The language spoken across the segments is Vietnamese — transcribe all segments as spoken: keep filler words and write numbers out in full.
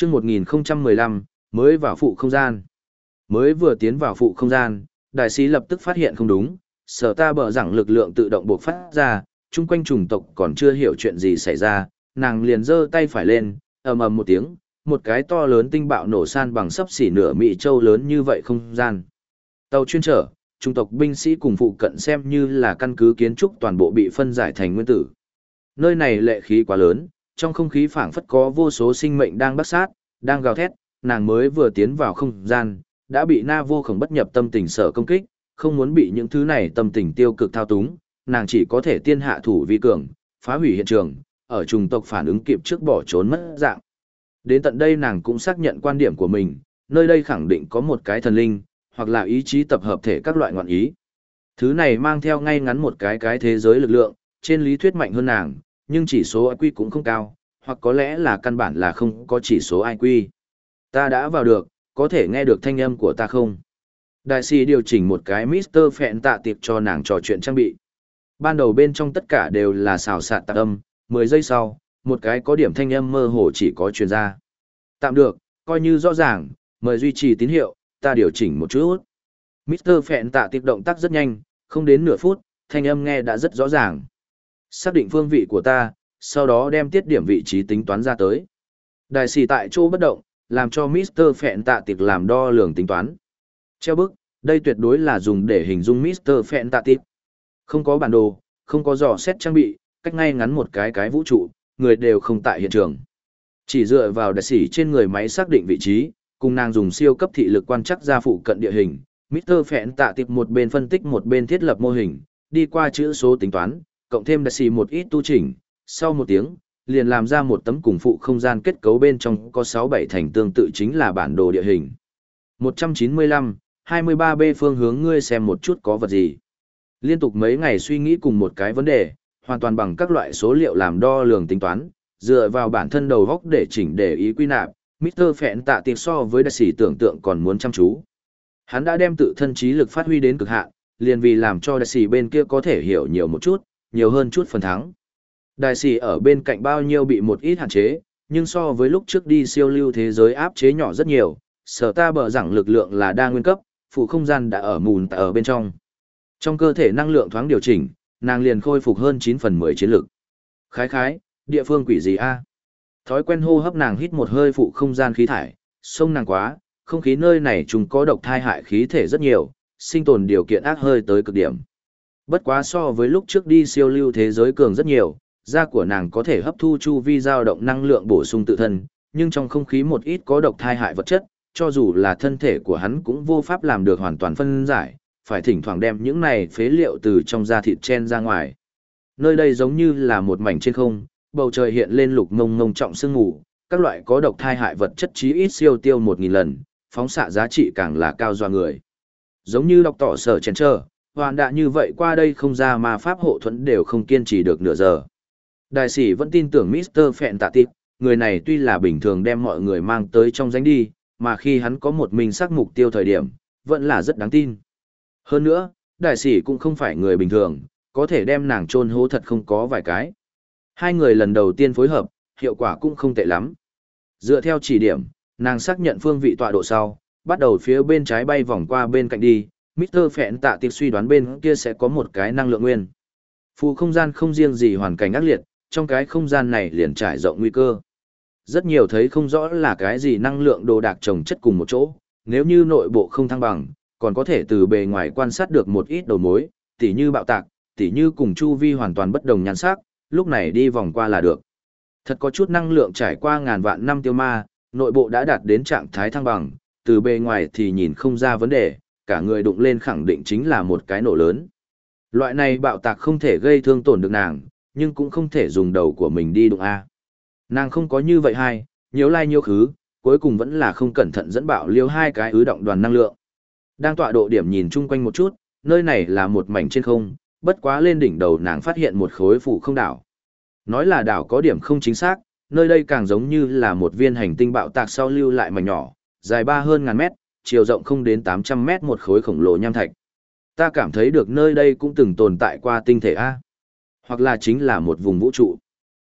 Chương một nghìn không trăm mười lăm, mới vào phụ không gian. Mới vừa tiến vào phụ không gian, đại sĩ lập tức phát hiện không đúng, sở ta bờ rằng lực lượng tự động bộc phát ra, chung quanh chủng tộc còn chưa hiểu chuyện gì xảy ra, nàng liền giơ tay phải lên, ầm ầm một tiếng, một cái to lớn tinh bạo nổ san bằng sấp xỉ nửa Mỹ châu lớn như vậy không gian. Tàu chuyên trở, chủng tộc binh sĩ cùng phụ cận xem như là căn cứ kiến trúc toàn bộ bị phân giải thành nguyên tử. Nơi này lệ khí quá lớn, trong không khí phảng phất có vô số sinh mệnh đang bắt sát, đang gào thét, nàng mới vừa tiến vào không gian, đã bị na vô khổng bất nhập tâm tình sở công kích, không muốn bị những thứ này tâm tình tiêu cực thao túng, nàng chỉ có thể tiên hạ thủ vi cường, phá hủy hiện trường, ở chủng tộc phản ứng kịp trước bỏ trốn mất dạng. Đến tận đây nàng cũng xác nhận quan điểm của mình, nơi đây khẳng định có một cái thần linh, hoặc là ý chí tập hợp thể các loại ngọn ý. Thứ này mang theo ngay ngắn một cái cái thế giới lực lượng, trên lý thuyết mạnh hơn nàng, nhưng chỉ số i kiu cũng không cao, hoặc có lẽ là căn bản là không có chỉ số i kiu. Ta đã vào được, có thể nghe được thanh âm của ta không? Đại sĩ điều chỉnh một cái mít tơ Phẹn tạ tiệp cho nàng trò chuyện trang bị. Ban đầu bên trong tất cả đều là xào xạc tạc âm, mười giây sau, một cái có điểm thanh âm mơ hồ chỉ có truyền ra. Tạm được, coi như rõ ràng, mời duy trì tín hiệu, ta điều chỉnh một chút. mít tơ Phẹn tạ tiệp động tác rất nhanh, không đến nửa phút, thanh âm nghe đã rất rõ ràng. Xác định phương vị của ta, sau đó đem tiết điểm vị trí tính toán ra tới. Đại sĩ tại chỗ bất động, làm cho mít tơ Phẹn tạ tiệp làm đo lường tính toán. Treo bức, đây tuyệt đối là dùng để hình dung mít tơ Phẹn tạ tiệp. Không có bản đồ, không có dò xét trang bị, cách ngay ngắn một cái cái vũ trụ, người đều không tại hiện trường. Chỉ dựa vào đại sĩ trên người máy xác định vị trí, cùng nàng dùng siêu cấp thị lực quan trắc ra phụ cận địa hình, mít tơ Phẹn tạ tiệp một bên phân tích một bên thiết lập mô hình, đi qua chữ số tính toán, cộng thêm đại sĩ một ít tu chỉnh, sau một tiếng, liền làm ra một tấm cùng phụ không gian kết cấu bên trong có sáu bảy thành tương tự chính là bản đồ địa hình. một trăm chín mươi lăm, hai mươi ba B phương hướng ngươi xem một chút có vật gì. Liên tục mấy ngày suy nghĩ cùng một cái vấn đề, hoàn toàn bằng các loại số liệu làm đo lường tính toán, dựa vào bản thân đầu góc để chỉnh để ý quy nạp, mít tơ Phẹn tạ tiệp so với đại sĩ tưởng tượng còn muốn chăm chú. Hắn đã đem tự thân trí lực phát huy đến cực hạn, liền vì làm cho đại sĩ bên kia có thể hiểu nhiều một chút, nhiều hơn chút phần thắng. Đại sĩ ở bên cạnh bao nhiêu bị một ít hạn chế, nhưng so với lúc trước đi siêu lưu thế giới áp chế nhỏ rất nhiều, sở ta bờ rằng lực lượng là đa nguyên cấp, phụ không gian đã ở mùn ở bên trong. Trong cơ thể năng lượng thoáng điều chỉnh, nàng liền khôi phục hơn chín phần mười chiến lực. Khái khái, địa phương quỷ gì a? Thói quen hô hấp nàng hít một hơi phụ không gian khí thải, sông nàng quá, không khí nơi này chúng có độc thai hại khí thể rất nhiều, sinh tồn điều kiện ác hơi tới cực điểm. Bất quá so với lúc trước đi siêu lưu thế giới cường rất nhiều, da của nàng có thể hấp thu chu vi dao động năng lượng bổ sung tự thân, nhưng trong không khí một ít có độc thai hại vật chất, cho dù là thân thể của hắn cũng vô pháp làm được hoàn toàn phân giải, phải thỉnh thoảng đem những này phế liệu từ trong da thịt chen ra ngoài. Nơi đây giống như là một mảnh trên không, bầu trời hiện lên lục ngông ngông trọng sương mù, các loại có độc thai hại vật chất chí ít siêu tiêu một nghìn lần, phóng xạ giá trị càng là cao doa người. Giống như đọc tỏ sở chén trơ, hoàn đạ như vậy qua đây không ra mà pháp hộ thuẫn đều không kiên trì được nửa giờ. Đại sĩ vẫn tin tưởng mít tơ Phẹn tạ tiệp, người này tuy là bình thường đem mọi người mang tới trong danh đi, mà khi hắn có một mình xác mục tiêu thời điểm, vẫn là rất đáng tin. Hơn nữa, đại sĩ cũng không phải người bình thường, có thể đem nàng chôn hố thật không có vài cái. Hai người lần đầu tiên phối hợp, hiệu quả cũng không tệ lắm. Dựa theo chỉ điểm, nàng xác nhận phương vị tọa độ sau, bắt đầu phía bên trái bay vòng qua bên cạnh đi, mít tơ Phẹn tạ tiệp suy đoán bên kia sẽ có một cái năng lượng nguyên. Phụ không gian không riêng gì hoàn cảnh ác liệt, trong cái không gian này liền trải rộng nguy cơ. Rất nhiều thấy không rõ là cái gì năng lượng đồ đạc chồng chất cùng một chỗ, nếu như nội bộ không thăng bằng, còn có thể từ bề ngoài quan sát được một ít đầu mối, tỉ như bạo tạc, tỉ như cùng chu vi hoàn toàn bất đồng nhan sắc, lúc này đi vòng qua là được. Thật có chút năng lượng trải qua ngàn vạn năm tiêu ma, nội bộ đã đạt đến trạng thái thăng bằng, từ bề ngoài thì nhìn không ra vấn đề, cả người đụng lên khẳng định chính là một cái nổ lớn. Loại này bạo tạc không thể gây thương tổn được nàng, nhưng cũng không thể dùng đầu của mình đi đụng A. Nàng không có như vậy hay, nhiều lai nhiều khứ, cuối cùng vẫn là không cẩn thận dẫn bạo liêu hai cái ứ động đoàn năng lượng. Đang tọa độ điểm nhìn chung quanh một chút, nơi này là một mảnh trên không, bất quá lên đỉnh đầu nàng phát hiện một khối phủ không đảo. Nói là đảo có điểm không chính xác, nơi đây càng giống như là một viên hành tinh bạo tạc sau lưu lại mảnh nhỏ, dài ba hơn ngàn mét, chiều rộng không đến tám trăm mét một khối khổng lồ nham thạch. Ta cảm thấy được nơi đây cũng từng tồn tại qua tinh thể A. Hoặc là chính là một vùng vũ trụ.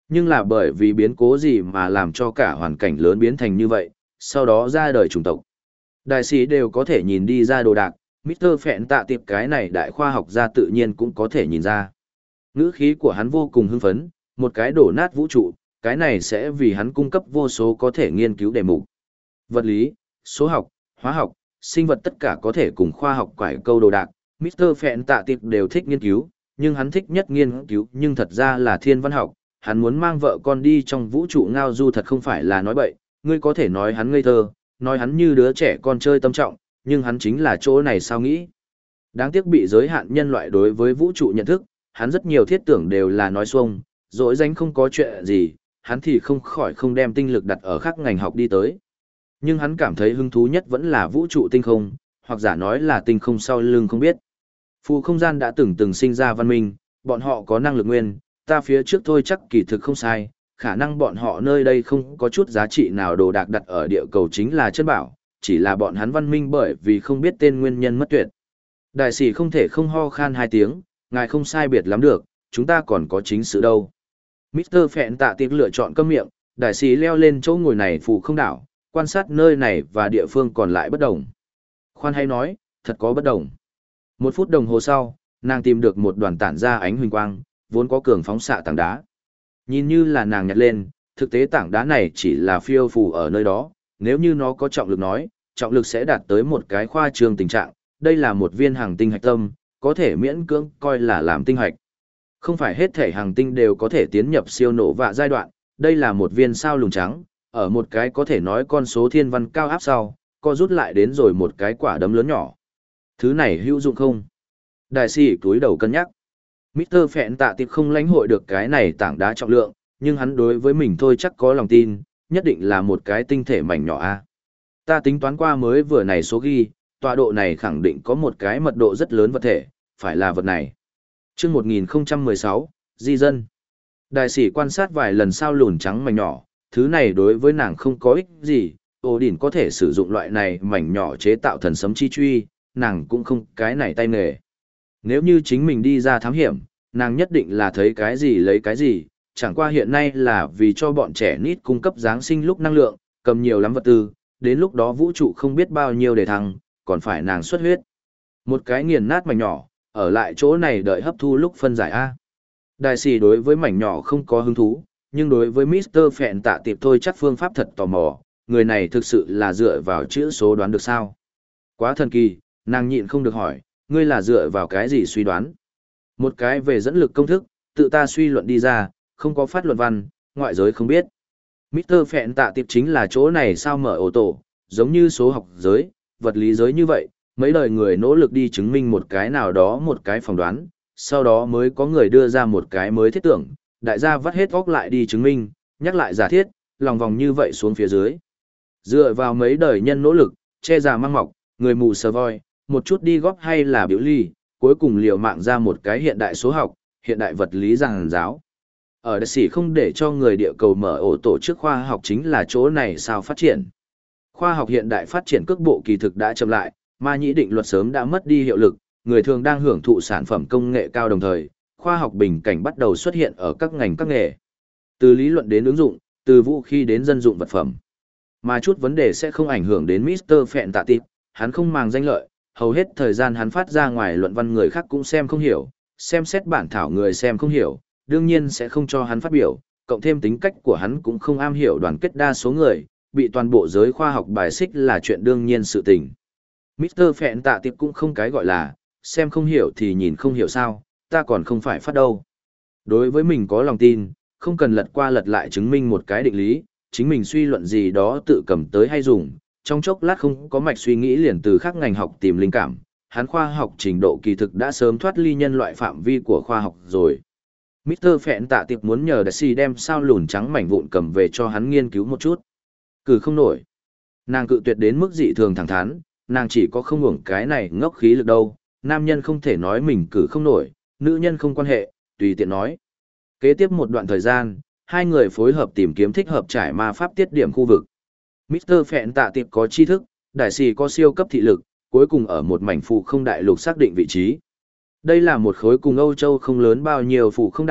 Nhưng là bởi vì biến cố gì mà làm cho cả hoàn cảnh lớn biến thành như vậy, sau đó ra đời chủng tộc. Đại sĩ đều có thể nhìn đi ra đồ đạc, mít tơ Phẹn tạ tiệp cái này đại khoa học gia tự nhiên cũng có thể nhìn ra. Ngữ khí của hắn vô cùng hưng phấn, một cái đổ nát vũ trụ, cái này sẽ vì hắn cung cấp vô số có thể nghiên cứu đề mục. Vật lý, số học, hóa học, sinh vật tất cả có thể cùng khoa học quải câu đồ đạc, mít tơ Phẹn tạ tiệp đều thích nghiên cứu, nhưng hắn thích nhất nghiên cứu nhưng thật ra là thiên văn học, hắn muốn mang vợ con đi trong vũ trụ ngao du thật không phải là nói bậy, ngươi có thể nói hắn ngây thơ, nói hắn như đứa trẻ con chơi tâm trọng, nhưng hắn chính là chỗ này sao nghĩ. Đáng tiếc bị giới hạn nhân loại đối với vũ trụ nhận thức, hắn rất nhiều thiết tưởng đều là nói xuông, dỗi danh không có chuyện gì, hắn thì không khỏi không đem tinh lực đặt ở khác ngành học đi tới. Nhưng hắn cảm thấy hứng thú nhất vẫn là vũ trụ tinh không, hoặc giả nói là tinh không sau lưng không biết. Phù không gian đã từng từng sinh ra văn minh, bọn họ có năng lực nguyên, ta phía trước thôi chắc kỳ thực không sai, khả năng bọn họ nơi đây không có chút giá trị nào đồ đạc đặt ở địa cầu chính là chân bảo, chỉ là bọn hắn văn minh bởi vì không biết tên nguyên nhân mất tuyệt. Đại sĩ không thể không ho khan hai tiếng, ngài không sai biệt lắm được, chúng ta còn có chính sự đâu. mít tơ Phẹn tạ tiệc lựa chọn câm miệng, đại sĩ leo lên chỗ ngồi này phù không đảo, quan sát nơi này và địa phương còn lại bất đồng. Khoan hay nói, thật có bất đồng. Một phút đồng hồ sau, nàng tìm được một đoàn tản ra ánh huỳnh quang, vốn có cường phóng xạ tảng đá. Nhìn như là nàng nhặt lên, thực tế tảng đá này chỉ là phiêu phù ở nơi đó, nếu như nó có trọng lực nói, trọng lực sẽ đạt tới một cái khoa trương tình trạng, đây là một viên hành tinh hạch tâm, có thể miễn cưỡng coi là làm tinh hạch. Không phải hết thể hành tinh đều có thể tiến nhập siêu nổ vạ giai đoạn, đây là một viên sao lùn trắng, ở một cái có thể nói con số thiên văn cao áp sau, co rút lại đến rồi một cái quả đấm lớn nhỏ. Thứ này hữu dụng không? Đại sĩ túi đầu cân nhắc. mít tơ Phẹn tạ tiệp không lãnh hội được cái này tảng đá trọng lượng, nhưng hắn đối với mình thôi chắc có lòng tin, nhất định là một cái tinh thể mảnh nhỏ a. Ta tính toán qua mới vừa này số ghi, tọa độ này khẳng định có một cái mật độ rất lớn vật thể, phải là vật này. Chương một nghìn không trăm mười sáu, di dân. Đại sĩ quan sát vài lần sao lùn trắng mảnh nhỏ, thứ này đối với nàng không có ích gì, Ổ Đỉnh có thể sử dụng loại này mảnh nhỏ chế tạo thần sấm chi truy, nàng cũng không cái này tay nghề. Nếu như chính mình đi ra thám hiểm, nàng nhất định là thấy cái gì lấy cái gì, chẳng qua hiện nay là vì cho bọn trẻ nít cung cấp Giáng sinh lúc năng lượng, cầm nhiều lắm vật tư, đến lúc đó vũ trụ không biết bao nhiêu để thăng, còn phải nàng xuất huyết. Một cái nghiền nát mảnh nhỏ, ở lại chỗ này đợi hấp thu lúc phân giải A. Đại sĩ đối với mảnh nhỏ không có hứng thú, nhưng đối với mít tơ Phẹn tạ tiệp thôi chắc phương pháp thật tò mò, người này thực sự là dựa vào chữ số đoán được sao. Quá thần kỳ, nàng nhịn không được hỏi, ngươi là dựa vào cái gì suy đoán? Một cái về dẫn lực công thức, tự ta suy luận đi ra, không có phát luận văn, ngoại giới không biết. mít tơ Phẹn tạ tiệp chính là chỗ này sao mở ô tô, giống như số học giới, vật lý giới như vậy, mấy đời người nỗ lực đi chứng minh một cái nào đó một cái phỏng đoán, sau đó mới có người đưa ra một cái mới thiết tưởng, đại gia vắt hết óc lại đi chứng minh, nhắc lại giả thiết, lòng vòng như vậy xuống phía dưới. Dựa vào mấy đời nhân nỗ lực, che già mang mọc, người mù sờ voi, một chút đi góp hay là biểu ly, cuối cùng liều mạng ra một cái hiện đại số học, hiện đại vật lý giảng giáo. Ở đại sĩ không để cho người địa cầu mở ổ tổ chức khoa học chính là chỗ này sao phát triển. Khoa học hiện đại phát triển cước bộ kỳ thực đã chậm lại, mà nhĩ định luật sớm đã mất đi hiệu lực, người thường đang hưởng thụ sản phẩm công nghệ cao đồng thời, khoa học bình cảnh bắt đầu xuất hiện ở các ngành các nghề. Từ lý luận đến ứng dụng, từ vũ khí đến dân dụng vật phẩm. Mà chút vấn đề sẽ không ảnh hưởng đến mít tơ Phẹn tạ tiệp, hắn không màng danh lợi, hầu hết thời gian hắn phát ra ngoài luận văn người khác cũng xem không hiểu, xem xét bản thảo người xem không hiểu, đương nhiên sẽ không cho hắn phát biểu, cộng thêm tính cách của hắn cũng không am hiểu đoàn kết đa số người, bị toàn bộ giới khoa học bài xích là chuyện đương nhiên sự tình. mít tơ Phẹn tạ tiệp cũng không cái gọi là, xem không hiểu thì nhìn không hiểu sao, ta còn không phải phát đâu. Đối với mình có lòng tin, không cần lật qua lật lại chứng minh một cái định lý, chính mình suy luận gì đó tự cầm tới hay dùng, trong chốc lát không có mạch suy nghĩ liền từ khác ngành học tìm linh cảm, hắn khoa học trình độ kỳ thực đã sớm thoát ly nhân loại phạm vi của khoa học rồi. mít tơ Phẹn tạ tiệp muốn nhờ đại sĩ đem sao lùn trắng mảnh vụn cầm về cho hắn nghiên cứu một chút. Cử không nổi. Nàng cự tuyệt đến mức dị thường thẳng thắn, nàng chỉ có không hưởng cái này ngốc khí lực đâu, nam nhân không thể nói mình cử không nổi, nữ nhân không quan hệ, tùy tiện nói. Kế tiếp một đoạn thời gian, hai người phối hợp tìm kiếm thích hợp trải ma pháp tiết điểm khu vực. mít tơ Phẹn tạ tiệp có tri thức, đại sĩ có siêu cấp thị lực, cuối cùng ở một mảnh phụ không đại lục xác định vị trí. Đây là một khối cùng Âu Châu không lớn bao nhiêu phụ không đảo,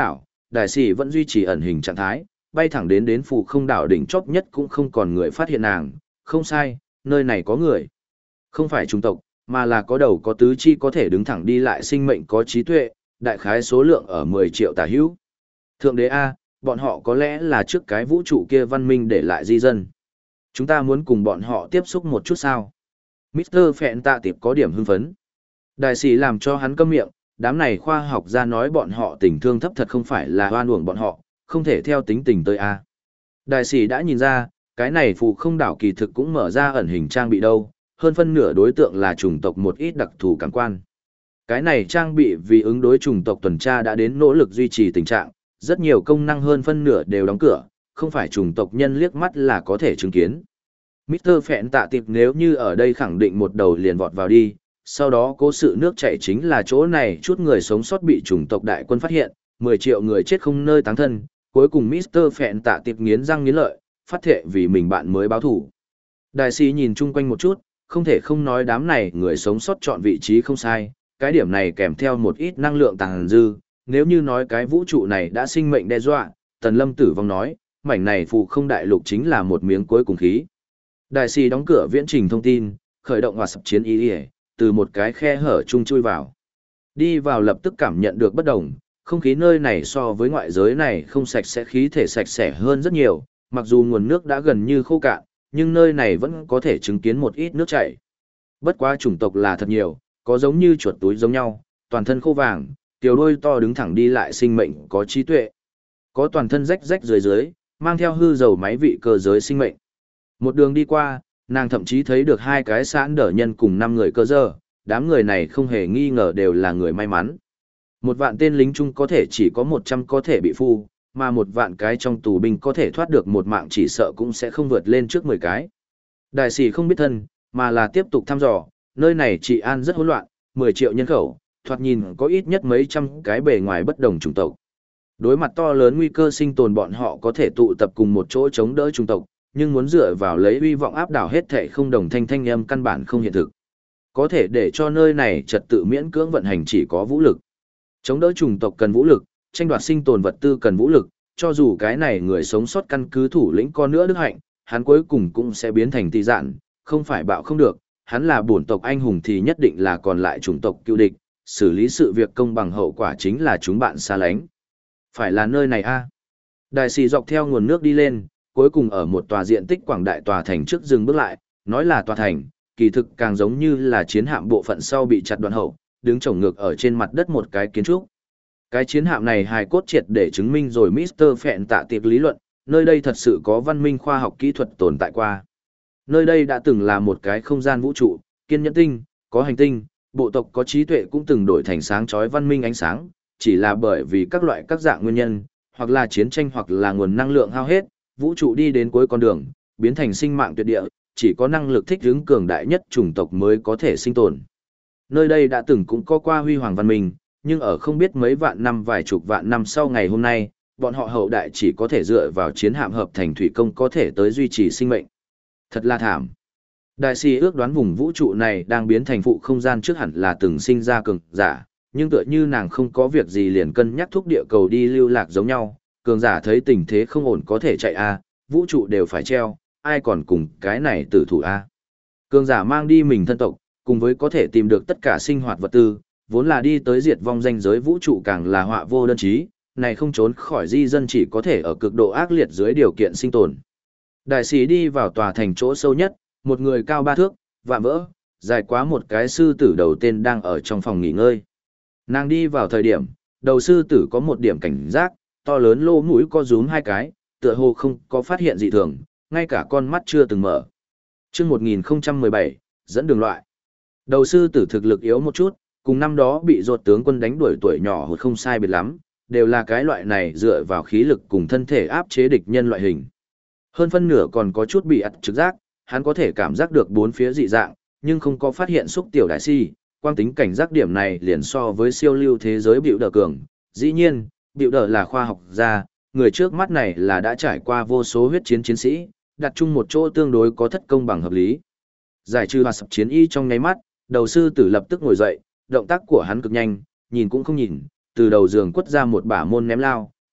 đại sĩ vẫn duy trì ẩn hình trạng thái, bay thẳng đến đến phù không đảo đỉnh chóp nhất cũng không còn người phát hiện nàng, không sai, nơi này có người. Không phải chủng tộc, mà là có đầu có tứ chi có thể đứng thẳng đi lại sinh mệnh có trí tuệ, đại khái số lượng ở mười triệu tả hữu. Thượng đế A, bọn họ có lẽ là trước cái vũ trụ kia văn minh để lại di dân. Chúng ta muốn cùng bọn họ tiếp xúc một chút sao? mít tơ Phẹn Tạ Tiệp có điểm hưng phấn. Đại sĩ làm cho hắn câm miệng, đám này khoa học gia nói bọn họ tình thương thấp thật không phải là oan uổng bọn họ, không thể theo tính tình tới A. Đại sĩ đã nhìn ra, cái này phù không đảo kỳ thực cũng mở ra ẩn hình trang bị đâu, hơn phân nửa đối tượng là chủng tộc một ít đặc thù cảm quan. Cái này trang bị vì ứng đối chủng tộc tuần tra đã đến nỗ lực duy trì tình trạng, rất nhiều công năng hơn phân nửa đều đóng cửa, không phải chủng tộc nhân liếc mắt là có thể chứng kiến. mít tơ Phẹn Tạ Tiệp nếu như ở đây khẳng định một đầu liền vọt vào đi, sau đó cố sự nước chảy chính là chỗ này chút người sống sót bị chủng tộc đại quân phát hiện, mười triệu người chết không nơi táng thân, cuối cùng mít tơ Phẹn Tạ Tiệp nghiến răng nghiến lợi, phát thệ vì mình bạn mới báo thủ. Đại sĩ nhìn chung quanh một chút, không thể không nói đám này người sống sót chọn vị trí không sai, cái điểm này kèm theo một ít năng lượng tàng dư, nếu như nói cái vũ trụ này đã sinh mệnh đe dọa, Tần Lâm Tử vong nói, mảnh này phù không đại lục chính là một miếng cuối cùng khí. Đại sĩ đóng cửa viễn trình thông tin, khởi động hoạt sập chiến ý, ý từ một cái khe hở chung chui vào. Đi vào lập tức cảm nhận được bất đồng, không khí nơi này so với ngoại giới này không sạch sẽ khí thể sạch sẽ hơn rất nhiều, mặc dù nguồn nước đã gần như khô cạn, nhưng nơi này vẫn có thể chứng kiến một ít nước chảy. Bất quá chủng tộc là thật nhiều, có giống như chuột túi giống nhau, toàn thân khô vàng, tiểu đuôi to đứng thẳng đi lại sinh mệnh có trí tuệ. Có toàn thân rách rách dưới dưới, mang theo hư dầu máy vị cơ giới sinh mệnh. Một đường đi qua, nàng thậm chí thấy được hai cái sẵn đỡ nhân cùng năm người cơ dơ, đám người này không hề nghi ngờ đều là người may mắn. Một vạn tên lính chung có thể chỉ có một trăm có thể bị phu, mà một vạn cái trong tù binh có thể thoát được một mạng chỉ sợ cũng sẽ không vượt lên trước mười cái. Đại sĩ không biết thân, mà là tiếp tục thăm dò, nơi này trị an rất hỗn loạn, mười triệu nhân khẩu, thoạt nhìn có ít nhất mấy trăm cái bề ngoài bất đồng chủng tộc. Đối mặt to lớn nguy cơ sinh tồn bọn họ có thể tụ tập cùng một chỗ chống đỡ chủng tộc, nhưng muốn dựa vào lấy uy vọng áp đảo hết thể không đồng thanh thanh âm căn bản không hiện thực. Có thể để cho nơi này trật tự miễn cưỡng vận hành chỉ có vũ lực. Chống đỡ chủng tộc cần vũ lực, tranh đoạt sinh tồn vật tư cần vũ lực, cho dù cái này người sống sót căn cứ thủ lĩnh con nữa đức hạnh, hắn cuối cùng cũng sẽ biến thành tỳ dạn, không phải bạo không được, hắn là bổn tộc anh hùng thì nhất định là còn lại chủng tộc cựu địch, xử lý sự việc công bằng hậu quả chính là chúng bạn xa lánh. Phải là nơi này a? Đại sĩ dọc theo nguồn nước đi lên, cuối cùng ở một tòa diện tích quảng đại tòa thành trước dừng bước lại, nói là tòa thành, kỳ thực càng giống như là chiến hạm bộ phận sau bị chặt đoạn hậu, đứng chồng ngược ở trên mặt đất một cái kiến trúc. Cái chiến hạm này hài cốt triệt để chứng minh rồi mít tơ Phẹn Tạ Tiệp lý luận, nơi đây thật sự có văn minh khoa học kỹ thuật tồn tại qua. Nơi đây đã từng là một cái không gian vũ trụ, kiên nhẫn tinh, có hành tinh, bộ tộc có trí tuệ cũng từng đổi thành sáng chói văn minh ánh sáng, chỉ là bởi vì các loại các dạng nguyên nhân, hoặc là chiến tranh hoặc là nguồn năng lượng hao hết, vũ trụ đi đến cuối con đường, biến thành sinh mạng tuyệt địa, chỉ có năng lực thích ứng cường đại nhất chủng tộc mới có thể sinh tồn. Nơi đây đã từng cũng có qua huy hoàng văn minh, nhưng ở không biết mấy vạn năm vài chục vạn năm sau ngày hôm nay, bọn họ hậu đại chỉ có thể dựa vào chiến hạm hợp thành thủy công có thể tới duy trì sinh mệnh. Thật là thảm. Đại sĩ ước đoán vùng vũ trụ này đang biến thành phụ không gian trước hẳn là từng sinh ra cường giả, nhưng tựa như nàng không có việc gì liền cân nhắc thúc địa cầu đi lưu lạc giống nhau, cường giả thấy tình thế không ổn có thể chạy a, vũ trụ đều phải treo, ai còn cùng cái này tử thủ a. Cường giả mang đi mình thân tộc, cùng với có thể tìm được tất cả sinh hoạt vật tư, vốn là đi tới diệt vong danh giới vũ trụ càng là họa vô đơn chí, này không trốn khỏi di dân chỉ có thể ở cực độ ác liệt dưới điều kiện sinh tồn. Đại sĩ đi vào tòa thành chỗ sâu nhất, một người cao ba thước, vạm vỡ, dài quá một cái sư tử đầu tên đang ở trong phòng nghỉ ngơi. Nàng đi vào thời điểm, đầu sư tử có một điểm cảnh giác, to lớn lỗ mũi co rúm hai cái, tựa hồ không có phát hiện dị thường, ngay cả con mắt chưa từng mở. Chương một nghìn không trăm mười bảy, dẫn đường loại. Đầu sư tử thực lực yếu một chút, cùng năm đó bị ruột tướng quân đánh đuổi tuổi nhỏ hụt không sai biệt lắm, đều là cái loại này dựa vào khí lực cùng thân thể áp chế địch nhân loại hình. Hơn phân nửa còn có chút bị ắt trực giác, hắn có thể cảm giác được bốn phía dị dạng, nhưng không có phát hiện xúc tiểu đại si, quang tính cảnh giác điểm này liền so với siêu lưu thế giới Bịu Đờ cường. Dĩ nhiên, Bịu Đờ là khoa học gia, người trước mắt này là đã trải qua vô số huyết chiến chiến sĩ, đặt chung một chỗ tương đối có thất công bằng hợp lý. Giải trừ hòa sập chiến y trong nháy mắt, đầu sư tử lập tức ngồi dậy, động tác của hắn cực nhanh, nhìn cũng không nhìn, từ đầu giường quất ra một bả môn ném lao,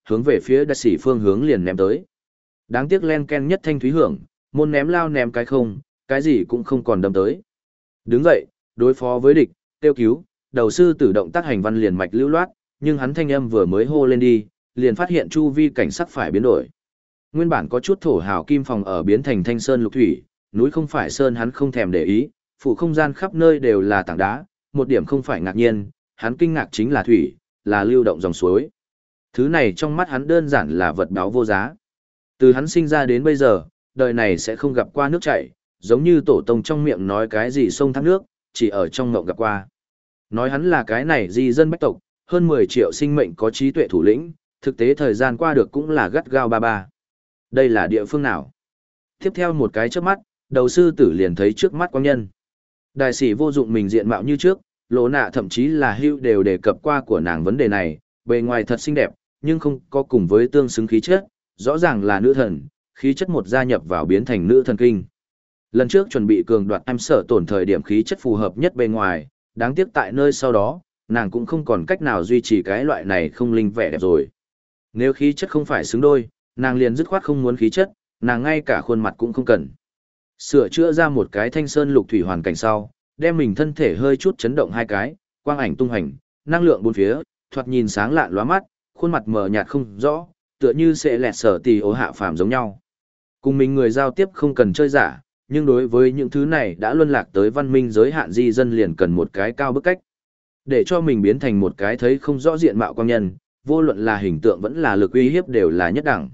hướng về phía đại sĩ phương hướng liền ném tới. Đáng tiếc len ken nhất thanh thúy hưởng, môn ném lao ném cái không, cái gì cũng không còn đâm tới. Đứng dậy, đối phó với địch, tiêu cứu, đầu sư tử động tác hành văn liền mạch lưu loát, nhưng hắn thanh âm vừa mới hô lên đi, liền phát hiện chu vi cảnh sắc phải biến đổi. Nguyên bản có chút thổ hào kim phòng ở biến thành thanh sơn lục thủy, núi không phải sơn hắn không thèm để ý, phủ không gian khắp nơi đều là tảng đá, một điểm không phải ngạc nhiên, hắn kinh ngạc chính là thủy, là lưu động dòng suối. Thứ này trong mắt hắn đơn giản là vật báo vô giá. Từ hắn sinh ra đến bây giờ, đời này sẽ không gặp qua nước chảy, giống như tổ tông trong miệng nói cái gì sông thác nước, chỉ ở trong ngộng gặp qua. Nói hắn là cái này di dân bách tộc, hơn mười triệu sinh mệnh có trí tuệ thủ lĩnh, thực tế thời gian qua được cũng là gắt gao ba ba. Đây là địa phương nào? Tiếp theo một cái chớp mắt, đầu sư tử liền thấy trước mắt quang nhân. Đại sĩ vô dụng mình diện mạo như trước, Lỗ Nạ thậm chí là Hưu đều đề cập qua của nàng vấn đề này, bề ngoài thật xinh đẹp, nhưng không có cùng với tương xứng khí chất, rõ ràng là nữ thần, khí chất một gia nhập vào biến thành nữ thần kinh. Lần trước chuẩn bị cường đoạt em sở tổn thời điểm khí chất phù hợp nhất bề ngoài, đáng tiếc tại nơi sau đó, nàng cũng không còn cách nào duy trì cái loại này không linh vẻ đẹp rồi. Nếu khí chất không phải xứng đôi, nàng liền dứt khoát không muốn khí chất, nàng ngay cả khuôn mặt cũng không cần. Sửa chữa ra một cái thanh sơn lục thủy hoàn cảnh sau, đem mình thân thể hơi chút chấn động hai cái, quang ảnh tung hành, năng lượng bốn phía, thoạt nhìn sáng lạn lóa mắt, khuôn mặt mờ nhạt không rõ, tựa như sẽ lẹt sở tì ố hạ phàm giống nhau. Cùng mình người giao tiếp không cần chơi giả, nhưng đối với những thứ này đã luân lạc tới văn minh giới hạn di dân liền cần một cái cao bức cách. Để cho mình biến thành một cái thấy không rõ diện mạo quang nhân, vô luận là hình tượng vẫn là lực uy hiếp đều là nhất đẳng.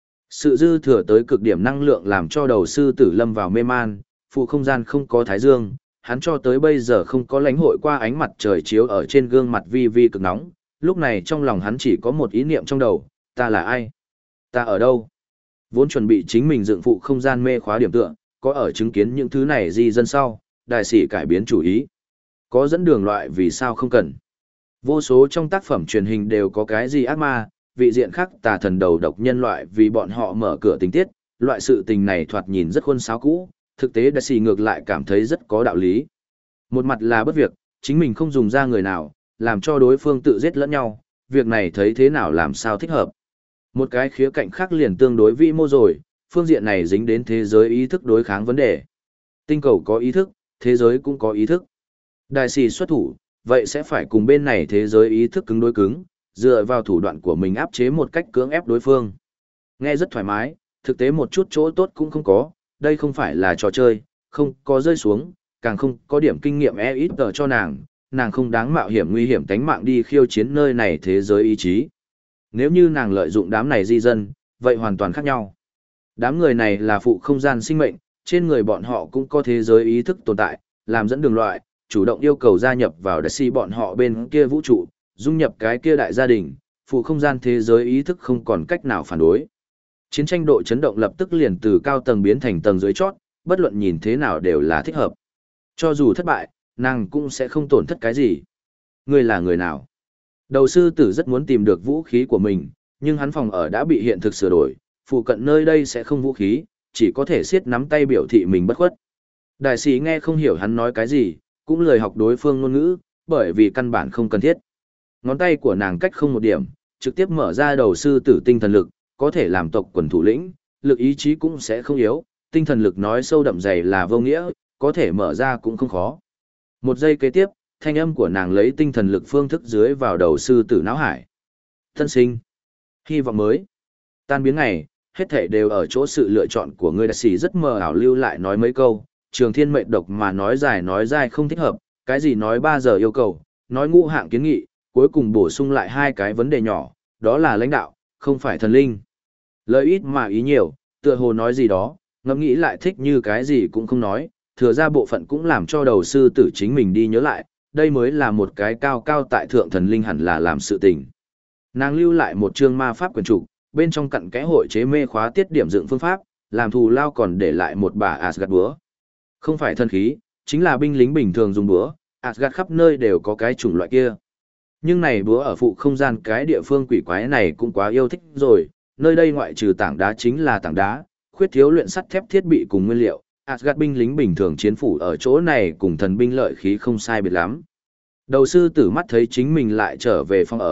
Sự dư thừa tới cực điểm năng lượng làm cho đầu sư tử lâm vào mê man, phụ không gian không có thái dương, hắn cho tới bây giờ không có lãnh hội qua ánh mặt trời chiếu ở trên gương mặt vi vi cực nóng, lúc này trong lòng hắn chỉ có một ý niệm trong đầu, ta là ai? Ta ở đâu? Vốn chuẩn bị chính mình dựng phụ không gian mê khóa điểm tựa, có ở chứng kiến những thứ này di dân sau, đại sĩ cải biến chủ ý. Có dẫn đường loại vì sao không cần. Vô số trong tác phẩm truyền hình đều có cái gì ác ma, vị diện khác tà thần đầu độc nhân loại vì bọn họ mở cửa tình tiết, loại sự tình này thoạt nhìn rất khuôn sáo cũ, thực tế đại sĩ ngược lại cảm thấy rất có đạo lý. Một mặt là bất việc, chính mình không dùng ra người nào, làm cho đối phương tự giết lẫn nhau, việc này thấy thế nào làm sao thích hợp. Một cái khía cạnh khác liền tương đối vĩ mô rồi, phương diện này dính đến thế giới ý thức đối kháng vấn đề. Tinh cầu có ý thức, thế giới cũng có ý thức. Đại sĩ xuất thủ, vậy sẽ phải cùng bên này thế giới ý thức cứng đối cứng, dựa vào thủ đoạn của mình áp chế một cách cưỡng ép đối phương. Nghe rất thoải mái, thực tế một chút chỗ tốt cũng không có, đây không phải là trò chơi, không có rơi xuống, càng không có điểm kinh nghiệm e ít tờ cho nàng, nàng không đáng mạo hiểm nguy hiểm tánh mạng đi khiêu chiến nơi này thế giới ý chí. Nếu như nàng lợi dụng đám này di dân, vậy hoàn toàn khác nhau. Đám người này là phụ không gian sinh mệnh, trên người bọn họ cũng có thế giới ý thức tồn tại, làm dẫn đường loại, chủ động yêu cầu gia nhập vào đại si bọn họ bên kia vũ trụ, dung nhập cái kia đại gia đình, phụ không gian thế giới ý thức không còn cách nào phản đối. Chiến tranh độ chấn động lập tức liền từ cao tầng biến thành tầng dưới chót, bất luận nhìn thế nào đều là thích hợp. Cho dù thất bại, nàng cũng sẽ không tổn thất cái gì. Ngươi là người nào? Đầu sư tử rất muốn tìm được vũ khí của mình, nhưng hắn phòng ở đã bị hiện thực sửa đổi, phụ cận nơi đây sẽ không vũ khí, chỉ có thể siết nắm tay biểu thị mình bất khuất. Đại sĩ nghe không hiểu hắn nói cái gì, cũng lười học đối phương ngôn ngữ, bởi vì căn bản không cần thiết. Ngón tay của nàng cách không một điểm, trực tiếp mở ra đầu sư tử tinh thần lực, có thể làm tộc quần thủ lĩnh, lực ý chí cũng sẽ không yếu, tinh thần lực nói sâu đậm dày là vô nghĩa, có thể mở ra cũng không khó. Một giây kế tiếp, thanh âm của nàng lấy tinh thần lực phương thức dưới vào đầu sư tử não hải. Thân sinh, hy vọng mới, tan biến ngày, hết thể đều ở chỗ sự lựa chọn của người đại sĩ rất mờ ảo lưu lại nói mấy câu, trường thiên mệnh độc mà nói dài nói dài không thích hợp, cái gì nói ba giờ yêu cầu, nói ngũ hạng kiến nghị, cuối cùng bổ sung lại hai cái vấn đề nhỏ, đó là lãnh đạo, không phải thần linh. Lời ít mà ý nhiều, tựa hồ nói gì đó, ngẫm nghĩ lại thích như cái gì cũng không nói, thừa ra bộ phận cũng làm cho đầu sư tử chính mình đi nhớ lại, đây mới là một cái cao cao tại thượng thần linh hẳn là làm sự tình. Nàng lưu lại một chương ma pháp quyền trục, bên trong cặn kẽ hội chế mê khóa tiết điểm dựng phương pháp, làm thù lao còn để lại một bả Asgard búa. Không phải thân khí, chính là binh lính bình thường dùng búa, Asgard khắp nơi đều có cái chủng loại kia. Nhưng này búa ở phụ không gian cái địa phương quỷ quái này cũng quá yêu thích rồi, nơi đây ngoại trừ tảng đá chính là tảng đá, khuyết thiếu luyện sắt thép thiết bị cùng nguyên liệu, Asgard binh lính bình thường chiến phủ ở chỗ này cùng thần binh lợi khí không sai biệt lắm. Đầu sư tử mắt thấy chính mình lại trở về phòng ở,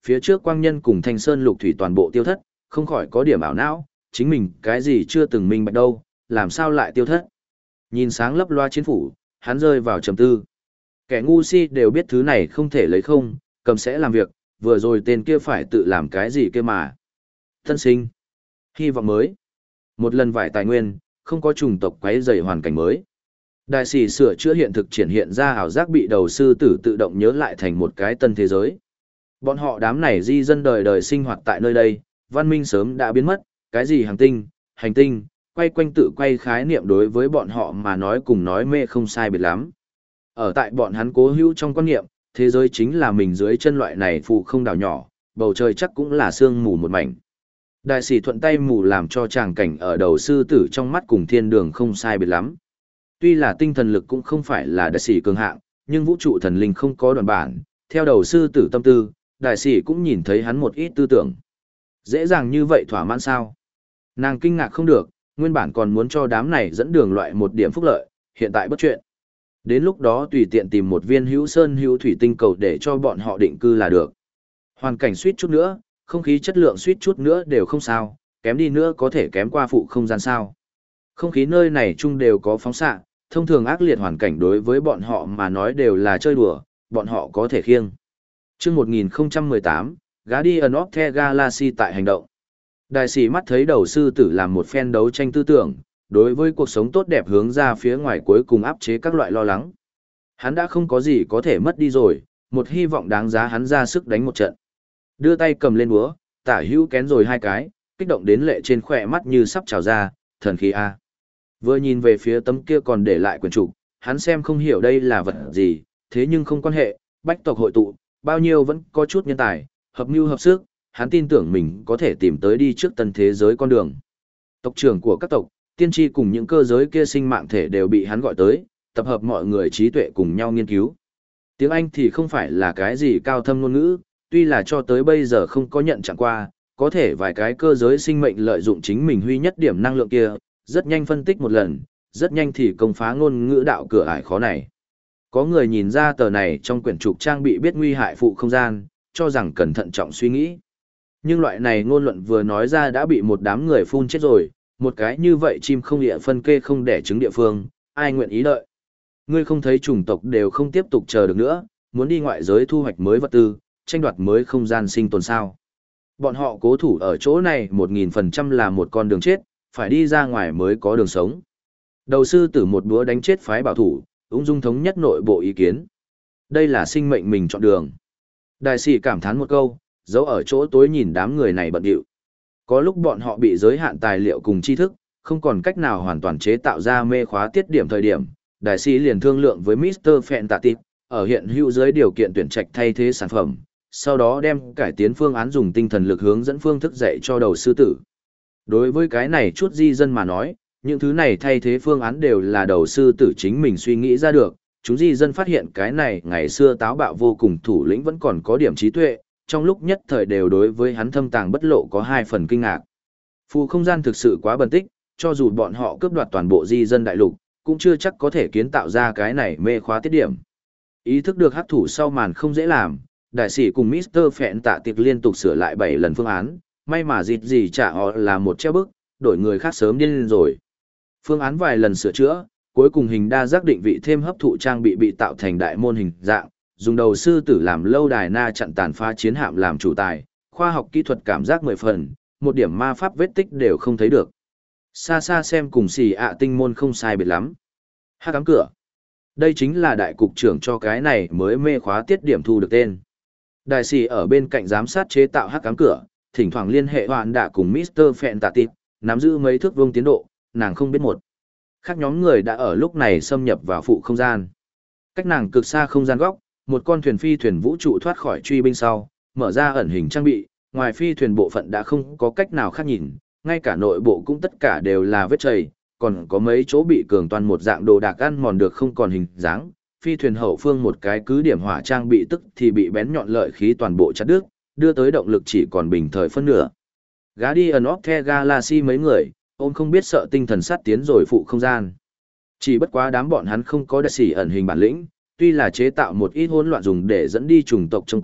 phía trước quang nhân cùng thanh sơn lục thủy toàn bộ tiêu thất, không khỏi có điểm ảo não, chính mình cái gì chưa từng minh bạch đâu, làm sao lại tiêu thất. Nhìn sáng lấp loa chiến phủ, hắn rơi vào trầm tư. Kẻ ngu si đều biết thứ này không thể lấy không, cầm sẽ làm việc, vừa rồi tên kia phải tự làm cái gì kia mà. Thân sinh, hy vọng mới, một lần vải tài nguyên, không có trùng tộc quấy rầy hoàn cảnh mới. Đại sĩ sửa chữa hiện thực triển hiện ra ảo giác bị đầu sư tử tự động nhớ lại thành một cái tân thế giới. Bọn họ đám này di dân đời đời sinh hoạt tại nơi đây, văn minh sớm đã biến mất, cái gì hành tinh, hành tinh, quay quanh tự quay khái niệm đối với bọn họ mà nói cùng nói mê không sai biệt lắm. Ở tại bọn hắn cố hữu trong quan niệm, thế giới chính là mình dưới chân loại này phù không đảo nhỏ, bầu trời chắc cũng là sương mù một mảnh. Đại sĩ thuận tay mù làm cho tràng cảnh ở đầu sư tử trong mắt cùng thiên đường không sai biệt lắm. Tuy là tinh thần lực cũng không phải là đại sĩ cường hạng, nhưng vũ trụ thần linh không có đoạn bản, theo đầu sư tử tâm tư, đại sĩ cũng nhìn thấy hắn một ít tư tưởng. Dễ dàng như vậy thỏa mãn sao? Nàng kinh ngạc không được, nguyên bản còn muốn cho đám này dẫn đường loại một điểm phúc lợi, hiện tại bất chuyện. Đến lúc đó tùy tiện tìm một viên hữu sơn hữu thủy tinh cầu để cho bọn họ định cư là được. Hoàn cảnh suýt chút nữa, không khí chất lượng suýt chút nữa đều không sao, kém đi nữa có thể kém qua phụ không gian sao. Không khí nơi này chung đều có phóng xạ, thông thường ác liệt hoàn cảnh đối với bọn họ mà nói đều là chơi đùa, bọn họ có thể khiêng. Chương một nghìn không trăm mười tám, Guardian of the Galaxy tại hành động. Đại sĩ mắt thấy đầu sư tử làm một phen đấu tranh tư tưởng, đối với cuộc sống tốt đẹp hướng ra phía ngoài cuối cùng áp chế các loại lo lắng. Hắn đã không có gì có thể mất đi rồi, một hy vọng đáng giá hắn ra sức đánh một trận. Đưa tay cầm lên búa, tả hữu kén rồi hai cái, kích động đến lệ trên khỏe mắt như sắp trào ra, thần khí A. Vừa nhìn về phía tấm kia còn để lại quyển trục, hắn xem không hiểu đây là vật gì, thế nhưng không quan hệ, bách tộc hội tụ, bao nhiêu vẫn có chút nhân tài, hợp mưu hợp sức, hắn tin tưởng mình có thể tìm tới đi trước tân thế giới con đường. Tộc trưởng của các tộc, tiên tri cùng những cơ giới kia sinh mạng thể đều bị hắn gọi tới, tập hợp mọi người trí tuệ cùng nhau nghiên cứu. Tiếng Anh thì không phải là cái gì cao thâm ngôn ngữ, tuy là cho tới bây giờ không có nhận chẳng qua, có thể vài cái cơ giới sinh mệnh lợi dụng chính mình huy nhất điểm năng lượng kia, rất nhanh phân tích một lần, rất nhanh thì công phá ngôn ngữ đạo cửa ải khó này. Có người nhìn ra tờ này trong quyển trục trang bị biết nguy hại phụ không gian, cho rằng cẩn thận trọng suy nghĩ. Nhưng loại này ngôn luận vừa nói ra đã bị một đám người phun chết rồi, một cái như vậy chim không địa phân kê không đẻ trứng địa phương, ai nguyện ý đợi. Ngươi không thấy chủng tộc đều không tiếp tục chờ được nữa, muốn đi ngoại giới thu hoạch mới vật tư, tranh đoạt mới không gian sinh tồn sao. Bọn họ cố thủ ở chỗ này một nghìn phần trăm là một con đường chết, phải đi ra ngoài mới có đường sống. Đầu sư tử một búa đánh chết phái bảo thủ, ung dung thống nhất nội bộ ý kiến. Đây là sinh mệnh mình chọn đường. Đại sĩ cảm thán một câu, giấu ở chỗ tối nhìn đám người này bận điệu. Có lúc bọn họ bị giới hạn tài liệu cùng tri thức, không còn cách nào hoàn toàn chế tạo ra mê khóa tiết điểm thời điểm. Đại sĩ liền thương lượng với mít tơ Fantastic, ở hiện hữu dưới điều kiện tuyển trạch thay thế sản phẩm, sau đó đem cải tiến phương án dùng tinh thần lực hướng dẫn phương thức dạy cho đầu sư tử. Đối với cái này chút di dân mà nói, những thứ này thay thế phương án đều là đầu sư tử chính mình suy nghĩ ra được. Chúng di dân phát hiện cái này ngày xưa táo bạo vô cùng thủ lĩnh vẫn còn có điểm trí tuệ, trong lúc nhất thời đều đối với hắn thâm tàng bất lộ có hai phần kinh ngạc. Phù không gian thực sự quá bần tích, cho dù bọn họ cướp đoạt toàn bộ di dân đại lục, cũng chưa chắc có thể kiến tạo ra cái này mê khóa tiết điểm. Ý thức được hắc thủ sau màn không dễ làm, đại sĩ cùng mít tơ Phẹn Tạ Tiệc liên tục sửa lại bảy lần phương án, may mà dịt gì trả họ là một treo bức, đổi người khác sớm điên lên rồi. Phương án vài lần sửa chữa, cuối cùng hình đa giác định vị thêm hấp thụ trang bị bị tạo thành đại môn hình dạng, dùng đầu sư tử làm lâu đài na chặn tàn phá chiến hạm làm chủ tài, khoa học kỹ thuật cảm giác mười phần, một điểm ma pháp vết tích đều không thấy được. Xa xa xem cùng xì ạ tinh môn không sai biệt lắm. Hát cắm cửa. Đây chính là đại cục trưởng cho cái này mới mê khóa tiết điểm thu được tên. Đại sĩ ở bên cạnh giám sát chế tạo hát cắm cửa, thỉnh thoảng liên hệ hoàn đạ cùng mít tơ Fantastic, nắm giữ mấy thước vuông tiến độ, nàng không biết một. Khác nhóm người đã ở lúc này xâm nhập vào phụ không gian. Cách nàng cực xa không gian góc, một con thuyền phi thuyền vũ trụ thoát khỏi truy binh sau, mở ra ẩn hình trang bị, ngoài phi thuyền bộ phận đã không có cách nào khác nhìn, ngay cả nội bộ cũng tất cả đều là vết chảy, còn có mấy chỗ bị cường toàn một dạng đồ đạc ăn mòn được không còn hình dáng. Phi thuyền hậu phương một cái cứ điểm hỏa trang bị tức thì bị bén nhọn lợi khí toàn bộ chặt đứt, đưa tới động lực chỉ còn bình thời phân nửa. Guardian of the Galaxy mấy người, ôm không biết sợ tinh thần sát tiến rồi phụ không gian. Chỉ bất quá đám bọn hắn không có đại sĩ ẩn hình bản lĩnh, tuy là chế tạo một ít hỗn loạn dùng để dẫn đi chủng tộc trông coi,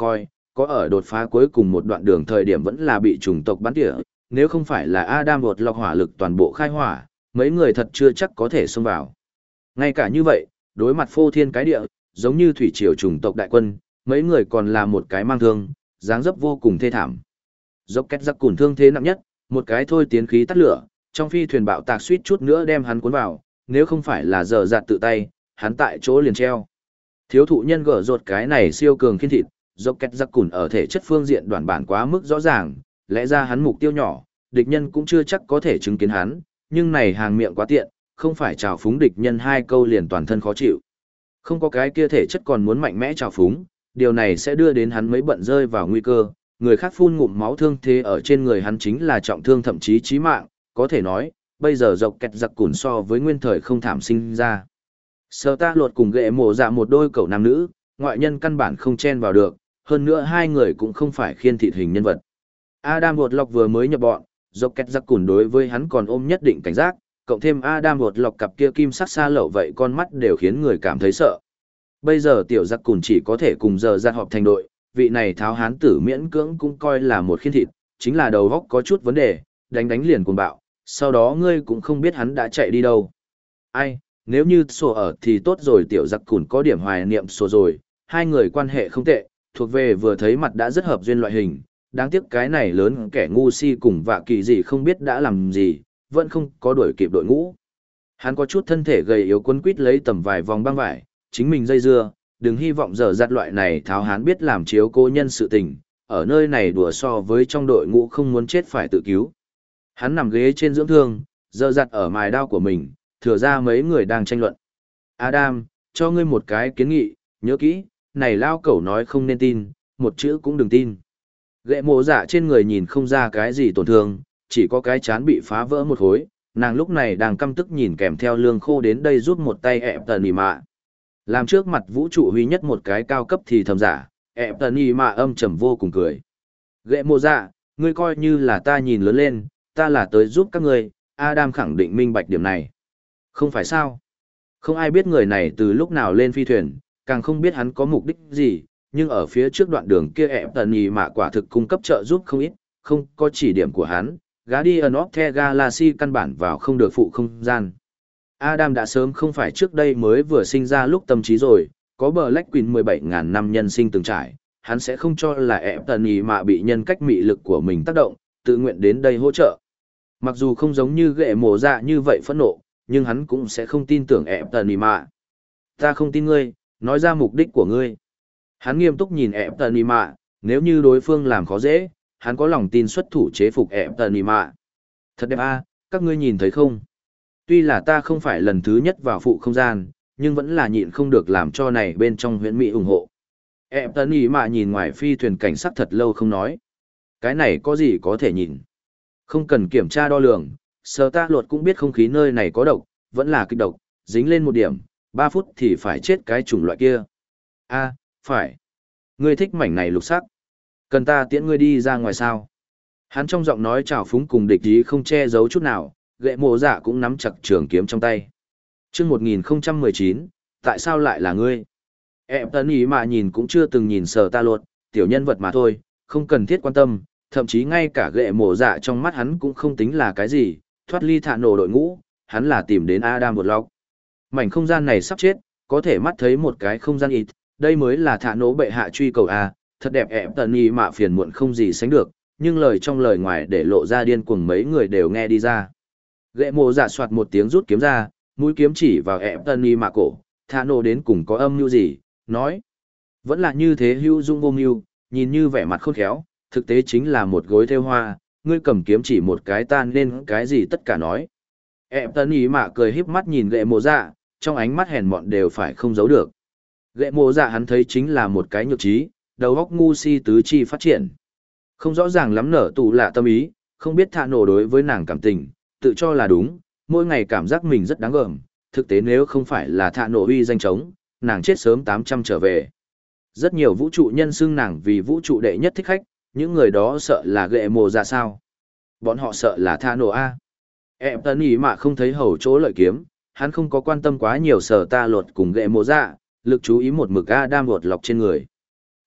có ở đột phá cuối cùng một đoạn đường thời điểm vẫn là bị chủng tộc bắn tỉa, nếu không phải là Adam vượt lọc hỏa lực toàn bộ khai hỏa, mấy người thật chưa chắc có thể xông vào. Ngay cả như vậy, đối mặt phô thiên cái địa, giống như thủy triều chủng tộc đại quân, mấy người còn là một cái mang thương, dáng dấp vô cùng thê thảm. Dốc két giặc cùn thương thế nặng nhất, một cái thôi tiến khí tắt lửa, trong phi thuyền bạo tạc suýt chút nữa đem hắn cuốn vào, nếu không phải là giờ giặt tự tay, hắn tại chỗ liền treo. Thiếu thụ nhân gở rột cái này siêu cường khiên thịt, dốc két giặc cùn ở thể chất phương diện đoạn bản quá mức rõ ràng, lẽ ra hắn mục tiêu nhỏ, địch nhân cũng chưa chắc có thể chứng kiến hắn, nhưng này hàng miệng quá tiện, không phải trào phúng địch nhân hai câu liền toàn thân khó chịu. Không có cái kia thể chất còn muốn mạnh mẽ trào phúng, điều này sẽ đưa đến hắn mấy bận rơi vào nguy cơ, người khác phun ngụm máu thương thế ở trên người hắn chính là trọng thương thậm chí chí mạng, có thể nói, bây giờ dọc kẹt giặc cùn so với nguyên thời không thảm sinh ra. Sở ta luật cùng ghệ mổ dạ một đôi cậu nam nữ, ngoại nhân căn bản không chen vào được, hơn nữa hai người cũng không phải khiên thịt hình nhân vật. Adam Bột Lọc vừa mới nhập bọn, dọc kẹt giặc cùn đối với hắn còn ôm nhất định cảnh giác, cộng thêm Adam Bột Lọc cặp kia kim sắc xa lậu vậy con mắt đều khiến người cảm thấy sợ. Bây giờ tiểu giặc cùn chỉ có thể cùng giờ ra họp thành đội, vị này tháo hán tử miễn cưỡng cũng coi là một khiên thịt, chính là đầu góc có chút vấn đề, đánh đánh liền cuồng bạo, sau đó ngươi cũng không biết hắn đã chạy đi đâu. Ai, nếu như sổ ở thì tốt rồi, tiểu giặc cùn có điểm hoài niệm sổ rồi, hai người quan hệ không tệ, thuộc về vừa thấy mặt đã rất hợp duyên loại hình, đáng tiếc cái này lớn kẻ ngu si cùng vạ kỳ gì không biết đã làm gì, vẫn không có đuổi kịp đội ngũ. Hắn có chút thân thể gầy yếu quấn quít lấy tầm vài vòng băng vải, chính mình dây dưa, đừng hy vọng giờ giặt loại này tháo hán biết làm chiếu cố nhân sự tình, ở nơi này đùa so với trong đội ngũ không muốn chết phải tự cứu. Hắn nằm ghế trên dưỡng thương, giờ giặt ở mài đao của mình, thừa ra mấy người đang tranh luận. Adam, cho ngươi một cái kiến nghị, nhớ kỹ, này lao cẩu nói không nên tin, một chữ cũng đừng tin. Ghệ mộ dạ trên người nhìn không ra cái gì tổn thương, chỉ có cái chán bị phá vỡ một khối, nàng lúc này đang căm tức nhìn kèm theo lương khô đến đây giúp một tay ẹp tần ỉ mạ. Làm trước mặt vũ trụ huy nhất một cái cao cấp thì thầm giả, ẹp tần ỉ mạ âm trầm vô cùng cười. Ghệ mộ dạ, ngươi coi như là ta nhìn lớn lên, ta là tới giúp các ngươi, Adam khẳng định minh bạch điểm này. Không phải sao? Không ai biết người này từ lúc nào lên phi thuyền, càng không biết hắn có mục đích gì, nhưng ở phía trước đoạn đường kia ẹp tần ỉ mạ quả thực cung cấp trợ giúp không ít, không có chỉ điểm của hắn, Guardian of the Galaxy căn bản vào không được phụ không gian. Adam đã sớm không phải trước đây mới vừa sinh ra lúc tâm trí rồi, có Black Queen mười bảy nghìn năm nhân sinh từng trải, hắn sẽ không cho là ẹp tần ỉ mạ bị nhân cách mị lực của mình tác động, tự nguyện đến đây hỗ trợ. Mặc dù không giống như ghệ mổ dạ như vậy phẫn nộ, nhưng hắn cũng sẽ không tin tưởng ẹp tần ỉ mạ. Ta không tin ngươi, nói ra mục đích của ngươi. Hắn nghiêm túc nhìn ẹp tần ỉ mạ, nếu như đối phương làm khó dễ, hắn có lòng tin xuất thủ chế phục ẹp tần ỉ mạ. Thật đẹp a, các ngươi nhìn thấy không? Tuy là ta không phải lần thứ nhất vào phụ không gian, nhưng vẫn là nhịn không được làm cho này bên trong huyện Mỹ ủng hộ. Ẹp tần ỉ mạ nhìn ngoài phi thuyền cảnh sát thật lâu không nói. Cái này có gì có thể nhìn? Không cần kiểm tra đo lường, sờ ta luật cũng biết không khí nơi này có độc, vẫn là kịch độc, dính lên một điểm, ba phút thì phải chết cái chủng loại kia. A, phải. Ngươi thích mảnh này lục sắc. Cần ta tiễn ngươi đi ra ngoài sao? Hắn trong giọng nói trào phúng cùng địch ý không che giấu chút nào, ghệ mộ dạ cũng nắm chặt trường kiếm trong tay. Trước một nghìn không trăm mười chín, tại sao lại là ngươi? Em tấn ý mà nhìn cũng chưa từng nhìn sờ ta luật, tiểu nhân vật mà thôi, không cần thiết quan tâm, thậm chí ngay cả ghệ mộ dạ trong mắt hắn cũng không tính là cái gì, thoát ly thả nổ đội ngũ, hắn là tìm đến Adam một lọc. Mảnh không gian này sắp chết, có thể mắt thấy một cái không gian ít, đây mới là thả nổ bệ hạ truy cầu A, thật đẹp ẹp tần y mạ phiền muộn không gì sánh được, nhưng lời trong lời ngoài để lộ ra điên cuồng mấy người đều nghe đi ra. Ghệ mộ dạ soạt một tiếng rút kiếm ra, mũi kiếm chỉ vào ẹp tần y mạ cổ, thả nổ đến cùng có âm mưu gì, nói. Vẫn là như thế hữu dung vô mưu, nhìn như vẻ mặt khôn khéo, thực tế chính là một gối theo hoa, ngươi cầm kiếm chỉ một cái tan nên cái gì tất cả nói. Ẹp tần y mạ cười híp mắt nhìn ghệ mộ dạ, trong ánh mắt hèn mọn đều phải không giấu được. Ghệ mộ dạ hắn thấy chính là một cái nhược trí, đầu óc ngu si tứ chi phát triển. Không rõ ràng lắm nở tù lạ tâm ý, không biết thả nổ đối với nàng cảm tình, tự cho là đúng, mỗi ngày cảm giác mình rất đáng gờm, thực tế nếu không phải là thả nổ uy danh chống, nàng chết sớm tám trăm trở về. Rất nhiều vũ trụ nhân xưng nàng vì vũ trụ đệ nhất thích khách, những người đó sợ là ghệ mộ dạ sao? Bọn họ sợ là thả nổ A. Em tấn ý mà không thấy hầu chỗ lợi kiếm, hắn không có quan tâm quá nhiều sở ta lột cùng ghệ mộ dạ, lực chú ý một mực Adam lột lọc trên người.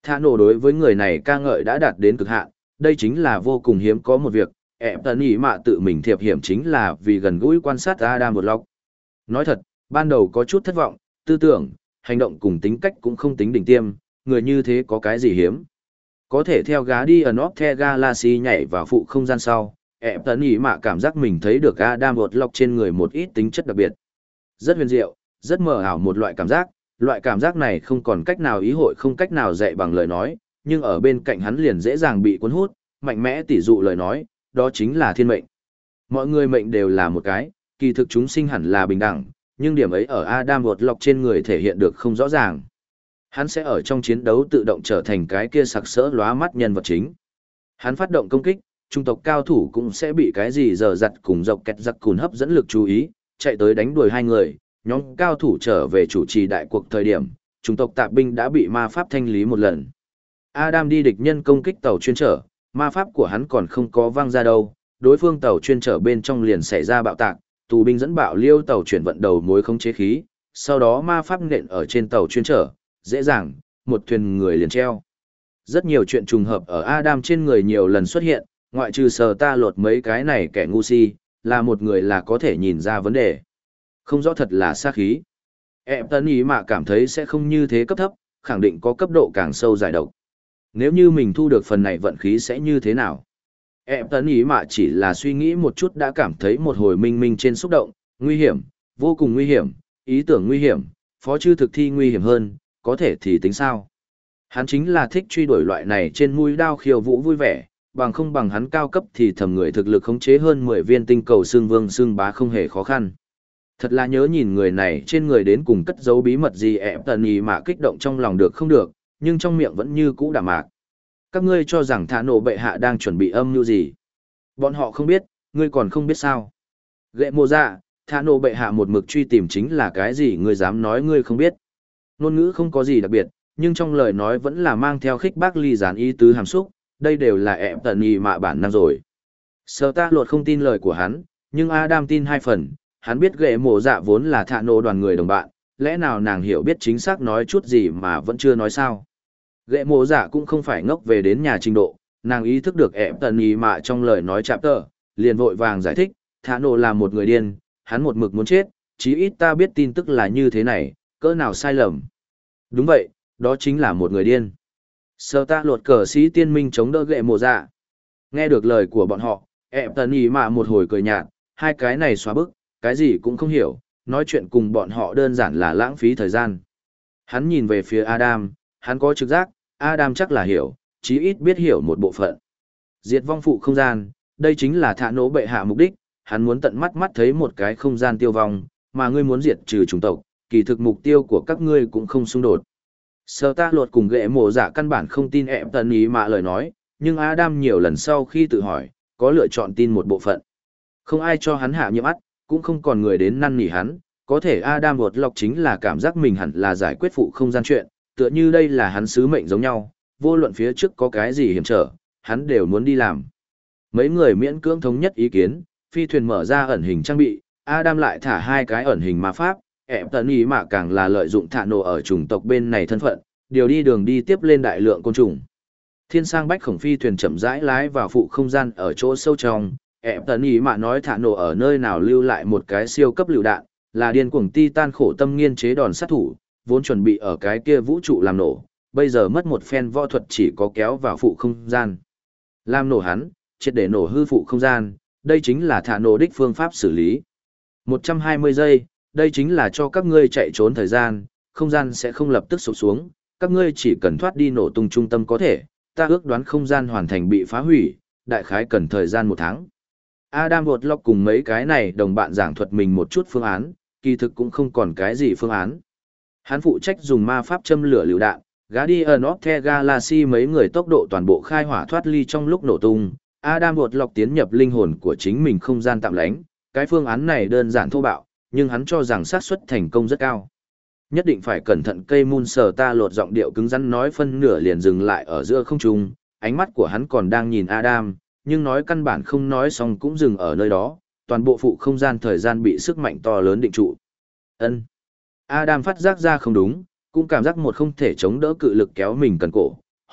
Thả nổ đối với người này ca ngợi đã đạt đến cực hạn, đây chính là vô cùng hiếm có một việc, ẹp tần ý mạ tự mình thiệp hiểm chính là vì gần gũi quan sát Adam Warlock. Nói thật, ban đầu có chút thất vọng, tư tưởng, hành động cùng tính cách cũng không tính đỉnh tiêm, người như thế có cái gì hiếm. Có thể theo Guardian of the Galaxy nhảy vào phụ không gian sau, ẹp tần ý mạ cảm giác mình thấy được Adam Warlock trên người một ít tính chất đặc biệt. Rất huyền diệu, rất mờ ảo một loại cảm giác, loại cảm giác này không còn cách nào ý hội không cách nào dạy bằng lời nói, nhưng ở bên cạnh hắn liền dễ dàng bị cuốn hút, mạnh mẽ tỉ dụ lời nói, đó chính là thiên mệnh. Mọi người mệnh đều là một cái, kỳ thực chúng sinh hẳn là bình đẳng, nhưng điểm ấy ở Adam Warlock trên người thể hiện được không rõ ràng. Hắn sẽ ở trong chiến đấu tự động trở thành cái kia sặc sỡ lóa mắt nhân vật chính. Hắn phát động công kích, trung tộc cao thủ cũng sẽ bị cái gì dở dặt cùng dọc kẹt giặc cùn hấp dẫn lực chú ý, chạy tới đánh đuổi hai người, nhóm cao thủ trở về chủ trì đại cuộc thời điểm, trung tộc tạp binh đã bị ma pháp thanh lý một lần. Adam đi địch nhân công kích tàu chuyên trở, ma pháp của hắn còn không có văng ra đâu, đối phương tàu chuyên trở bên trong liền xảy ra bạo tạc, tù binh dẫn bạo liêu tàu chuyển vận đầu mối khống chế khí, sau đó ma pháp nện ở trên tàu chuyên trở, dễ dàng, một thuyền người liền treo. Rất nhiều chuyện trùng hợp ở Adam trên người nhiều lần xuất hiện, ngoại trừ sờ ta lột mấy cái này kẻ ngu si, là một người là có thể nhìn ra vấn đề. Không rõ thật là sát khí. Em tấn ý mà cảm thấy sẽ không như thế cấp thấp, khẳng định có cấp độ càng sâu giải độc. Nếu như mình thu được phần này vận khí sẽ như thế nào? Em tấn ý mà chỉ là suy nghĩ một chút đã cảm thấy một hồi minh minh trên xúc động, nguy hiểm, vô cùng nguy hiểm, ý tưởng nguy hiểm, phó chư thực thi nguy hiểm hơn, có thể thì tính sao? Hắn chính là thích truy đuổi loại này trên mũi đao khiêu vũ vui vẻ, bằng không bằng hắn cao cấp thì thầm người thực lực khống chế hơn mười viên tinh cầu xương vương xương bá không hề khó khăn. Thật là nhớ nhìn người này trên người đến cùng cất giấu bí mật gì ẹp tần ý mà kích động trong lòng được không được, nhưng trong miệng vẫn như cũ đạm mạc. Các ngươi cho rằng thả nổ bệ hạ đang chuẩn bị âm mưu gì? Bọn họ không biết, ngươi còn không biết sao? Gệ mồ dạ, thả nổ bệ hạ một mực truy tìm chính là cái gì ngươi dám nói ngươi không biết. Ngôn ngữ không có gì đặc biệt, nhưng trong lời nói vẫn là mang theo khích bác ly gián ý tứ hàm xúc, đây đều là ẹp tần ý mạ bản năng rồi. Sở ta luật không tin lời của hắn, nhưng Adam tin hai phần, hắn biết ghệ mộ dạ vốn là thạ nổ đoàn người đồng bạn, lẽ nào nàng hiểu biết chính xác nói chút gì mà vẫn chưa nói sao. Ghệ mộ dạ cũng không phải ngốc về đến nhà trình độ, nàng ý thức được ẹp tần ý mạ trong lời nói chạm tờ, liền vội vàng giải thích, thạ nổ là một người điên, hắn một mực muốn chết, chí ít ta biết tin tức là như thế này, cỡ nào sai lầm. Đúng vậy, đó chính là một người điên. Sở ta luật cờ sĩ tiên minh chống đỡ ghệ mộ dạ. Nghe được lời của bọn họ, ẹp tần ý mạ một hồi cười nhạt, hai cái này xóa bức, cái gì cũng không hiểu, nói chuyện cùng bọn họ đơn giản là lãng phí thời gian. Hắn nhìn về phía Adam, hắn có trực giác, Adam chắc là hiểu, chí ít biết hiểu một bộ phận. Diệt vong phụ không gian, đây chính là thả nổ bệ hạ mục đích, hắn muốn tận mắt mắt thấy một cái không gian tiêu vong, mà ngươi muốn diệt trừ chủng tộc, kỳ thực mục tiêu của các ngươi cũng không xung đột. Sở ta luật cùng ghệ mộ giả căn bản không tin ẹp tần ý mà lời nói, nhưng Adam nhiều lần sau khi tự hỏi, có lựa chọn tin một bộ phận. Không ai cho hắn hạ nhiệm ắt, cũng không còn người đến năn nỉ hắn, có thể Adam Warlock chính là cảm giác mình hẳn là giải quyết phụ không gian chuyện, tựa như đây là hắn sứ mệnh giống nhau, vô luận phía trước có cái gì hiểm trở, hắn đều muốn đi làm. Mấy người miễn cưỡng thống nhất ý kiến, phi thuyền mở ra ẩn hình trang bị, Adam lại thả hai cái ẩn hình ma pháp, ẹp tần ý mà càng là lợi dụng thả nổ ở chủng tộc bên này thân phận, điều đi đường đi tiếp lên đại lượng côn trùng. Thiên sang bách khổng phi thuyền chậm rãi lái vào phụ không gian ở chỗ sâu trong, ẹp tần ý mà nói thả nổ ở nơi nào lưu lại một cái siêu cấp lựu đạn, là điên cuồng titan khổ tâm nghiên chế đòn sát thủ, vốn chuẩn bị ở cái kia vũ trụ làm nổ, bây giờ mất một phen võ thuật chỉ có kéo vào phụ không gian. Làm nổ hắn, triệt để nổ hư phụ không gian, đây chính là thả nổ đích phương pháp xử lý. một trăm hai mươi giây, đây chính là cho các ngươi chạy trốn thời gian, không gian sẽ không lập tức sụp xuống, các ngươi chỉ cần thoát đi nổ tung trung tâm có thể, ta ước đoán không gian hoàn thành bị phá hủy, đại khái cần thời gian một tháng. Adam Warlock cùng mấy cái này đồng bạn giảng thuật mình một chút phương án, kỳ thực cũng không còn cái gì phương án. Hắn phụ trách dùng ma pháp châm lửa lựu đạn, Guardian of the Galaxy mấy người tốc độ toàn bộ khai hỏa thoát ly trong lúc nổ tung, Adam Warlock tiến nhập linh hồn của chính mình không gian tạm lánh, cái phương án này đơn giản thô bạo, nhưng hắn cho rằng xác suất thành công rất cao. Nhất định phải cẩn thận cây mun sờ ta lột giọng điệu cứng rắn nói phân nửa liền dừng lại ở giữa không trung, ánh mắt của hắn còn đang nhìn Adam, nhưng nói căn bản không nói xong cũng dừng ở nơi đó, toàn bộ phụ không gian thời gian bị sức mạnh to lớn định trụ. Ân. Adam phát giác ra không đúng, cũng cảm giác một không thể chống đỡ cự lực kéo mình cần cổ,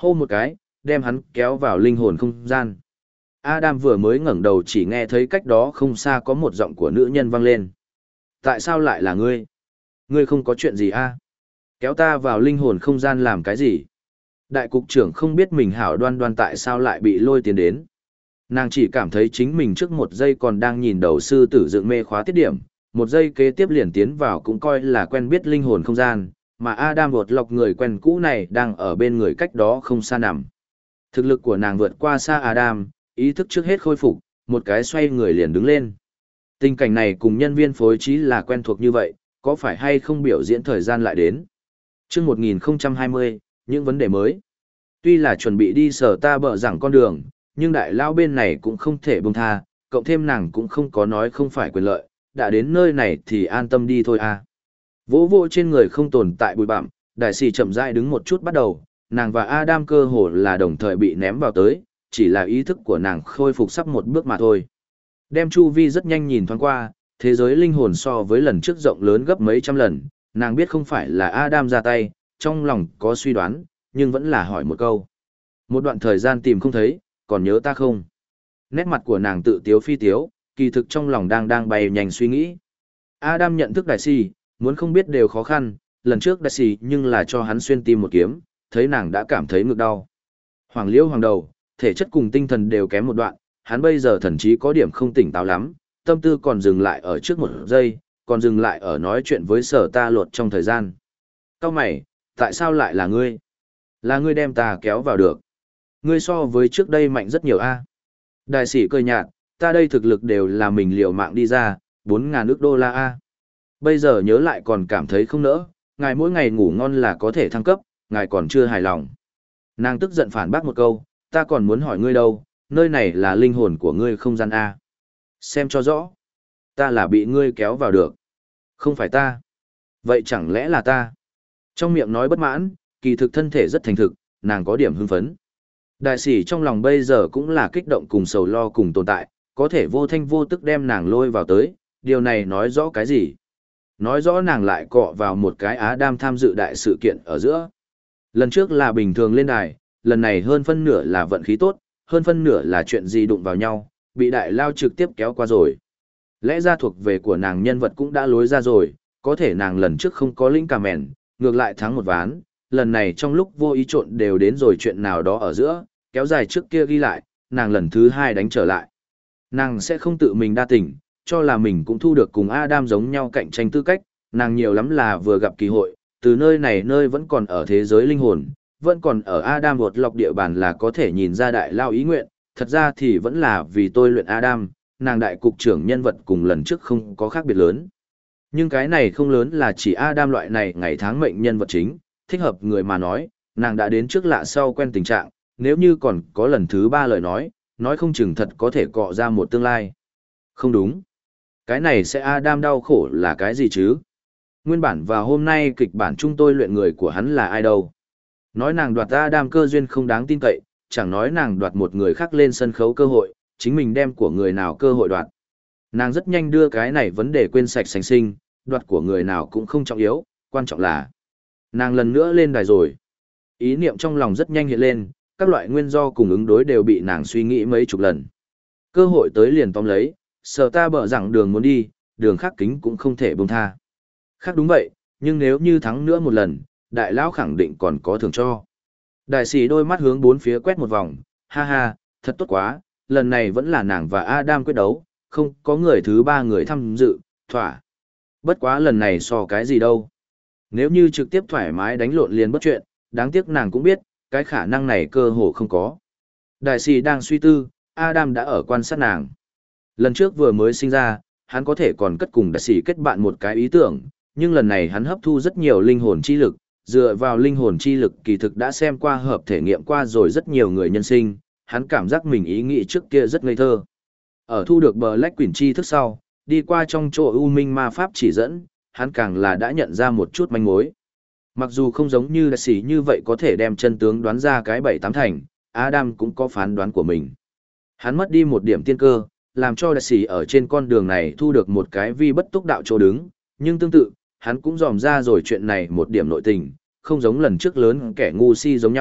hô một cái, đem hắn kéo vào linh hồn không gian. Adam vừa mới ngẩng đầu chỉ nghe thấy cách đó không xa có một giọng của nữ nhân vang lên. Tại sao lại là ngươi? Ngươi không có chuyện gì a? Kéo ta vào linh hồn không gian làm cái gì? Đại cục trưởng không biết mình hảo đoan đoan tại sao lại bị lôi tiến đến. Nàng chỉ cảm thấy chính mình trước một giây còn đang nhìn đầu sư tử dựng mê khóa tiết điểm, một giây kế tiếp liền tiến vào cũng coi là quen biết linh hồn không gian, mà Adam vột lọc người quen cũ này đang ở bên người cách đó không xa nằm. Thực lực của nàng vượt qua xa Adam, ý thức trước hết khôi phục, một cái xoay người liền đứng lên. Tình cảnh này cùng nhân viên phối trí là quen thuộc như vậy, có phải hay không biểu diễn thời gian lại đến. Trước một nghìn không trăm hai mươi, những vấn đề mới. Tuy là chuẩn bị đi sở ta bờ rằng con đường, nhưng đại lao bên này cũng không thể buông tha, cộng thêm nàng cũng không có nói không phải quyền lợi, đã đến nơi này thì an tâm đi thôi à. Vỗ vỗ trên người không tồn tại bụi bặm, đại sĩ chậm rãi đứng một chút bắt đầu, nàng và Adam cơ hồ là đồng thời bị ném vào tới, chỉ là ý thức của nàng khôi phục sắp một bước mà thôi. Đem chu vi rất nhanh nhìn thoáng qua, thế giới linh hồn so với lần trước rộng lớn gấp mấy trăm lần, nàng biết không phải là Adam ra tay, trong lòng có suy đoán, nhưng vẫn là hỏi một câu. Một đoạn thời gian tìm không thấy, còn nhớ ta không? Nét mặt của nàng tự tiếu phi tiếu, kỳ thực trong lòng đang đang bay nhanh suy nghĩ. Adam nhận thức đại sĩ, muốn không biết đều khó khăn, lần trước đại sĩ nhưng là cho hắn xuyên tim một kiếm, thấy nàng đã cảm thấy ngực đau. Hoàng liễu hoàng đầu, thể chất cùng tinh thần đều kém một đoạn, hắn bây giờ thần trí có điểm không tỉnh táo lắm, tâm tư còn dừng lại ở trước một giây, còn dừng lại ở nói chuyện với sở ta lột trong thời gian. Cao mày, tại sao lại là ngươi? Là ngươi đem ta kéo vào được. Ngươi so với trước đây mạnh rất nhiều a. Đại sĩ cười nhạt, ta đây thực lực đều là mình liều mạng đi ra, bốn ngàn ức đô la a. Bây giờ nhớ lại còn cảm thấy không nỡ, ngài mỗi ngày ngủ ngon là có thể thăng cấp, ngài còn chưa hài lòng. Nàng tức giận phản bác một câu, ta còn muốn hỏi ngươi đâu, nơi này là linh hồn của ngươi không gian a. Xem cho rõ. Ta là bị ngươi kéo vào được. Không phải ta. Vậy chẳng lẽ là ta? Trong miệng nói bất mãn, kỳ thực thân thể rất thành thực, nàng có điểm hưng phấn. Đại sĩ trong lòng bây giờ cũng là kích động cùng sầu lo cùng tồn tại, có thể vô thanh vô tức đem nàng lôi vào tới, điều này nói rõ cái gì? Nói rõ nàng lại cọ vào một cái Adam tham dự đại sự kiện ở giữa. Lần trước là bình thường lên đài, lần này hơn phân nửa là vận khí tốt, hơn phân nửa là chuyện gì đụng vào nhau, bị đại lao trực tiếp kéo qua rồi. Lẽ ra thuộc về của nàng nhân vật cũng đã lối ra rồi, có thể nàng lần trước không có linh cà mèn, ngược lại thắng một ván, lần này trong lúc vô ý trộn đều đến rồi chuyện nào đó ở giữa, kéo dài trước kia ghi lại, nàng lần thứ hai đánh trở lại. Nàng sẽ không tự mình đa tình, cho là mình cũng thu được cùng Adam giống nhau cạnh tranh tư cách, nàng nhiều lắm là vừa gặp kỳ hội, từ nơi này nơi vẫn còn ở thế giới linh hồn, vẫn còn ở Adam một lọc địa bàn là có thể nhìn ra đại lao ý nguyện, thật ra thì vẫn là vì tôi luyện Adam, nàng đại cục trưởng nhân vật cùng lần trước không có khác biệt lớn. Nhưng cái này không lớn là chỉ Adam loại này ngày tháng mệnh nhân vật chính, thích hợp người mà nói, nàng đã đến trước lạ sau quen tình trạng, nếu như còn có lần thứ ba lời nói, nói không chừng thật có thể cọ ra một tương lai. Không đúng. Cái này sẽ Adam đau khổ là cái gì chứ? Nguyên bản và hôm nay kịch bản chúng tôi luyện người của hắn là ai đâu? Nói nàng đoạt Adam cơ duyên không đáng tin cậy, chẳng nói nàng đoạt một người khác lên sân khấu cơ hội, chính mình đem của người nào cơ hội đoạt. Nàng rất nhanh đưa cái này vấn đề quên sạch sành sinh, đoạt của người nào cũng không trọng yếu, quan trọng là nàng lần nữa lên đài rồi. Ý niệm trong lòng rất nhanh hiện lên, các loại nguyên do cùng ứng đối đều bị nàng suy nghĩ mấy chục lần. Cơ hội tới liền tóm lấy, sợ ta bở rằng đường muốn đi, đường khác kính cũng không thể buông tha. Khác đúng vậy, nhưng nếu như thắng nữa một lần, đại lão khẳng định còn có thưởng cho. Đại sĩ đôi mắt hướng bốn phía quét một vòng, ha ha, thật tốt quá, lần này vẫn là nàng và Adam quyết đấu, không có người thứ ba người tham dự, thỏa. Bất quá lần này so cái gì đâu. Nếu như trực tiếp thoải mái đánh lộn liền bất chuyện, đáng tiếc nàng cũng biết, cái khả năng này cơ hồ không có. Đại sĩ đang suy tư, Adam đã ở quan sát nàng. Lần trước vừa mới sinh ra, hắn có thể còn cất cùng đại sĩ kết bạn một cái ý tưởng, nhưng lần này hắn hấp thu rất nhiều linh hồn chi lực, dựa vào linh hồn chi lực kỳ thực đã xem qua hợp thể nghiệm qua rồi rất nhiều người nhân sinh, hắn cảm giác mình ý nghĩ trước kia rất ngây thơ. Ở thu được Black Queen chi thức sau, đi qua trong chỗ U Minh ma pháp chỉ dẫn, hắn càng là đã nhận ra một chút manh mối. Mặc dù không giống như đại sĩ như vậy có thể đem chân tướng đoán ra cái bảy tám thành, Adam cũng có phán đoán của mình. Hắn mất đi một điểm tiên cơ, làm cho đại sĩ ở trên con đường này thu được một cái vi bất túc đạo chỗ đứng, nhưng tương tự, hắn cũng dòm ra rồi chuyện này một điểm nội tình, không giống lần trước lớn kẻ ngu si giống nhau,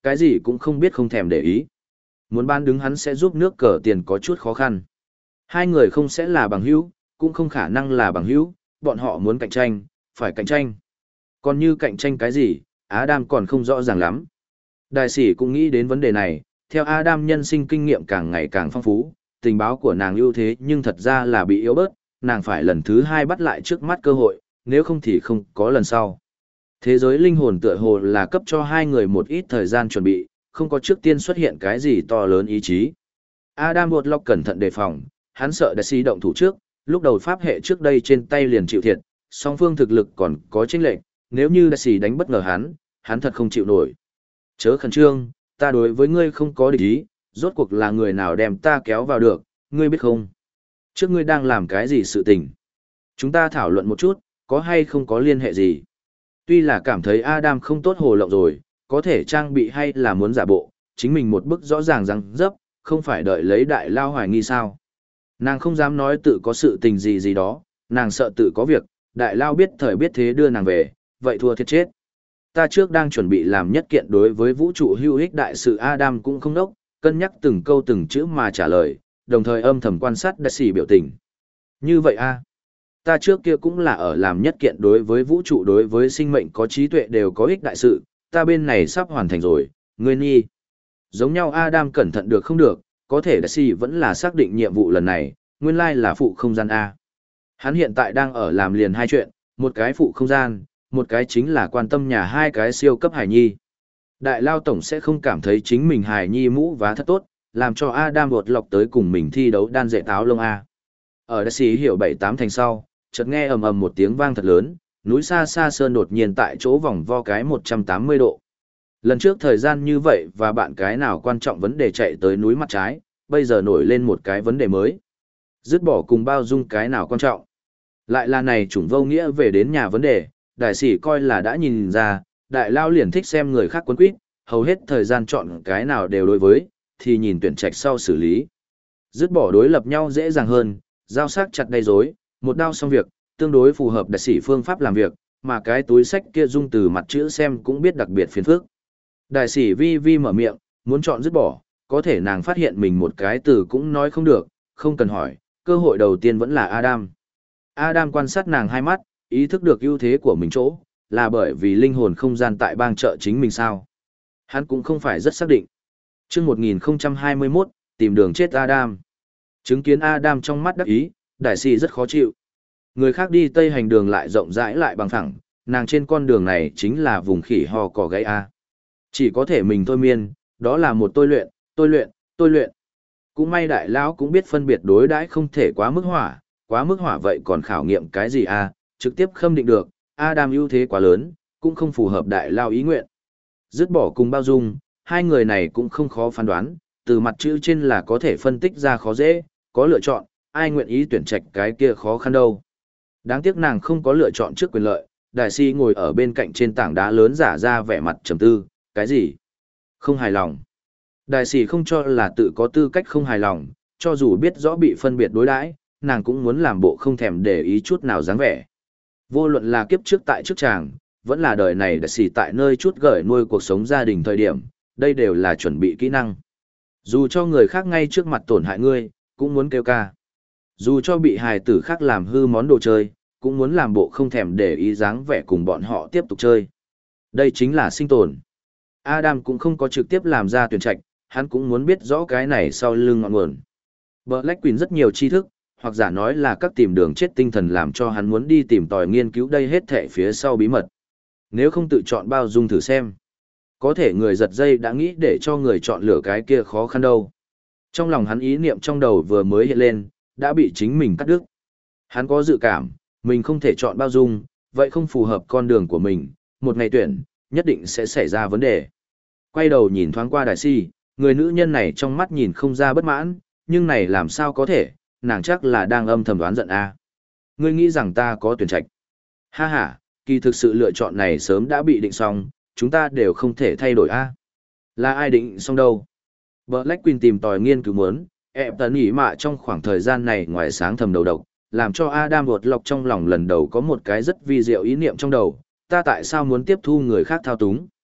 cái gì cũng không biết không thèm để ý. Muốn bán đứng hắn sẽ giúp nước cờ tiền có chút khó khăn. Hai người không sẽ là bằng hữu, cũng không khả năng là bằng hữu, bọn họ muốn cạnh tranh, phải cạnh tranh. Còn như cạnh tranh cái gì, Adam còn không rõ ràng lắm. Đại sĩ cũng nghĩ đến vấn đề này, theo Adam nhân sinh kinh nghiệm càng ngày càng phong phú, tình báo của nàng ưu thế nhưng thật ra là bị yếu bớt, nàng phải lần thứ hai bắt lại trước mắt cơ hội, nếu không thì không có lần sau. Thế giới linh hồn tựa hồ là cấp cho hai người một ít thời gian chuẩn bị, không có trước tiên xuất hiện cái gì to lớn ý chí. Adam Woodlock cẩn thận đề phòng, hắn sợ đại sĩ động thủ trước, lúc đầu pháp hệ trước đây trên tay liền chịu thiệt, song phương thực lực còn có chênh lệch, nếu như đại sĩ đánh bất ngờ hắn, hắn thật không chịu nổi. Chớ khẩn trương, ta đối với ngươi không có địch ý, rốt cuộc là người nào đem ta kéo vào được, ngươi biết không? Trước ngươi đang làm cái gì sự tình? Chúng ta thảo luận một chút, có hay không có liên hệ gì? Tuy là cảm thấy Adam không tốt hồ lộng rồi, có thể trang bị hay là muốn giả bộ, chính mình một bức rõ ràng răng dấp, không phải đợi lấy đại lao hoài nghi sao. Nàng không dám nói tự có sự tình gì gì đó, nàng sợ tự có việc, đại lao biết thời biết thế đưa nàng về, vậy thua thiệt chết. Ta trước đang chuẩn bị làm nhất kiện đối với vũ trụ hữu ích đại sự Adam cũng không đốc, cân nhắc từng câu từng chữ mà trả lời, đồng thời âm thầm quan sát đại sĩ biểu tình. Như vậy a, ta trước kia cũng là ở làm nhất kiện đối với vũ trụ đối với sinh mệnh có trí tuệ đều có ích đại sự, ta bên này sắp hoàn thành rồi, ngươi nhi. Giống nhau Adam cẩn thận được không được, có thể đại sĩ vẫn là xác định nhiệm vụ lần này, nguyên lai là phụ không gian A. Hắn hiện tại đang ở làm liền hai chuyện, một cái phụ không gian, một cái chính là quan tâm nhà hai cái siêu cấp hải nhi. Đại lao tổng sẽ không cảm thấy chính mình hải nhi mũ vá thật tốt, làm cho Adam đột lọc tới cùng mình thi đấu đan dạy táo lông A. Ở đại sĩ hiểu bảy tám thành sau, chợt nghe ầm ầm một tiếng vang thật lớn, núi xa xa sơn đột nhiên tại chỗ vòng vo cái một trăm tám mươi độ. Lần trước thời gian như vậy và bạn cái nào quan trọng vấn đề chạy tới núi mặt trái, bây giờ nổi lên một cái vấn đề mới. Dứt bỏ cùng bao dung cái nào quan trọng. Lại là này chủng vô nghĩa về đến nhà vấn đề, đại sĩ coi là đã nhìn ra, đại lao liền thích xem người khác quấn quýt, hầu hết thời gian chọn cái nào đều đối với, thì nhìn tuyển trạch sau xử lý. Dứt bỏ đối lập nhau dễ dàng hơn, giao sắc chặt đầy rối, một đao xong việc, tương đối phù hợp đại sĩ phương pháp làm việc, mà cái túi sách kia dung từ mặt chữ xem cũng biết đặc biệt phiền phức. Đại sĩ vi vi mở miệng, muốn chọn dứt bỏ, có thể nàng phát hiện mình một cái từ cũng nói không được, không cần hỏi, cơ hội đầu tiên vẫn là Adam. Adam quan sát nàng hai mắt, ý thức được ưu thế của mình chỗ, là bởi vì linh hồn không gian tại bang trợ chính mình sao. Hắn cũng không phải rất xác định. Chương một nghìn không trăm hai mươi mốt, tìm đường chết Adam. Chứng kiến Adam trong mắt đắc ý, đại sĩ rất khó chịu. Người khác đi tây hành đường lại rộng rãi lại bằng phẳng, nàng trên con đường này chính là vùng khỉ ho cỏ gãy A. Chỉ có thể mình thôi miên, đó là một tôi luyện, tôi luyện, tôi luyện. Cũng may đại lão cũng biết phân biệt đối đãi không thể quá mức hỏa, quá mức hỏa vậy còn khảo nghiệm cái gì a, trực tiếp khâm định được, Adam ưu thế quá lớn, cũng không phù hợp đại lao ý nguyện. Dứt bỏ cùng bao dung, hai người này cũng không khó phán đoán, từ mặt chữ trên là có thể phân tích ra khó dễ, có lựa chọn, ai nguyện ý tuyển trạch cái kia khó khăn đâu. Đáng tiếc nàng không có lựa chọn trước quyền lợi, đại sĩ ngồi ở bên cạnh trên tảng đá lớn giả ra vẻ mặt trầm tư, cái gì? Không hài lòng. Đại sĩ không cho là tự có tư cách không hài lòng, cho dù biết rõ bị phân biệt đối đãi, nàng cũng muốn làm bộ không thèm để ý chút nào dáng vẻ. Vô luận là kiếp trước tại trước chàng, vẫn là đời này đại sĩ tại nơi chút gởi nuôi cuộc sống gia đình thời điểm, đây đều là chuẩn bị kỹ năng. Dù cho người khác ngay trước mặt tổn hại ngươi, cũng muốn kêu ca. Dù cho bị hài tử khác làm hư món đồ chơi, cũng muốn làm bộ không thèm để ý dáng vẻ cùng bọn họ tiếp tục chơi. Đây chính là sinh tồn. Adam cũng không có trực tiếp làm ra tuyển trạch, hắn cũng muốn biết rõ cái này sau lưng ngọn nguồn. Black Queen rất nhiều tri thức, hoặc giả nói là các tìm đường chết tinh thần làm cho hắn muốn đi tìm tòi nghiên cứu đây hết thể phía sau bí mật. Nếu không tự chọn bao dung thử xem. Có thể người giật dây đã nghĩ để cho người chọn lựa cái kia khó khăn đâu. Trong lòng hắn ý niệm trong đầu vừa mới hiện lên, đã bị chính mình cắt đứt. Hắn có dự cảm, mình không thể chọn bao dung, vậy không phù hợp con đường của mình, một ngày tuyển, nhất định sẽ xảy ra vấn đề. Quay đầu nhìn thoáng qua đại si, người nữ nhân này trong mắt nhìn không ra bất mãn, nhưng này làm sao có thể, nàng chắc là đang âm thầm đoán giận a. À. Ngươi nghĩ rằng ta có tuyển trạch. Ha ha, kỳ thực sự lựa chọn này sớm đã bị định xong, chúng ta đều không thể thay đổi a. À. Là ai định xong đâu? Black Queen tìm tòi nghiên cứu muốn, ẹp tấn ý mạ trong khoảng thời gian này ngoài sáng thầm đầu độc, làm cho Adam vột lọc trong lòng lần đầu có một cái rất vi diệu ý niệm trong đầu, ta tại sao muốn tiếp thu người khác thao túng?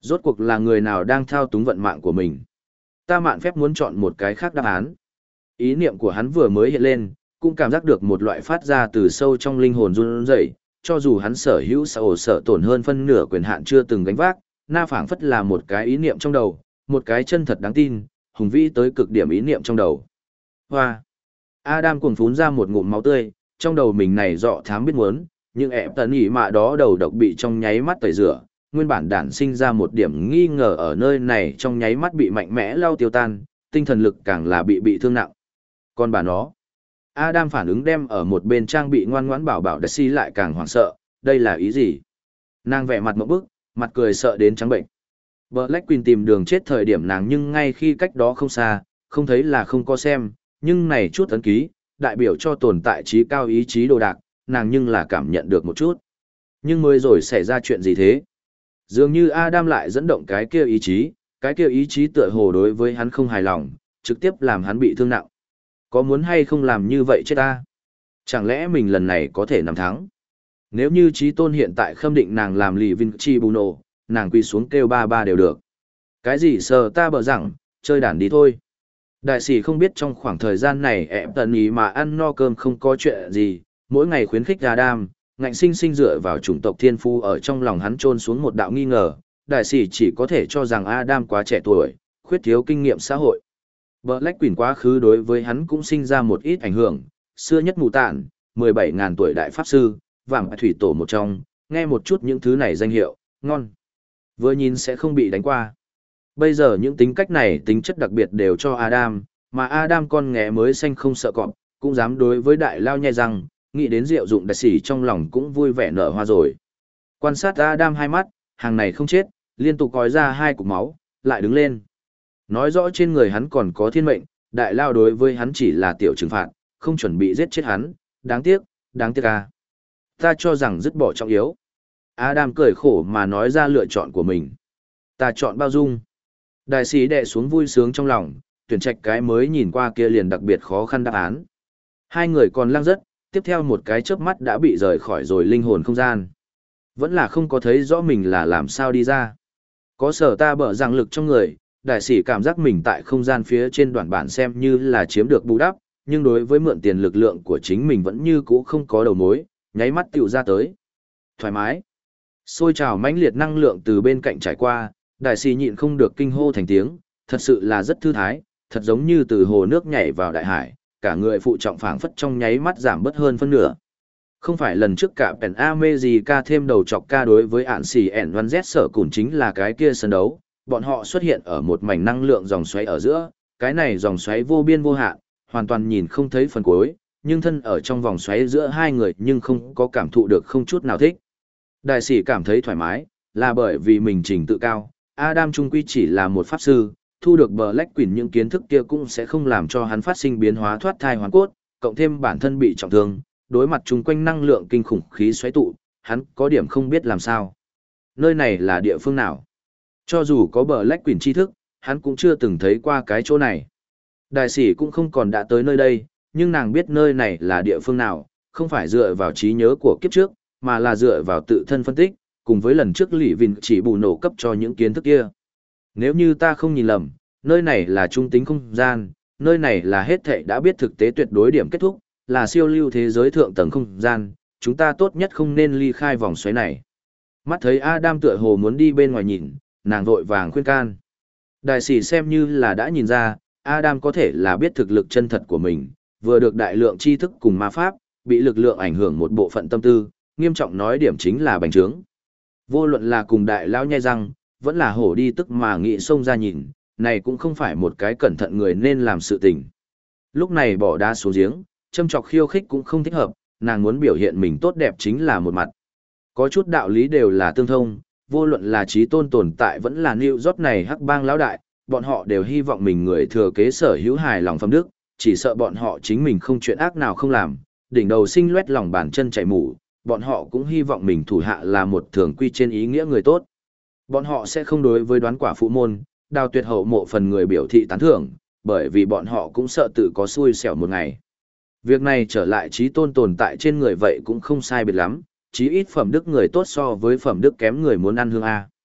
Rốt cuộc là người nào đang thao túng vận mạng của mình? Ta mạn phép muốn chọn một cái khác đáp án. Ý niệm của hắn vừa mới hiện lên, cũng cảm giác được một loại phát ra từ sâu trong linh hồn run rẩy, cho dù hắn sở hữu sở ổ sở tổn hơn phân nửa quyền hạn chưa từng gánh vác, na phảng phất là một cái ý niệm trong đầu, một cái chân thật đáng tin, hùng vĩ tới cực điểm ý niệm trong đầu. Hoa! Adam cuồng phún ra một ngụm máu tươi, trong đầu mình này dọ thám biết muốn, nhưng ẹp tần ý mạ đó đầu độc bị trong nháy mắt tẩy rửa, nguyên bản đản sinh ra một điểm nghi ngờ ở nơi này trong nháy mắt bị mạnh mẽ lao tiêu tan, tinh thần lực càng là bị bị thương nặng. Còn bà nó, Adam phản ứng đem ở một bên trang bị ngoan ngoãn bảo bảo Daisy lại càng hoảng sợ, đây là ý gì? Nàng vẻ mặt ngộp bức, mặt cười sợ đến trắng bệnh. Black Queen tìm đường chết thời điểm nàng nhưng ngay khi cách đó không xa, không thấy là không có xem, nhưng này chút ấn ký, đại biểu cho tồn tại trí cao ý chí đồ đạc, nàng nhưng là cảm nhận được một chút. Nhưng mới rồi xảy ra chuyện gì thế? Dường như Adam lại dẫn động cái kia ý chí, cái kia ý chí tựa hồ đối với hắn không hài lòng, trực tiếp làm hắn bị thương nặng. Có muốn hay không làm như vậy chết ta? Chẳng lẽ mình lần này có thể nắm thắng? Nếu như trí tôn hiện tại khâm định nàng làm lì Vinh Chi Bù Nổ, nàng quỳ xuống kêu ba ba đều được. Cái gì sờ ta bờ rằng, chơi đàn đi thôi. Đại sĩ không biết trong khoảng thời gian này ẹp tận ý mà ăn no cơm không có chuyện gì, mỗi ngày khuyến khích Adam, ngạnh sinh sinh dựa vào chủng tộc thiên phu ở trong lòng hắn trôn xuống một đạo nghi ngờ, đại sĩ chỉ có thể cho rằng Adam quá trẻ tuổi, khuyết thiếu kinh nghiệm xã hội. Black Queen quá khứ đối với hắn cũng sinh ra một ít ảnh hưởng, xưa nhất mù tạn, mười bảy nghìn tuổi đại pháp sư, vàng thủy tổ một trong, nghe một chút những thứ này danh hiệu, ngon. Vừa nhìn sẽ không bị đánh qua. Bây giờ những tính cách này tính chất đặc biệt đều cho Adam, mà Adam con nghé mới xanh không sợ cọp, cũng dám đối với đại lao nhai răng, nghĩ đến rượu dụng đại sĩ trong lòng cũng vui vẻ nở hoa rồi. Quan sát Adam hai mắt, hàng này không chết, liên tục còi ra hai cục máu, lại đứng lên. Nói rõ trên người hắn còn có thiên mệnh, đại lao đối với hắn chỉ là tiểu trừng phạt, không chuẩn bị giết chết hắn, đáng tiếc, đáng tiếc à. Ta cho rằng dứt bỏ trọng yếu. Adam cười khổ mà nói ra lựa chọn của mình. Ta chọn bao dung. Đại sĩ đè xuống vui sướng trong lòng, tuyển trạch cái mới nhìn qua kia liền đặc biệt khó khăn đáp án. Hai người còn lăng rất, tiếp theo một cái chớp mắt đã bị rời khỏi rồi linh hồn không gian. Vẫn là không có thấy rõ mình là làm sao đi ra. Có sở ta bở rằng lực trong người, đại sĩ cảm giác mình tại không gian phía trên đoạn bản xem như là chiếm được bù đắp, nhưng đối với mượn tiền lực lượng của chính mình vẫn như cũ không có đầu mối, nháy mắt tiểu ra tới. Thoải mái. Xôi trào mãnh liệt năng lượng từ bên cạnh trải qua, đại sĩ nhịn không được kinh hô thành tiếng, thật sự là rất thư thái, thật giống như từ hồ nước nhảy vào đại hải, cả người phụ trọng phảng phất trong nháy mắt giảm bớt hơn phân nửa. Không phải lần trước cả Pen America thêm đầu chọc ca đối với ạn xì ẻn văn Z sở cùn chính là cái kia sân đấu, bọn họ xuất hiện ở một mảnh năng lượng dòng xoáy ở giữa, cái này dòng xoáy vô biên vô hạn, hoàn toàn nhìn không thấy phần cuối, nhưng thân ở trong vòng xoáy giữa hai người nhưng không có cảm thụ được không chút nào thích. Đại sĩ cảm thấy thoải mái, là bởi vì mình trình tự cao, Adam trung quy chỉ là một pháp sư, thu được Black Queen những kiến thức kia cũng sẽ không làm cho hắn phát sinh biến hóa thoát thai hoàn cốt, cộng thêm bản thân bị trọng thương, đối mặt chung quanh năng lượng kinh khủng khí xoáy tụ, hắn có điểm không biết làm sao. Nơi này là địa phương nào? Cho dù có Black Queen tri thức, hắn cũng chưa từng thấy qua cái chỗ này. Đại sĩ cũng không còn đã tới nơi đây, nhưng nàng biết nơi này là địa phương nào, không phải dựa vào trí nhớ của kiếp trước, mà là dựa vào tự thân phân tích, cùng với lần trước Lý Vinh chỉ bù nổ cấp cho những kiến thức kia. Nếu như ta không nhìn lầm, nơi này là trung tính không gian, nơi này là hết thảy đã biết thực tế tuyệt đối điểm kết thúc, là siêu lưu thế giới thượng tầng không gian, chúng ta tốt nhất không nên ly khai vòng xoáy này. Mắt thấy Adam tựa hồ muốn đi bên ngoài nhìn, nàng vội vàng khuyên can. Đại sĩ xem như là đã nhìn ra, Adam có thể là biết thực lực chân thật của mình, vừa được đại lượng tri thức cùng ma pháp, bị lực lượng ảnh hưởng một bộ phận tâm tư, nghiêm trọng nói điểm chính là bành trướng. Vô luận là cùng đại lão nhai răng, vẫn là hổ đi tức mà nghị xông ra nhìn, này cũng không phải một cái cẩn thận người nên làm sự tình. Lúc này bỏ đá xuống giếng, châm chọc khiêu khích cũng không thích hợp, nàng muốn biểu hiện mình tốt đẹp chính là một mặt. Có chút đạo lý đều là tương thông, vô luận là trí tôn tồn tại vẫn là New York này hắc bang lão đại, bọn họ đều hy vọng mình người thừa kế sở hữu hài lòng phẩm đức, chỉ sợ bọn họ chính mình không chuyện ác nào không làm, đỉnh đầu sinh loét lòng bàn chân chảy mủ, bọn họ cũng hy vọng mình thủ hạ là một thường quy trên ý nghĩa người tốt. Bọn họ sẽ không đối với đoán quả phụ môn, đào tuyệt hậu mộ phần người biểu thị tán thưởng, bởi vì bọn họ cũng sợ tự có xui xẻo một ngày. Việc này trở lại trí tôn tồn tại trên người vậy cũng không sai biệt lắm, chí ít phẩm đức người tốt so với phẩm đức kém người muốn ăn hương A.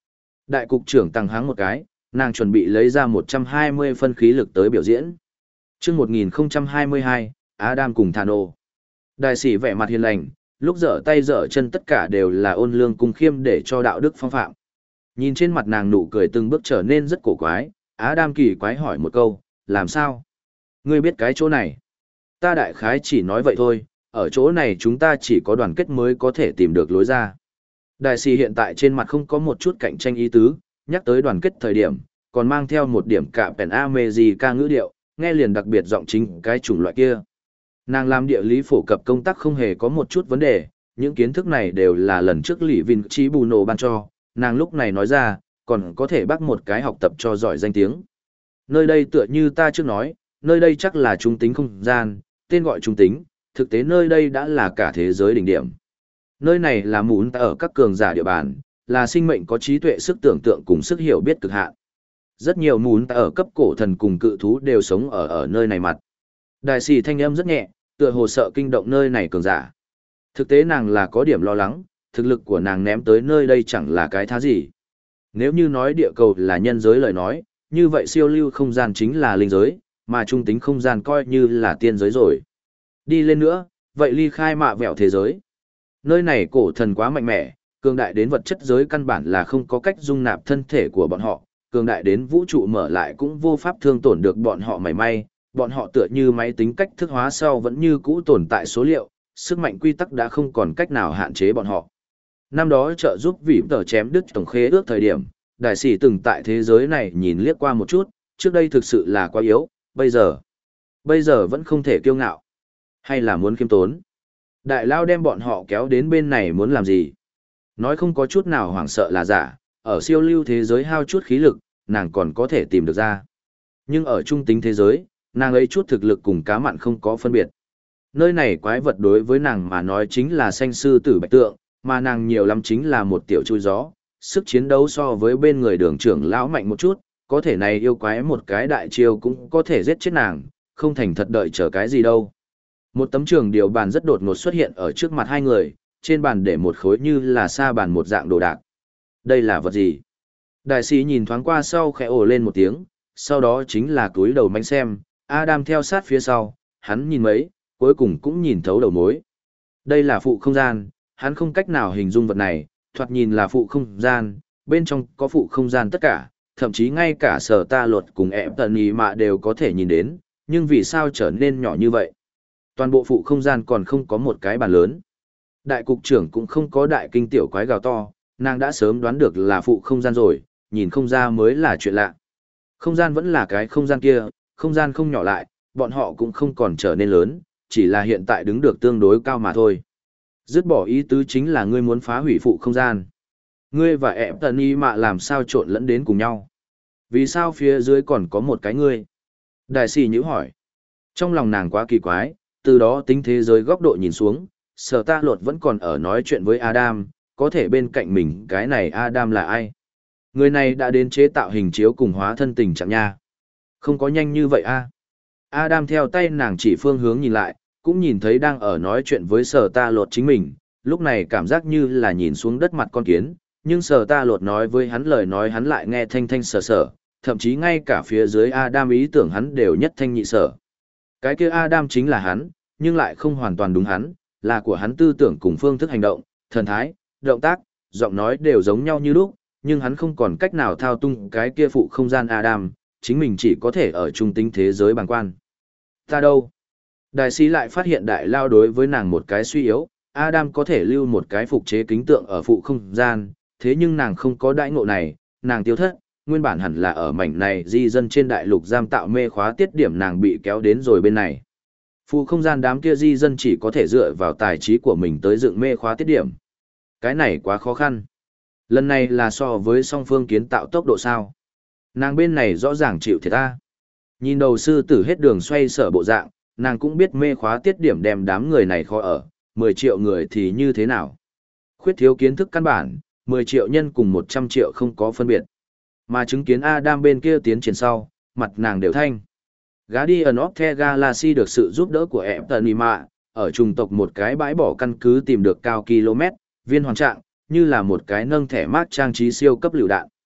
Đại cục trưởng tăng háng một cái, nàng chuẩn bị lấy ra một trăm hai mươi phân khí lực tới biểu diễn. Trước một nghìn không trăm hai mươi hai, Adam cùng Thano. Đại sĩ vẻ mặt hiền lành, lúc dở tay dở chân tất cả đều là ôn lương cung khiêm để cho đạo đức phong phạm. Nhìn trên mặt nàng nụ cười từng bước trở nên rất cổ quái, Adam kỳ quái hỏi một câu, làm sao? Ngươi biết cái chỗ này? Ta đại khái chỉ nói vậy thôi, ở chỗ này chúng ta chỉ có đoàn kết mới có thể tìm được lối ra. Đại sĩ hiện tại trên mặt không có một chút cạnh tranh ý tứ, nhắc tới đoàn kết thời điểm, còn mang theo một điểm cả pèn ame gì ca ngữ điệu, nghe liền đặc biệt giọng chính cái chủng loại kia. Nàng làm địa lý phổ cập công tác không hề có một chút vấn đề, những kiến thức này đều là lần trước Lý Vinh Trí Bù Nổ ban cho, nàng lúc này nói ra, còn có thể bắt một cái học tập cho giỏi danh tiếng. Nơi đây tựa như ta trước nói, nơi đây chắc là trung tính không gian, tên gọi trung tính, thực tế nơi đây đã là cả thế giới đỉnh điểm. Nơi này là muốn ta ở các cường giả địa bàn, là sinh mệnh có trí tuệ sức tưởng tượng cùng sức hiểu biết cực hạn. Rất nhiều muốn ta ở cấp cổ thần cùng cự thú đều sống ở ở nơi này mặt. Đại sĩ thanh âm rất nhẹ, tựa hồ sợ kinh động nơi này cường giả. Thực tế nàng là có điểm lo lắng, thực lực của nàng ném tới nơi đây chẳng là cái thá gì. Nếu như nói địa cầu là nhân giới lời nói, như vậy siêu lưu không gian chính là linh giới, mà trung tính không gian coi như là tiên giới rồi. Đi lên nữa, vậy ly khai mạ vẹo thế giới. Nơi này cổ thần quá mạnh mẽ, cường đại đến vật chất giới căn bản là không có cách dung nạp thân thể của bọn họ, cường đại đến vũ trụ mở lại cũng vô pháp thương tổn được bọn họ mảy may, bọn họ tựa như máy tính cách thức hóa sau vẫn như cũ tồn tại số liệu, sức mạnh quy tắc đã không còn cách nào hạn chế bọn họ. Năm đó trợ giúp vì tờ chém đứt tổng khế ước thời điểm, đại sĩ từng tại thế giới này nhìn liếc qua một chút, trước đây thực sự là quá yếu, bây giờ, bây giờ vẫn không thể kiêu ngạo, hay là muốn khiêm tốn. Đại lao đem bọn họ kéo đến bên này muốn làm gì? Nói không có chút nào hoảng sợ là giả, ở siêu lưu thế giới hao chút khí lực, nàng còn có thể tìm được ra. Nhưng ở trung tính thế giới, nàng ấy chút thực lực cùng cá mặn không có phân biệt. Nơi này quái vật đối với nàng mà nói chính là xanh sư tử bạch tượng, mà nàng nhiều lắm chính là một tiểu chui gió, sức chiến đấu so với bên người đường trưởng lão mạnh một chút, có thể này yêu quái một cái đại chiêu cũng có thể giết chết nàng, không thành thật đợi chờ cái gì đâu. Một tấm trường điều bàn rất đột ngột xuất hiện ở trước mặt hai người, trên bàn để một khối như là sa bàn một dạng đồ đạc. Đây là vật gì? Đại sĩ nhìn thoáng qua sau khẽ ồ lên một tiếng, sau đó chính là túi đầu mánh xem, Adam theo sát phía sau, hắn nhìn mấy, cuối cùng cũng nhìn thấu đầu mối. Đây là phụ không gian, hắn không cách nào hình dung vật này, thoạt nhìn là phụ không gian, bên trong có phụ không gian tất cả, thậm chí ngay cả sở ta luật cùng ẹp tần ý mạ đều có thể nhìn đến, nhưng vì sao trở nên nhỏ như vậy? Toàn bộ phụ không gian còn không có một cái bàn lớn. Đại cục trưởng cũng không có đại kinh tiểu quái gào to, nàng đã sớm đoán được là phụ không gian rồi, nhìn không ra mới là chuyện lạ. Không gian vẫn là cái không gian kia, không gian không nhỏ lại, bọn họ cũng không còn trở nên lớn, chỉ là hiện tại đứng được tương đối cao mà thôi. Dứt bỏ ý tứ chính là ngươi muốn phá hủy phụ không gian. Ngươi và ẹp tần y mạ làm sao trộn lẫn đến cùng nhau? Vì sao phía dưới còn có một cái ngươi? Đại sĩ nhữ hỏi. Trong lòng nàng quá kỳ quái, từ đó tính thế giới góc độ nhìn xuống, sở ta luật vẫn còn ở nói chuyện với Adam, có thể bên cạnh mình cái này Adam là ai? Người này đã đến chế tạo hình chiếu cùng hóa thân tình trạng nha. Không có nhanh như vậy a. Adam theo tay nàng chỉ phương hướng nhìn lại, cũng nhìn thấy đang ở nói chuyện với sở ta lột chính mình, lúc này cảm giác như là nhìn xuống đất mặt con kiến, nhưng sở ta lột nói với hắn lời nói hắn lại nghe thanh thanh sở sở, thậm chí ngay cả phía dưới Adam ý tưởng hắn đều nhất thanh nhị sở. Cái kia Adam chính là hắn, nhưng lại không hoàn toàn đúng hắn, là của hắn tư tưởng cùng phương thức hành động, thần thái, động tác, giọng nói đều giống nhau như lúc, nhưng hắn không còn cách nào thao tung cái kia phụ không gian Adam, chính mình chỉ có thể ở trung tính thế giới bàng quan. Ta đâu? Đại sĩ lại phát hiện đại lao đối với nàng một cái suy yếu, Adam có thể lưu một cái phục chế kính tượng ở phụ không gian, thế nhưng nàng không có đại ngộ này, nàng tiêu thất, nguyên bản hẳn là ở mảnh này di dân trên đại lục giam tạo mê khóa tiết điểm nàng bị kéo đến rồi bên này. Phụ không gian đám kia di dân chỉ có thể dựa vào tài trí của mình tới dựng mê khóa tiết điểm. Cái này quá khó khăn. Lần này là so với song phương kiến tạo tốc độ sao. Nàng bên này rõ ràng chịu thiệt ta. Nhìn đầu sư tử hết đường xoay sở bộ dạng, nàng cũng biết mê khóa tiết điểm đem đám người này khó ở, mười triệu người thì như thế nào. Khuyết thiếu kiến thức căn bản, mười triệu nhân cùng một trăm triệu không có phân biệt. Mà chứng kiến Adam bên kia tiến triển sau, mặt nàng đều thanh. Guardian of the Galaxy được sự giúp đỡ của Eptonima, ở trùng tộc một cái bãi bỏ căn cứ tìm được cao km, viên hoàn trạng, như là một cái nâng thẻ mát trang trí siêu cấp lựu đạn.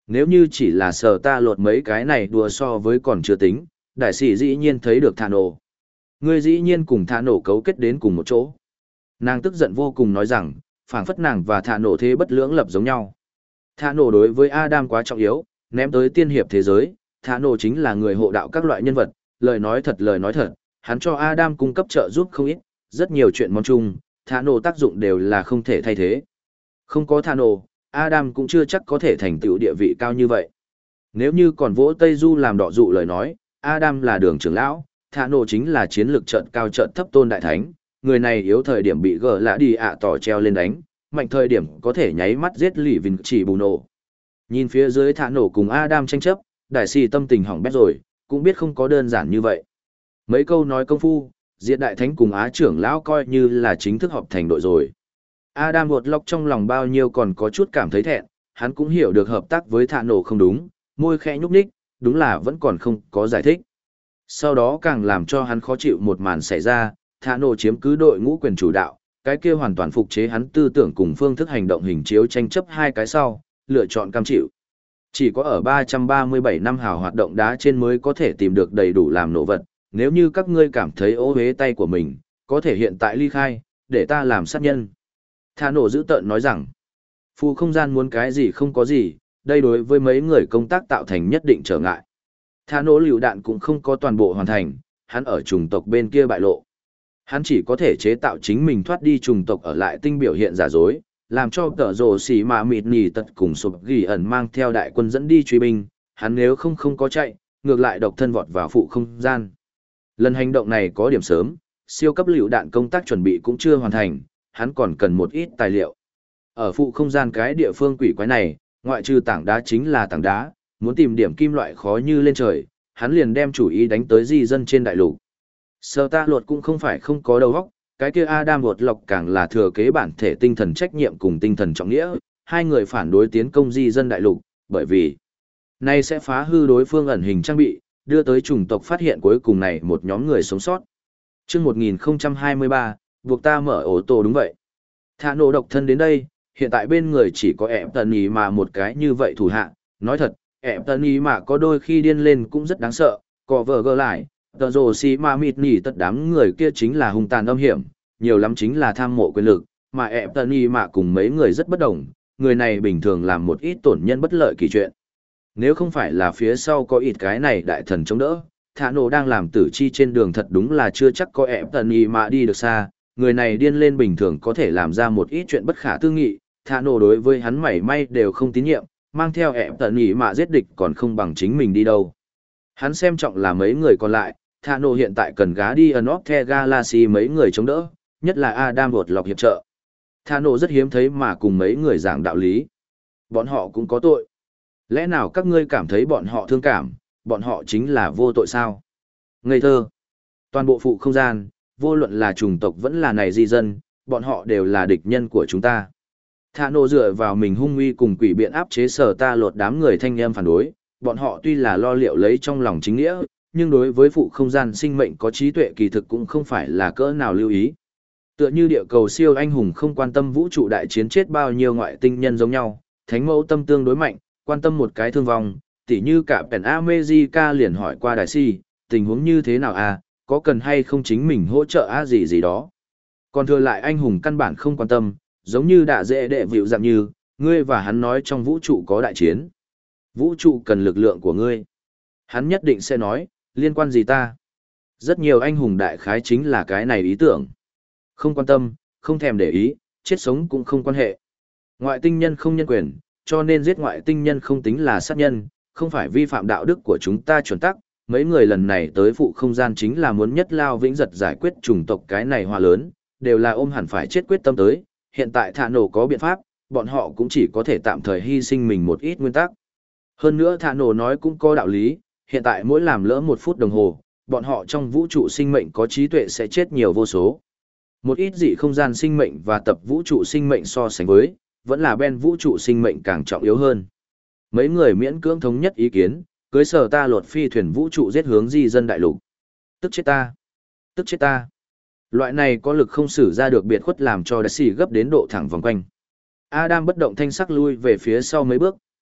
Nếu như chỉ là sở ta lột mấy cái này đùa so với còn chưa tính, đại sĩ dĩ nhiên thấy được thả nổ. Ngươi dĩ nhiên cùng thả nổ cấu kết đến cùng một chỗ. Nàng tức giận vô cùng nói rằng, phảng phất nàng và thả nổ thế bất lưỡng lập giống nhau. Thả nổ đối với Adam quá trọng yếu, ném tới tiên hiệp thế giới, thả nổ chính là người hộ đạo các loại nhân vật, lời nói thật lời nói thật, hắn cho Adam cung cấp trợ giúp không ít, rất nhiều chuyện món chung, thả nổ tác dụng đều là không thể thay thế. Không có thả nổ, Adam cũng chưa chắc có thể thành tựu địa vị cao như vậy. Nếu như còn vỗ Tây Du làm đọ dụ lời nói, Adam là đường trưởng lão, thả nổ chính là chiến lược trận cao trận thấp tôn đại thánh, người này yếu thời điểm bị gỡ lạ đi ạ tỏ treo lên đánh, mạnh thời điểm có thể nháy mắt giết lì vinh chỉ bù nổ. Nhìn phía dưới thả nổ cùng Adam tranh chấp, đại sĩ tâm tình hỏng bét rồi, cũng biết không có đơn giản như vậy. Mấy câu nói công phu, diệt đại thánh cùng Á trưởng lão coi như là chính thức họp thành đội rồi. Adam vột lọc trong lòng bao nhiêu còn có chút cảm thấy thẹn, hắn cũng hiểu được hợp tác với thả nổ không đúng, môi khẽ nhúc nhích, đúng là vẫn còn không có giải thích. Sau đó càng làm cho hắn khó chịu một màn xảy ra, thả nổ chiếm cứ đội ngũ quyền chủ đạo, cái kia hoàn toàn phục chế hắn tư tưởng cùng phương thức hành động hình chiếu tranh chấp hai cái sau, lựa chọn cam chịu. Chỉ có ở ba trăm ba mươi bảy năm hào hoạt động đá trên mới có thể tìm được đầy đủ làm nổ vật, nếu như các ngươi cảm thấy ô hế tay của mình, có thể hiện tại ly khai, để ta làm sát nhân. Thả nổ giữ tợn nói rằng, phù không gian muốn cái gì không có gì, đây đối với mấy người công tác tạo thành nhất định trở ngại. Thả nổ lựu đạn cũng không có toàn bộ hoàn thành, hắn ở chủng tộc bên kia bại lộ. Hắn chỉ có thể chế tạo chính mình thoát đi chủng tộc ở lại tinh biểu hiện giả dối, làm cho tờ rồ xỉ mà mịt nỉ tật cùng sụp ghi ẩn mang theo đại quân dẫn đi truy binh, hắn nếu không không có chạy, ngược lại độc thân vọt vào phụ không gian. Lần hành động này có điểm sớm, siêu cấp lựu đạn công tác chuẩn bị cũng chưa hoàn thành, hắn còn cần một ít tài liệu. Ở phụ không gian cái địa phương quỷ quái này, ngoại trừ tảng đá chính là tảng đá, muốn tìm điểm kim loại khó như lên trời, hắn liền đem chủ ý đánh tới di dân trên đại lục. Sơ ta luật cũng không phải không có đầu óc, cái kia Adam Bột Lộc càng là thừa kế bản thể tinh thần trách nhiệm cùng tinh thần trọng nghĩa, hai người phản đối tiến công di dân đại lục, bởi vì nay sẽ phá hư đối phương ẩn hình trang bị, đưa tới chủng tộc phát hiện cuối cùng này một nhóm người sống sót. Chương một nghìn không trăm hai mươi ba, buộc ta mở ổ tổ đúng vậy. Thả nổ độc thân đến đây, hiện tại bên người chỉ có ẹp tần ý mà một cái như vậy thủ hạ, nói thật, ẹp tần ý mà có đôi khi điên lên cũng rất đáng sợ, cọ vợ gơ lại, tờ rồ xì mà mịt nỉ tất đám người kia chính là hung tàn âm hiểm, nhiều lắm chính là tham mộ quyền lực, mà ẹp tần ý mà cùng mấy người rất bất đồng, người này bình thường làm một ít tổn nhân bất lợi kỳ chuyện. Nếu không phải là phía sau có ít cái này đại thần chống đỡ, thả nổ đang làm tử chi trên đường thật đúng là chưa chắc có ẹp tần ý mà đi được xa. Người này điên lên bình thường có thể làm ra một ít chuyện bất khả tư nghị, thả nổ đối với hắn mảy may đều không tín nhiệm, mang theo ẹp tận ý mà giết địch còn không bằng chính mình đi đâu. Hắn xem trọng là mấy người còn lại, thả nổ hiện tại cần gá đi ẩn óc the galaxy mấy người chống đỡ, nhất là Adam Bột Lọc hiệp trợ. Thả nổ rất hiếm thấy mà cùng mấy người giảng đạo lý. Bọn họ cũng có tội. Lẽ nào các ngươi cảm thấy bọn họ thương cảm, bọn họ chính là vô tội sao? Ngây thơ. Toàn bộ phụ không gian, vô luận là chủng tộc vẫn là này di dân, bọn họ đều là địch nhân của chúng ta. Thả nổ dựa vào mình hung uy cùng quỷ biện áp chế sở ta lột đám người thanh em phản đối, bọn họ tuy là lo liệu lấy trong lòng chính nghĩa, nhưng đối với phụ không gian sinh mệnh có trí tuệ kỳ thực cũng không phải là cỡ nào lưu ý. Tựa như địa cầu siêu anh hùng không quan tâm vũ trụ đại chiến chết bao nhiêu ngoại tinh nhân giống nhau, thánh mẫu tâm tương đối mạnh, quan tâm một cái thương vong, tỉ như cả Pen America liền hỏi qua đại si, tình huống như thế nào à, có cần hay không chính mình hỗ trợ á gì gì đó. Còn thừa lại anh hùng căn bản không quan tâm, giống như đã dễ đệ vịu dạng như, ngươi và hắn nói trong vũ trụ có đại chiến. Vũ trụ cần lực lượng của ngươi. Hắn nhất định sẽ nói, liên quan gì ta? Rất nhiều anh hùng đại khái chính là cái này ý tưởng. Không quan tâm, không thèm để ý, chết sống cũng không quan hệ. Ngoại tinh nhân không nhân quyền, cho nên giết ngoại tinh nhân không tính là sát nhân, không phải vi phạm đạo đức của chúng ta chuẩn tắc. Mấy người lần này tới phụ không gian chính là muốn nhất lao vĩnh giật giải quyết chủng tộc cái này hòa lớn, đều là ôm hẳn phải chết quyết tâm tới. Hiện tại thả nổ có biện pháp, bọn họ cũng chỉ có thể tạm thời hy sinh mình một ít nguyên tắc. Hơn nữa thả nổ nói cũng có đạo lý, hiện tại mỗi làm lỡ một phút đồng hồ, bọn họ trong vũ trụ sinh mệnh có trí tuệ sẽ chết nhiều vô số. Một ít dị không gian sinh mệnh và tập vũ trụ sinh mệnh so sánh với, vẫn là bên vũ trụ sinh mệnh càng trọng yếu hơn. Mấy người miễn cưỡng thống nhất ý kiến, cưới sở ta lột phi thuyền vũ trụ giết hướng di dân đại lục. Tức chết ta! Tức chết ta! Loại này có lực không xử ra được biệt khuất làm cho đại sĩ gấp đến độ thẳng vòng quanh. Adam bất động thanh sắc lui về phía sau mấy bước,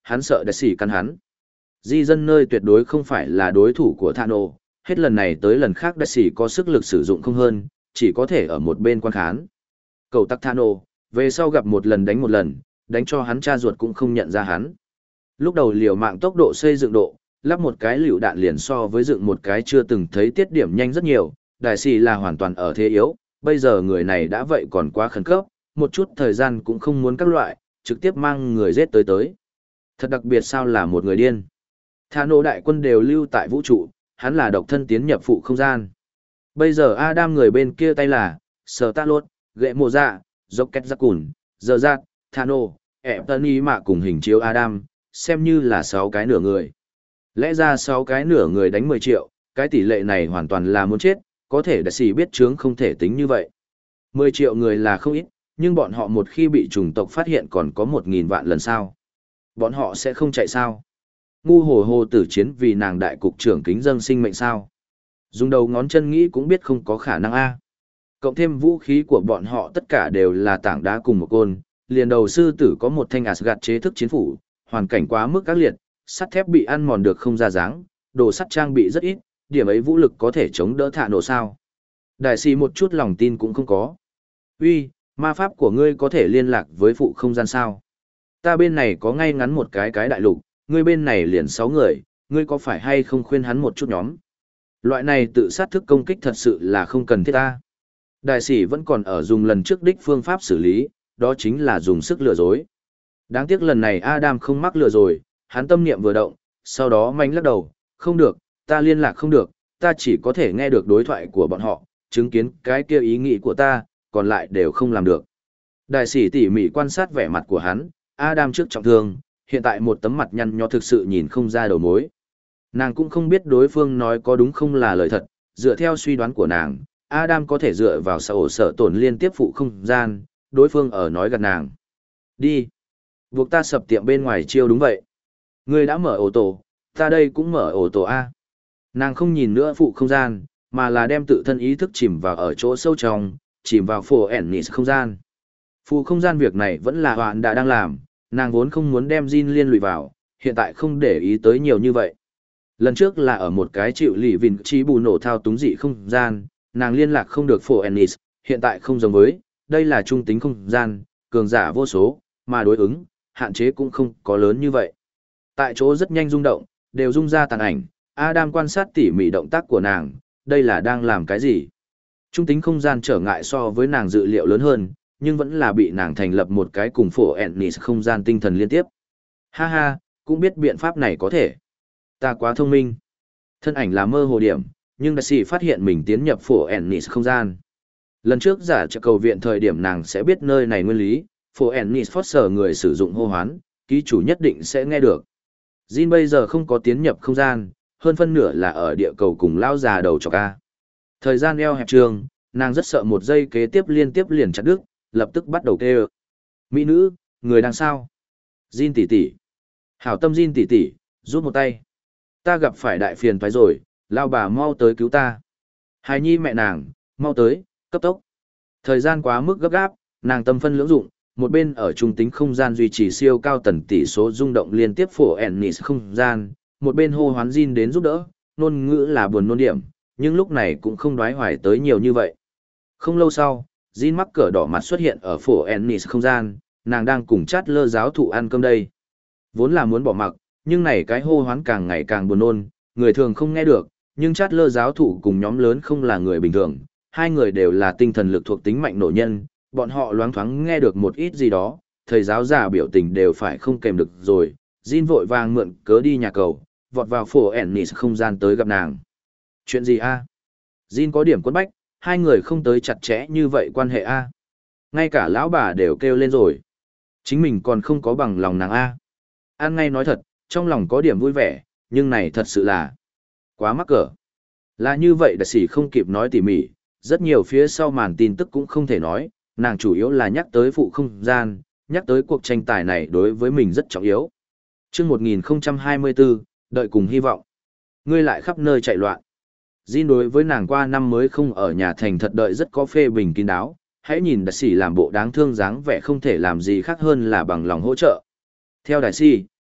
hắn sợ đại sĩ cắn hắn. Di dân nơi tuyệt đối không phải là đối thủ của Thano, hết lần này tới lần khác đại sĩ có sức lực sử dụng không hơn, chỉ có thể ở một bên quan khán. Cầu tắc Thano, về sau gặp một lần đánh một lần, đánh cho hắn cha ruột cũng không nhận ra hắn. Lúc đầu liều mạng tốc độ xây dựng độ, lắp một cái lựu đạn liền so với dựng một cái chưa từng thấy tiết điểm nhanh rất nhiều, đại sĩ là hoàn toàn ở thế yếu, bây giờ người này đã vậy còn quá khẩn cấp, một chút thời gian cũng không muốn các loại, trực tiếp mang người giết tới tới. Thật đặc biệt sao là một người điên. Thả nổ đại quân đều lưu tại vũ trụ, hắn là độc thân tiến nhập phụ không gian. Bây giờ Adam người bên kia tay là, Sở Tạ Lốt, Ghệ Mộ Dạ, Dốc Kết Giác Cùn, Giờ Giác, Thả nổ, ẹp tân ý mạ cùng hình chiếu Adam, xem như là sáu cái nửa người. Lẽ ra sáu cái nửa người đánh mười triệu, cái tỷ lệ này hoàn toàn là muốn chết, có thể đại sĩ biết chướng không thể tính như vậy. mười triệu người là không ít, nhưng bọn họ một khi bị chủng tộc phát hiện còn có một nghìn vạn lần sao. Bọn họ sẽ không chạy sao. Ngu hồ hồ tử chiến vì nàng đại cục trưởng kính dâng sinh mệnh sao. Dùng đầu ngón chân nghĩ cũng biết không có khả năng a. Cộng thêm vũ khí của bọn họ tất cả đều là tảng đá cùng một côn, liền đầu sư tử có một thanh Asgard chế thức chiến phủ, hoàn cảnh quá mức các liệt, sắt thép bị ăn mòn được không ra dáng, đồ sắt trang bị rất ít, điểm ấy vũ lực có thể chống đỡ thả nổ sao. Đại sĩ một chút lòng tin cũng không có. Uy, ma pháp của ngươi có thể liên lạc với phụ không gian sao? Ta bên này có ngay ngắn một cái cái đại lục, ngươi bên này liền sáu người, ngươi có phải hay không khuyên hắn một chút nhóm? Loại này tự sát thức công kích thật sự là không cần thiết ta. Đại sĩ vẫn còn ở dùng lần trước đích phương pháp xử lý, đó chính là dùng sức lừa dối. Đáng tiếc lần này Adam không mắc lừa rồi, hắn tâm niệm vừa động, sau đó manh lắc đầu, không được, ta liên lạc không được, ta chỉ có thể nghe được đối thoại của bọn họ, chứng kiến cái kia ý nghĩ của ta, còn lại đều không làm được. Đại sĩ tỉ mỉ quan sát vẻ mặt của hắn, Adam trước trọng thương, hiện tại một tấm mặt nhăn nhó thực sự nhìn không ra đầu mối. Nàng cũng không biết đối phương nói có đúng không là lời thật, dựa theo suy đoán của nàng, Adam có thể dựa vào sở sở tổn liên tiếp phụ không gian, đối phương ở nói gạt nàng. Đi. Buộc ta sập tiệm bên ngoài chiêu đúng vậy. Ngươi đã mở ô tô, ta đây cũng mở ô tô A. Nàng không nhìn nữa phụ không gian, mà là đem tự thân ý thức chìm vào ở chỗ sâu trong, chìm vào phổ ẻn không gian. Phụ không gian việc này vẫn là hoạn đã đang làm, nàng vốn không muốn đem Jin liên lụy vào, hiện tại không để ý tới nhiều như vậy. Lần trước là ở một cái chịu lì vìn trí bù nổ thao túng dị không gian, nàng liên lạc không được phổ Ennis, hiện tại không giống với, đây là trung tính không gian, cường giả vô số, mà đối ứng, hạn chế cũng không có lớn như vậy. Tại chỗ rất nhanh rung động, đều rung ra tàn ảnh, Adam quan sát tỉ mỉ động tác của nàng, đây là đang làm cái gì? Trung tính không gian trở ngại so với nàng dự liệu lớn hơn, nhưng vẫn là bị nàng thành lập một cái cùng phổ Ennis không gian tinh thần liên tiếp. Ha ha, cũng biết biện pháp này có thể. Ta quá thông minh. Thân ảnh là mơ hồ điểm, nhưng đại sĩ phát hiện mình tiến nhập phổ Ennis không gian. Lần trước giả trợ cầu viện thời điểm nàng sẽ biết nơi này nguyên lý, phổ Ennis Foster người sử dụng hô hoán, ký chủ nhất định sẽ nghe được. Jin bây giờ không có tiến nhập không gian, hơn phân nửa là ở địa cầu cùng lao già đầu chọc A. Thời gian eo hẹp trường, nàng rất sợ một giây kế tiếp liên tiếp liền chặt đứt, lập tức bắt đầu kêu. Mỹ nữ, người đang sao? Jin tỷ tỷ. Hảo tâm Jin tỷ tỷ, giúp một tay. Ta gặp phải đại phiền toái rồi, lao bà mau tới cứu ta. Hài nhi mẹ nàng, mau tới, cấp tốc. Thời gian quá mức gấp gáp, nàng tâm phân lưỡng dụng, một bên ở trung tính không gian duy trì siêu cao tần tỷ số rung động liên tiếp phổ Ennis không gian, một bên hô hoán Jin đến giúp đỡ, nôn ngữ là buồn nôn điểm, nhưng lúc này cũng không đoái hoài tới nhiều như vậy. Không lâu sau, Jin mắc cỡ đỏ mặt xuất hiện ở phổ Ennis không gian, nàng đang cùng chát lơ giáo thụ ăn cơm đây. Vốn là muốn bỏ mặc, nhưng này cái hô hoán càng ngày càng buồn nôn, người thường không nghe được, nhưng chát lơ giáo thụ cùng nhóm lớn không là người bình thường, hai người đều là tinh thần lực thuộc tính mạnh nổ nhân, bọn họ loáng thoáng nghe được một ít gì đó, thầy giáo già biểu tình đều phải không kèm được rồi, Jin vội vàng mượn cớ đi nhà cầu, vọt vào phổ Ennis không gian tới gặp nàng. Chuyện gì a? Jin có điểm quấn bách, hai người không tới chặt chẽ như vậy quan hệ a. Ngay cả lão bà đều kêu lên rồi. Chính mình còn không có bằng lòng nàng a. An ngay nói thật, trong lòng có điểm vui vẻ, nhưng này thật sự là quá mắc cỡ. Là như vậy đại sĩ không kịp nói tỉ mỉ, rất nhiều phía sau màn tin tức cũng không thể nói, nàng chủ yếu là nhắc tới phụ không gian, nhắc tới cuộc tranh tài này đối với mình rất trọng yếu. Trước một nghìn không trăm hai mươi tư, đợi cùng hy vọng. Ngươi lại khắp nơi chạy loạn. Jin đối với nàng qua năm mới không ở nhà thành thật đợi rất có phê bình kín đáo, hãy nhìn đại sĩ làm bộ đáng thương dáng vẻ không thể làm gì khác hơn là bằng lòng hỗ trợ. Theo đại sĩ,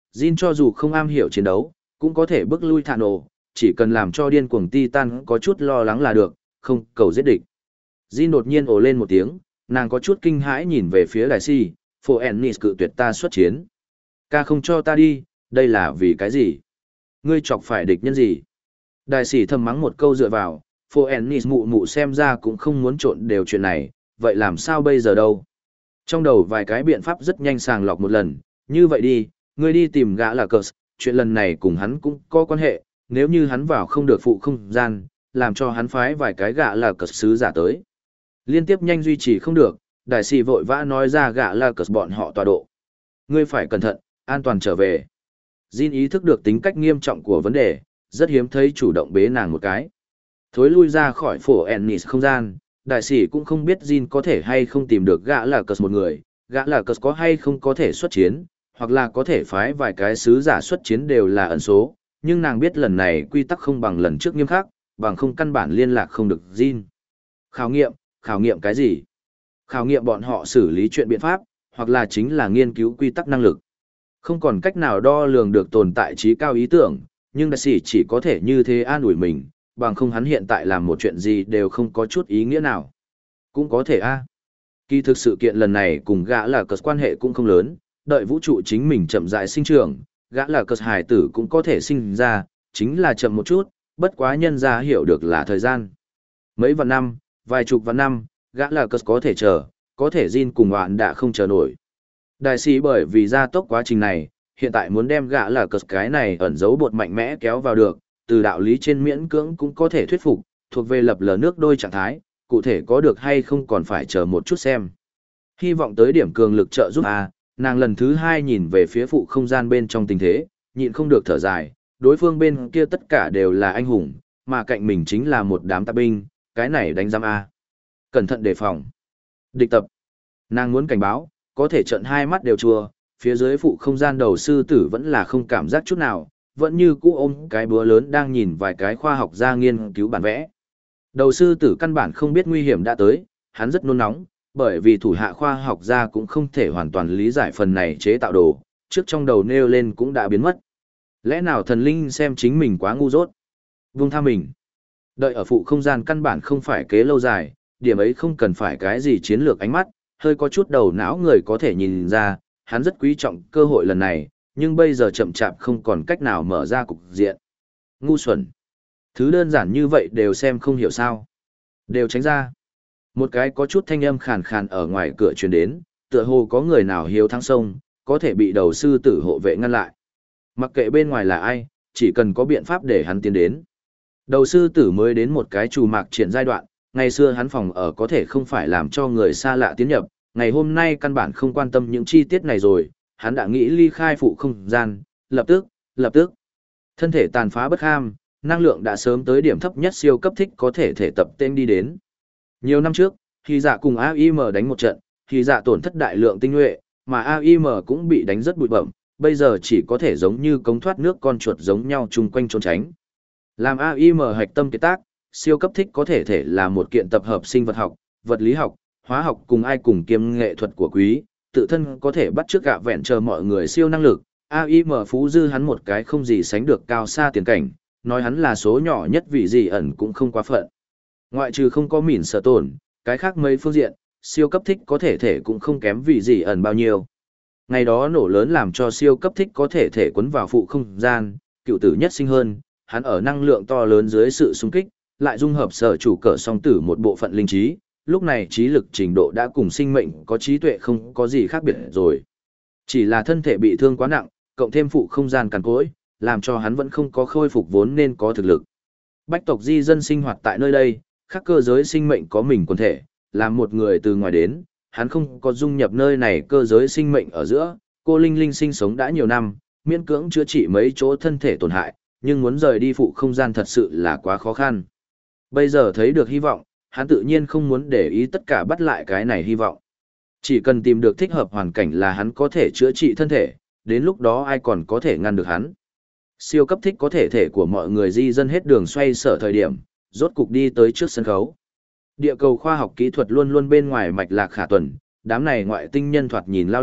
Jin cho dù không am hiểu chiến đấu, cũng có thể bước lui Thano, chỉ cần làm cho điên cuồng Titan có chút lo lắng là được, không cầu giết địch. Jin đột nhiên ồ lên một tiếng, nàng có chút kinh hãi nhìn về phía Đại Si, Phổ Ennis cự tuyệt ta xuất chiến. Ca không cho ta đi, đây là vì cái gì? Ngươi chọc phải địch nhân gì? Đại sĩ thầm mắng một câu dựa vào, Phổ Ennis mụ mụ xem ra cũng không muốn trộn đều chuyện này, vậy làm sao bây giờ đâu? Trong đầu vài cái biện pháp rất nhanh sàng lọc một lần, như vậy đi, ngươi đi tìm gã là cờ, chuyện lần này cùng hắn cũng có quan hệ, nếu như hắn vào không được phụ không gian, làm cho hắn phái vài cái gã là cờ sứ giả tới. Liên tiếp nhanh duy trì không được, đại sĩ vội vã nói ra gã là cờ bọn họ tọa độ. Ngươi phải cẩn thận, an toàn trở về. Jin ý thức được tính cách nghiêm trọng của vấn đề, rất hiếm thấy chủ động bế nàng một cái. Thối lui ra khỏi phổ Ennis không gian, đại sĩ cũng không biết Jin có thể hay không tìm được gã là cờ một người, gã là cờ có hay không có thể xuất chiến, hoặc là có thể phái vài cái sứ giả xuất chiến đều là ẩn số, nhưng nàng biết lần này quy tắc không bằng lần trước nghiêm khắc, bằng không căn bản liên lạc không được Jin. Khảo nghiệm, khảo nghiệm cái gì? Khảo nghiệm bọn họ xử lý chuyện biện pháp, hoặc là chính là nghiên cứu quy tắc năng lực. Không còn cách nào đo lường được tồn tại trí cao ý tưởng, nhưng đại sĩ chỉ có thể như thế an ủi mình, bằng không hắn hiện tại làm một chuyện gì đều không có chút ý nghĩa nào. Cũng có thể a. Kỳ thực sự kiện lần này cùng gã là cờ quan hệ cũng không lớn, đợi vũ trụ chính mình chậm rãi sinh trưởng, gã là cờ hài tử cũng có thể sinh ra, chính là chậm một chút, bất quá nhân ra hiểu được là thời gian. Mấy vạn năm, vài chục vạn năm, gã là cờ có thể chờ, có thể Jin cùng bạn đã không chờ nổi. Đại sĩ bởi vì gia tốc quá trình này, hiện tại muốn đem gã là cờ cái này ẩn giấu bột mạnh mẽ kéo vào được, từ đạo lý trên miễn cưỡng cũng có thể thuyết phục, thuộc về lập lờ nước đôi trạng thái, cụ thể có được hay không còn phải chờ một chút xem. Hy vọng tới điểm cường lực trợ giúp a, nàng lần thứ hai nhìn về phía phụ không gian bên trong tình thế, nhịn không được thở dài, đối phương bên kia tất cả đều là anh hùng, mà cạnh mình chính là một đám tạp binh, cái này đánh giam a. Cẩn thận đề phòng. Địch tập. Nàng muốn cảnh báo, có thể trận hai mắt đều chua, phía dưới phụ không gian đầu sư tử vẫn là không cảm giác chút nào, vẫn như cũ ôm cái búa lớn đang nhìn vài cái khoa học gia nghiên cứu bản vẽ. Đầu sư tử căn bản không biết nguy hiểm đã tới, hắn rất nôn nóng, bởi vì thủ hạ khoa học gia cũng không thể hoàn toàn lý giải phần này chế tạo đồ, trước trong đầu nêu lên cũng đã biến mất. Lẽ nào thần linh xem chính mình quá ngu dốt? Vung tha mình. Đợi ở phụ không gian căn bản không phải kế lâu dài, điểm ấy không cần phải cái gì chiến lược ánh mắt, hơi có chút đầu não người có thể nhìn ra, hắn rất quý trọng cơ hội lần này, nhưng bây giờ chậm chạp không còn cách nào mở ra cục diện. Ngu xuẩn. Thứ đơn giản như vậy đều xem không hiểu sao. Đều tránh ra. Một cái có chút thanh âm khàn khàn ở ngoài cửa truyền đến, tựa hồ có người nào hiếu thắng sông, có thể bị đầu sư tử hộ vệ ngăn lại. Mặc kệ bên ngoài là ai, chỉ cần có biện pháp để hắn tiến đến. Đầu sư tử mới đến một cái trù mạc triển giai đoạn, ngày xưa hắn phòng ở có thể không phải làm cho người xa lạ tiến nhập, ngày hôm nay căn bản không quan tâm những chi tiết này rồi, hắn đã nghĩ ly khai phụ không gian, lập tức, lập tức. Thân thể tàn phá bất ham, năng lượng đã sớm tới điểm thấp nhất siêu cấp thích có thể thể tập tên đi đến. Nhiều năm trước, khi dạ cùng a i em đánh một trận, khi dạ tổn thất đại lượng tinh nhuệ, mà a i em cũng bị đánh rất bụi bẩm, bây giờ chỉ có thể giống như cống thoát nước con chuột giống nhau chung quanh trốn tránh. Làm a i em hạch tâm kiệt tác, siêu cấp thích có thể thể là một kiện tập hợp sinh vật học, vật lý học, hóa học cùng ai cùng kiêm nghệ thuật của quý, tự thân có thể bắt chước gạ vẹn chờ mọi người siêu năng lực, a i em phú dư hắn một cái không gì sánh được cao xa tiền cảnh, nói hắn là số nhỏ nhất vị gì ẩn cũng không quá phận. Ngoại trừ không có mỉn sở tổn, cái khác mấy phương diện, siêu cấp thích có thể thể cũng không kém vị gì ẩn bao nhiêu. Ngày đó nổ lớn làm cho siêu cấp thích có thể thể quấn vào phụ không gian, cựu tử nhất sinh hơn, hắn ở năng lượng to lớn dưới sự xung kích, lại dung hợp sở chủ cỡ song tử một bộ phận linh trí, lúc này trí lực trình độ đã cùng sinh mệnh có trí tuệ không có gì khác biệt rồi. Chỉ là thân thể bị thương quá nặng, cộng thêm phụ không gian cằn cỗi, làm cho hắn vẫn không có khôi phục vốn nên có thực lực. Bách tộc di dân sinh hoạt tại nơi đây, khác cơ giới sinh mệnh có mình quần thể, làm một người từ ngoài đến, hắn không có dung nhập nơi này cơ giới sinh mệnh ở giữa, cô Linh Linh sinh sống đã nhiều năm, miễn cưỡng chữa trị mấy chỗ thân thể tổn hại, nhưng muốn rời đi phụ không gian thật sự là quá khó khăn. Bây giờ thấy được hy vọng, hắn tự nhiên không muốn để ý tất cả bắt lại cái này hy vọng. Chỉ cần tìm được thích hợp hoàn cảnh là hắn có thể chữa trị thân thể, đến lúc đó ai còn có thể ngăn được hắn. Siêu cấp thích có thể thể của mọi người di dân hết đường xoay sở thời điểm, rốt cục đi tới trước sân khấu. Địa cầu khoa học kỹ thuật luôn luôn bên ngoài mạch lạc khả tuần, đám này ngoại tinh nhân thoạt nhìn lao lực,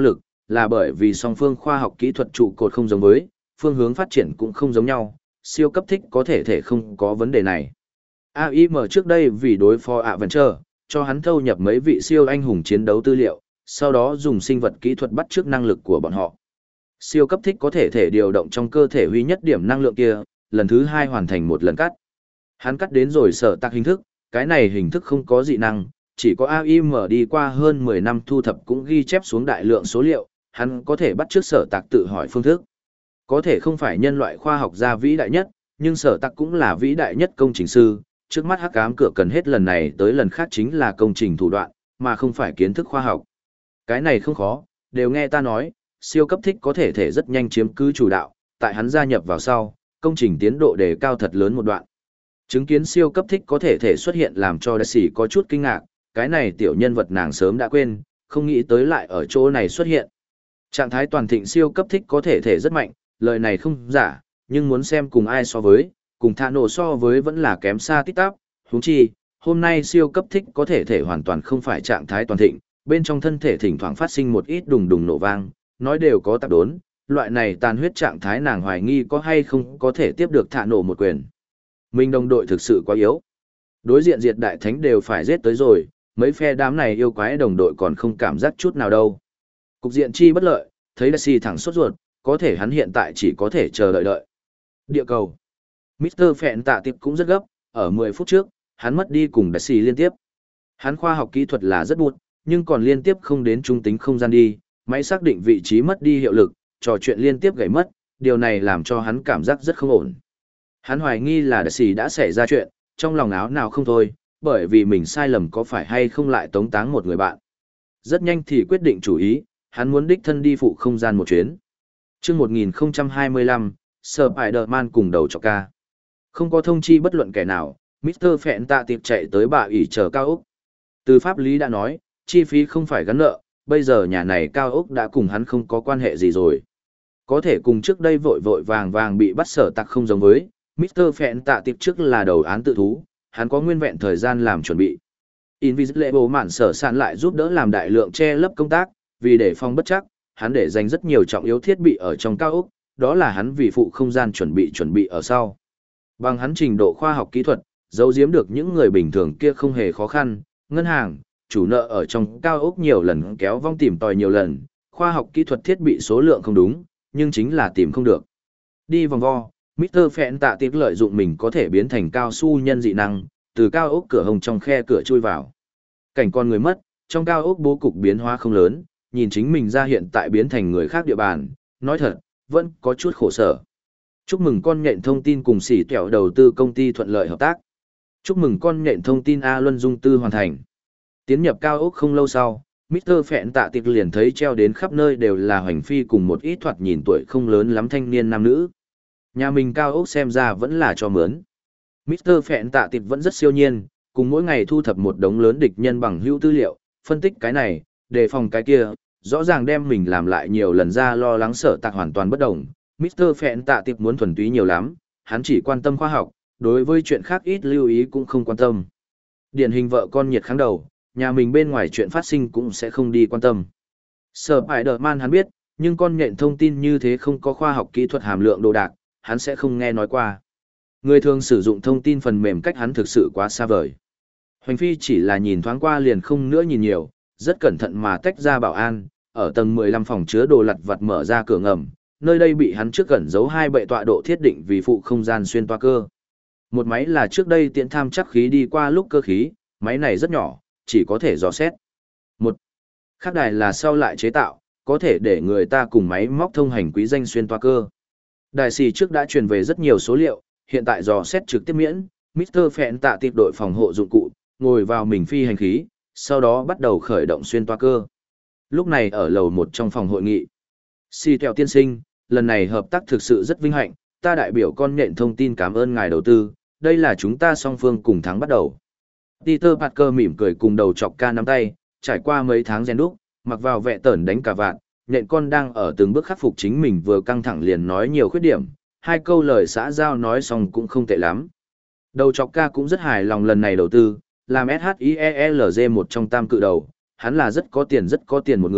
là bởi vì song phương khoa học kỹ thuật trụ cột không giống với, phương hướng phát triển cũng không giống nhau, siêu cấp thích có thể thể không có vấn đề này. a i em trước đây vì đối phó Adventure, cho hắn thâu nhập mấy vị siêu anh hùng chiến đấu tư liệu, sau đó dùng sinh vật kỹ thuật bắt chước năng lực của bọn họ. Siêu cấp thích có thể thể điều động trong cơ thể huy nhất điểm năng lượng kia, lần thứ hai hoàn thành một lần cắt. Hắn cắt đến rồi sở tạc hình thức, cái này hình thức không có dị năng, chỉ có a i em đi qua hơn mười năm thu thập cũng ghi chép xuống đại lượng số liệu, hắn có thể bắt chước sở tạc tự hỏi phương thức. Có thể không phải nhân loại khoa học gia vĩ đại nhất, nhưng sở tạc cũng là vĩ đại nhất công trình sư, trước mắt hắc ám cửa cần hết lần này tới lần khác chính là công trình thủ đoạn, mà không phải kiến thức khoa học. Cái này không khó, đều nghe ta nói, siêu cấp thích có thể thể rất nhanh chiếm cứ chủ đạo, tại hắn gia nhập vào sau, công trình tiến độ đề cao thật lớn một đoạn. Chứng kiến siêu cấp thích có thể thể xuất hiện làm cho đại sĩ có chút kinh ngạc, cái này tiểu nhân vật nàng sớm đã quên, không nghĩ tới lại ở chỗ này xuất hiện. Trạng thái toàn thịnh siêu cấp thích có thể thể rất mạnh, lời này không giả, nhưng muốn xem cùng ai so với, cùng thả nổ so với vẫn là kém xa tít tắp, huống chi, hôm nay siêu cấp thích có thể thể hoàn toàn không phải trạng thái toàn thịnh, bên trong thân thể thỉnh thoảng phát sinh một ít đùng đùng nổ vang, nói đều có tạp đốn, loại này tàn huyết trạng thái nàng hoài nghi có hay không có thể tiếp được thả nổ một quyền. Mình đồng đội thực sự quá yếu. Đối diện diệt đại thánh đều phải giết tới rồi, mấy phe đám này yêu quái đồng đội còn không cảm giác chút nào đâu. Cục diện chi bất lợi, thấy Daisy thẳng sốt ruột, có thể hắn hiện tại chỉ có thể chờ đợi đợi. Địa cầu. mít tơ Phẹn tạ tiệp cũng rất gấp, ở mười phút trước, hắn mất đi cùng Daisy liên tiếp. Hắn khoa học kỹ thuật là rất buồn, nhưng còn liên tiếp không đến trung tính không gian đi, máy xác định vị trí mất đi hiệu lực, trò chuyện liên tiếp gãy mất, điều này làm cho hắn cảm giác rất không ổn. Hắn hoài nghi là Daisy đã xảy ra chuyện, trong lòng áo nào không thôi, bởi vì mình sai lầm có phải hay không lại tống táng một người bạn. Rất nhanh thì quyết định chủ ý, hắn muốn đích thân đi phụ không gian một chuyến. Chương một nghìn không trăm hai mươi lăm, Spider-Man cùng đầu chọc ca. Không có thông chi bất luận kẻ nào, mít tơ Phẹn tạ tiệp chạy tới bà ỷ chờ cao ốc. Từ pháp lý đã nói, chi phí không phải gắn nợ, bây giờ nhà này cao ốc đã cùng hắn không có quan hệ gì rồi. Có thể cùng trước đây vội vội vàng vàng bị bắt sở tặc không giống với, mít tơ Phẹn tạ tiệp trước là đầu án tự thú, hắn có nguyên vẹn thời gian làm chuẩn bị. Invisible mạn sở sản lại giúp đỡ làm đại lượng che lấp công tác, vì để phòng bất chắc, hắn để dành rất nhiều trọng yếu thiết bị ở trong cao ốc, đó là hắn vì phụ không gian chuẩn bị chuẩn bị ở sau. Bằng hắn trình độ khoa học kỹ thuật, giấu giếm được những người bình thường kia không hề khó khăn, ngân hàng, chủ nợ ở trong cao ốc nhiều lần kéo vong tìm tòi nhiều lần, khoa học kỹ thuật thiết bị số lượng không đúng, nhưng chính là tìm không được. Đi vòng vo, mít tơ Phẹn tạ tiệp lợi dụng mình có thể biến thành cao su nhân dị năng, từ cao ốc cửa hồng trong khe cửa chui vào. Cảnh con người mất, trong cao ốc bố cục biến hóa không lớn, nhìn chính mình ra hiện tại biến thành người khác địa bàn, nói thật, vẫn có chút khổ sở. Chúc mừng con nhện thông tin cùng xỉ kẹo đầu tư công ty thuận lợi hợp tác. Chúc mừng con nhện thông tin A Luân dung tư hoàn thành. Tiến nhập cao ốc không lâu sau, mít tơ Phẹn tạ tiệp liền thấy treo đến khắp nơi đều là hoành phi cùng một ít thoạt nhìn tuổi không lớn lắm thanh niên nam nữ. Nhà mình cao ốc xem ra vẫn là cho mướn. mít tơ Phẹn tạ tiệp vẫn rất siêu nhiên, cùng mỗi ngày thu thập một đống lớn địch nhân bằng hữu tư liệu, phân tích cái này, đề phòng cái kia, rõ ràng đem mình làm lại nhiều lần ra lo lắng sở tạc hoàn toàn bất đồng. mít tơ Phẹn tạ tiệp muốn thuần túy nhiều lắm, hắn chỉ quan tâm khoa học, đối với chuyện khác ít lưu ý cũng không quan tâm. Điển hình vợ con nhiệt kháng đầu, nhà mình bên ngoài chuyện phát sinh cũng sẽ không đi quan tâm. Spider-Man hắn biết, nhưng con nhện thông tin như thế không có khoa học kỹ thuật hàm lượng đồ đạc, hắn sẽ không nghe nói qua. Người thường sử dụng thông tin phần mềm cách hắn thực sự quá xa vời. Hoành Phi chỉ là nhìn thoáng qua liền không nữa nhìn nhiều, rất cẩn thận mà tách ra bảo an, ở tầng mười lăm phòng chứa đồ lặt vặt mở ra cửa ngầm, nơi đây bị hắn trước gần giấu hai bệ tọa độ thiết định vì phụ không gian xuyên toa cơ. Một máy là trước đây tiện tham chắc khí đi qua lúc cơ khí, máy này rất nhỏ, chỉ có thể dò xét. Một khác đài là sau lại chế tạo, có thể để người ta cùng máy móc thông hành quý danh xuyên toa cơ. Đài xì trước đã truyền về rất nhiều số liệu, hiện tại dò xét trực tiếp miễn, mít tơ Phẹn tạ tiệp đội phòng hộ dụng cụ, ngồi vào mình phi hành khí, sau đó bắt đầu khởi động xuyên toa cơ. Lúc này ở lầu một trong phòng hội nghị. Xì Tèo tiên sinh, lần này hợp tác thực sự rất vinh hạnh, ta đại biểu con nhện thông tin cảm ơn ngài đầu tư, đây là chúng ta song phương cùng thắng bắt đầu. Peter Parker mỉm cười cùng đầu chọc ca nắm tay, trải qua mấy tháng rèn đúc, mặc vào vẹ tởn đánh cả vạn, nhện con đang ở từng bước khắc phục chính mình vừa căng thẳng liền nói nhiều khuyết điểm, hai câu lời xã giao nói xong cũng không tệ lắm. Đầu chọc ca cũng rất hài lòng lần này đầu tư, làm ét hát i e lờ giê một trong tam cự đầu, hắn là rất có tiền rất có tiền một người,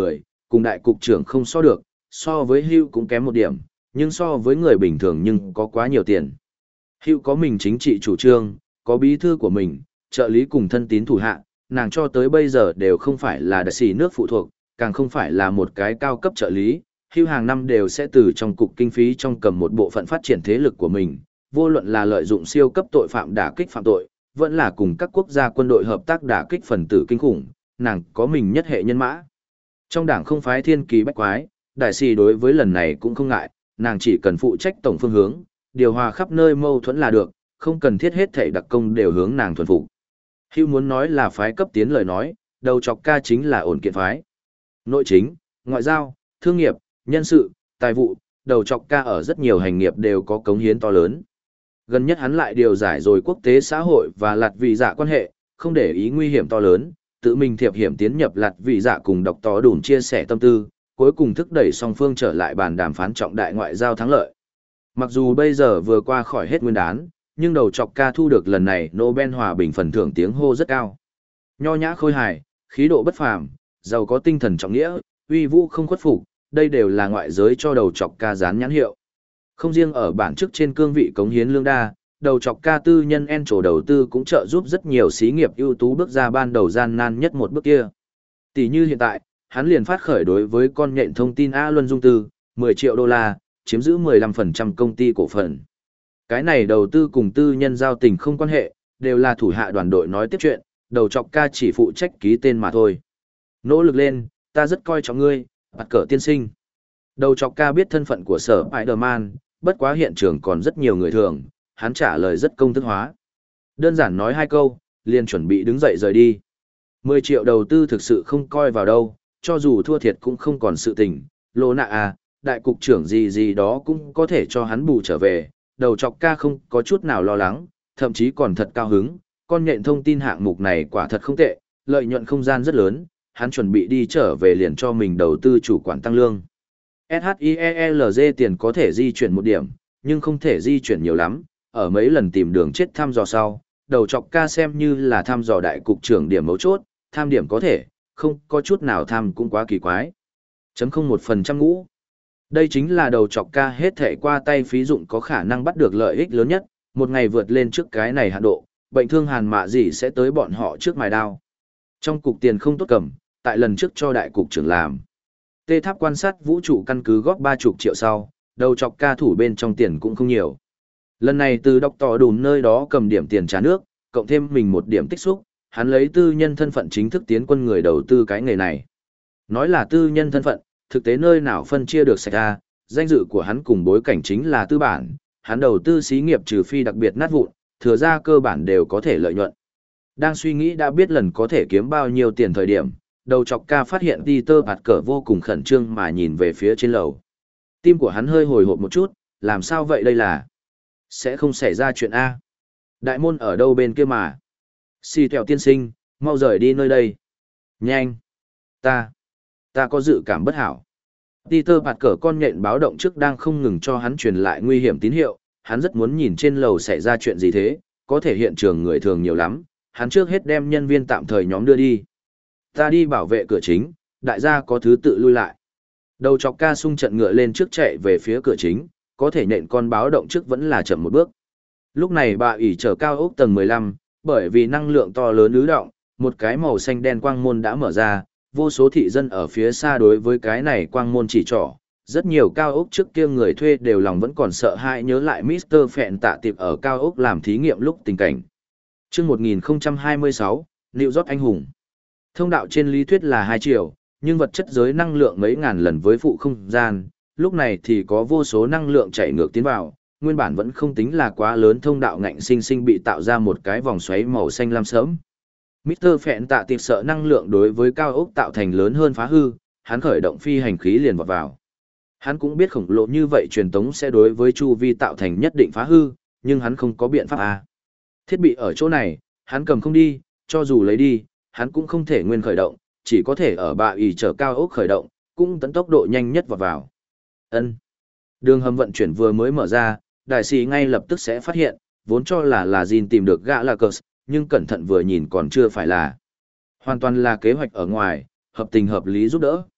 cùng đại cục trưởng không so được, so với Hugh cũng kém một điểm, nhưng so với người bình thường nhưng có quá nhiều tiền. Hugh có mình chính trị chủ trương, có bí thư của mình, trợ lý cùng thân tín thủ hạ, nàng cho tới bây giờ đều không phải là đại sĩ nước phụ thuộc, càng không phải là một cái cao cấp trợ lý. Hugh hàng năm đều sẽ từ trong cục kinh phí trong cầm một bộ phận phát triển thế lực của mình, vô luận là lợi dụng siêu cấp tội phạm đả kích phạm tội, vẫn là cùng các quốc gia quân đội hợp tác đả kích phần tử kinh khủng, nàng có mình nhất hệ nhân mã. Trong đảng không phái thiên kỳ bách quái, đại sĩ đối với lần này cũng không ngại, nàng chỉ cần phụ trách tổng phương hướng, điều hòa khắp nơi mâu thuẫn là được, không cần thiết hết thảy đặc công đều hướng nàng thuần phục. Hugh muốn nói là phái cấp tiến lời nói, đầu chọc ca chính là ổn kiện phái. Nội chính, ngoại giao, thương nghiệp, nhân sự, tài vụ, đầu chọc ca ở rất nhiều hành nghiệp đều có cống hiến to lớn. Gần nhất hắn lại điều giải rồi quốc tế xã hội và lạt vị dạ quan hệ, không để ý nguy hiểm to lớn, tự mình thiệp hiểm tiến nhập lạt vị dạ cùng độc tỏ đùn chia sẻ tâm tư, cuối cùng thúc đẩy song phương trở lại bàn đàm phán trọng đại ngoại giao thắng lợi. Mặc dù bây giờ vừa qua khỏi hết nguyên đán, nhưng đầu chọc ca thu được lần này Nobel Hòa Bình phần thưởng tiếng hô rất cao. Nho nhã khôi hài, khí độ bất phàm, giàu có tinh thần trọng nghĩa, uy vũ không khuất phục, đây đều là ngoại giới cho đầu chọc ca dán nhãn hiệu. Không riêng ở bản chức trên cương vị cống hiến lương đa, đầu chọc ca tư nhân en trổ đầu tư cũng trợ giúp rất nhiều xí nghiệp ưu tú bước ra ban đầu gian nan nhất một bước kia. Tỷ như hiện tại, hắn liền phát khởi đối với con nhện thông tin A Luân Dung Tư, mười triệu đô la, chiếm giữ mười lăm phần trăm công ty cổ phần. Cái này đầu tư cùng tư nhân giao tình không quan hệ, đều là thủ hạ đoàn đội nói tiếp chuyện, đầu chọc ca chỉ phụ trách ký tên mà thôi. Nỗ lực lên, ta rất coi trọng ngươi, bạt cờ tiên sinh. Đầu chọc ca biết thân phận của sở Spider-Man, bất quá hiện trường còn rất nhiều người thường, hắn trả lời rất công thức hóa. Đơn giản nói hai câu, liền chuẩn bị đứng dậy rời đi. mười triệu đầu tư thực sự không coi vào đâu, cho dù thua thiệt cũng không còn sự tình, lô nạ à, đại cục trưởng gì gì đó cũng có thể cho hắn bù trở về. Đầu chọc ca không có chút nào lo lắng, thậm chí còn thật cao hứng, con nhện thông tin hạng mục này quả thật không tệ, lợi nhuận không gian rất lớn, hắn chuẩn bị đi trở về liền cho mình đầu tư chủ quản tăng lương. ét hát i e lờ giê tiền có thể di chuyển một điểm, nhưng không thể di chuyển nhiều lắm, ở mấy lần tìm đường chết thăm dò sau, đầu chọc ca xem như là thăm dò đại cục trưởng điểm mấu chốt, tham điểm có thể, không có chút nào tham cũng quá kỳ quái. Chấm không một phần trăm ngũ. Đây chính là đầu chọc ca hết thể qua tay phí dụng có khả năng bắt được lợi ích lớn nhất, một ngày vượt lên trước cái này hạn độ, bệnh thương hàn mạ gì sẽ tới bọn họ trước mài đao. Trong cục tiền không tốt cầm, tại lần trước cho đại cục trưởng làm. Tê tháp quan sát vũ trụ căn cứ góp ba mươi triệu sau, đầu chọc ca thủ bên trong tiền cũng không nhiều. Lần này từ đọc tỏ đùn nơi đó cầm điểm tiền trả nước, cộng thêm mình một điểm tích xúc, hắn lấy tư nhân thân phận chính thức tiến quân người đầu tư cái nghề này. Nói là tư nhân thân phận, thực tế nơi nào phân chia được sạch ra, danh dự của hắn cùng bối cảnh chính là tư bản, hắn đầu tư xí nghiệp trừ phi đặc biệt nát vụn, thừa ra cơ bản đều có thể lợi nhuận. Đang suy nghĩ đã biết lần có thể kiếm bao nhiêu tiền thời điểm, đầu chọc ca phát hiện Peter Parker vô cùng khẩn trương mà nhìn về phía trên lầu. Tim của hắn hơi hồi hộp một chút, làm sao vậy đây là? Sẽ không xảy ra chuyện A. Đại môn ở đâu bên kia mà? Xì Tèo tiên sinh, mau rời đi nơi đây. Nhanh. Ta. Ta có dự cảm bất hảo. Peter Parker con nhện báo động trước đang không ngừng cho hắn truyền lại nguy hiểm tín hiệu, hắn rất muốn nhìn trên lầu xảy ra chuyện gì thế, có thể hiện trường người thường nhiều lắm, hắn trước hết đem nhân viên tạm thời nhóm đưa đi. Ta đi bảo vệ cửa chính, đại gia có thứ tự lui lại. Đầu chọc ca sung trận ngựa lên trước chạy về phía cửa chính, có thể nhện con báo động trước vẫn là chậm một bước. Lúc này bà ỉ chờ cao ốc tầng mười lăm, bởi vì năng lượng to lớn ứ động, một cái màu xanh đen quang môn đã mở ra, vô số thị dân ở phía xa đối với cái này quang môn chỉ trỏ. Rất nhiều cao ốc trước kia người thuê đều lòng vẫn còn sợ hãi nhớ lại mít tơ Phẹn tạ tiệp ở cao ốc làm thí nghiệm lúc tình cảnh. Trước một nghìn không trăm hai mươi sáu, New York anh hùng. Thông đạo trên lý thuyết là hai chiều, nhưng vật chất giới năng lượng mấy ngàn lần với phụ không gian, lúc này thì có vô số năng lượng chảy ngược tiến vào, nguyên bản vẫn không tính là quá lớn thông đạo ngạnh sinh sinh bị tạo ra một cái vòng xoáy màu xanh lam sớm. mít tơ Phẹn tạ tiệp sợ năng lượng đối với cao ốc tạo thành lớn hơn phá hư, hắn khởi động phi hành khí liền vọt vào. Hắn cũng biết khổng lồ như vậy truyền tống sẽ đối với chu vi tạo thành nhất định phá hư, nhưng hắn không có biện pháp à. Thiết bị ở chỗ này, hắn cầm không đi, cho dù lấy đi, hắn cũng không thể nguyên khởi động, chỉ có thể ở bạ ỉ trở cao ốc khởi động, cũng tấn tốc độ nhanh nhất vọt vào. Ân. Đường hầm vận chuyển vừa mới mở ra, đại sĩ ngay lập tức sẽ phát hiện, vốn cho là là Jin tìm được gã là cờ, nhưng cẩn thận vừa nhìn còn chưa phải là. Hoàn toàn là kế hoạch ở ngoài, hợp tình hợp lý giúp đỡ.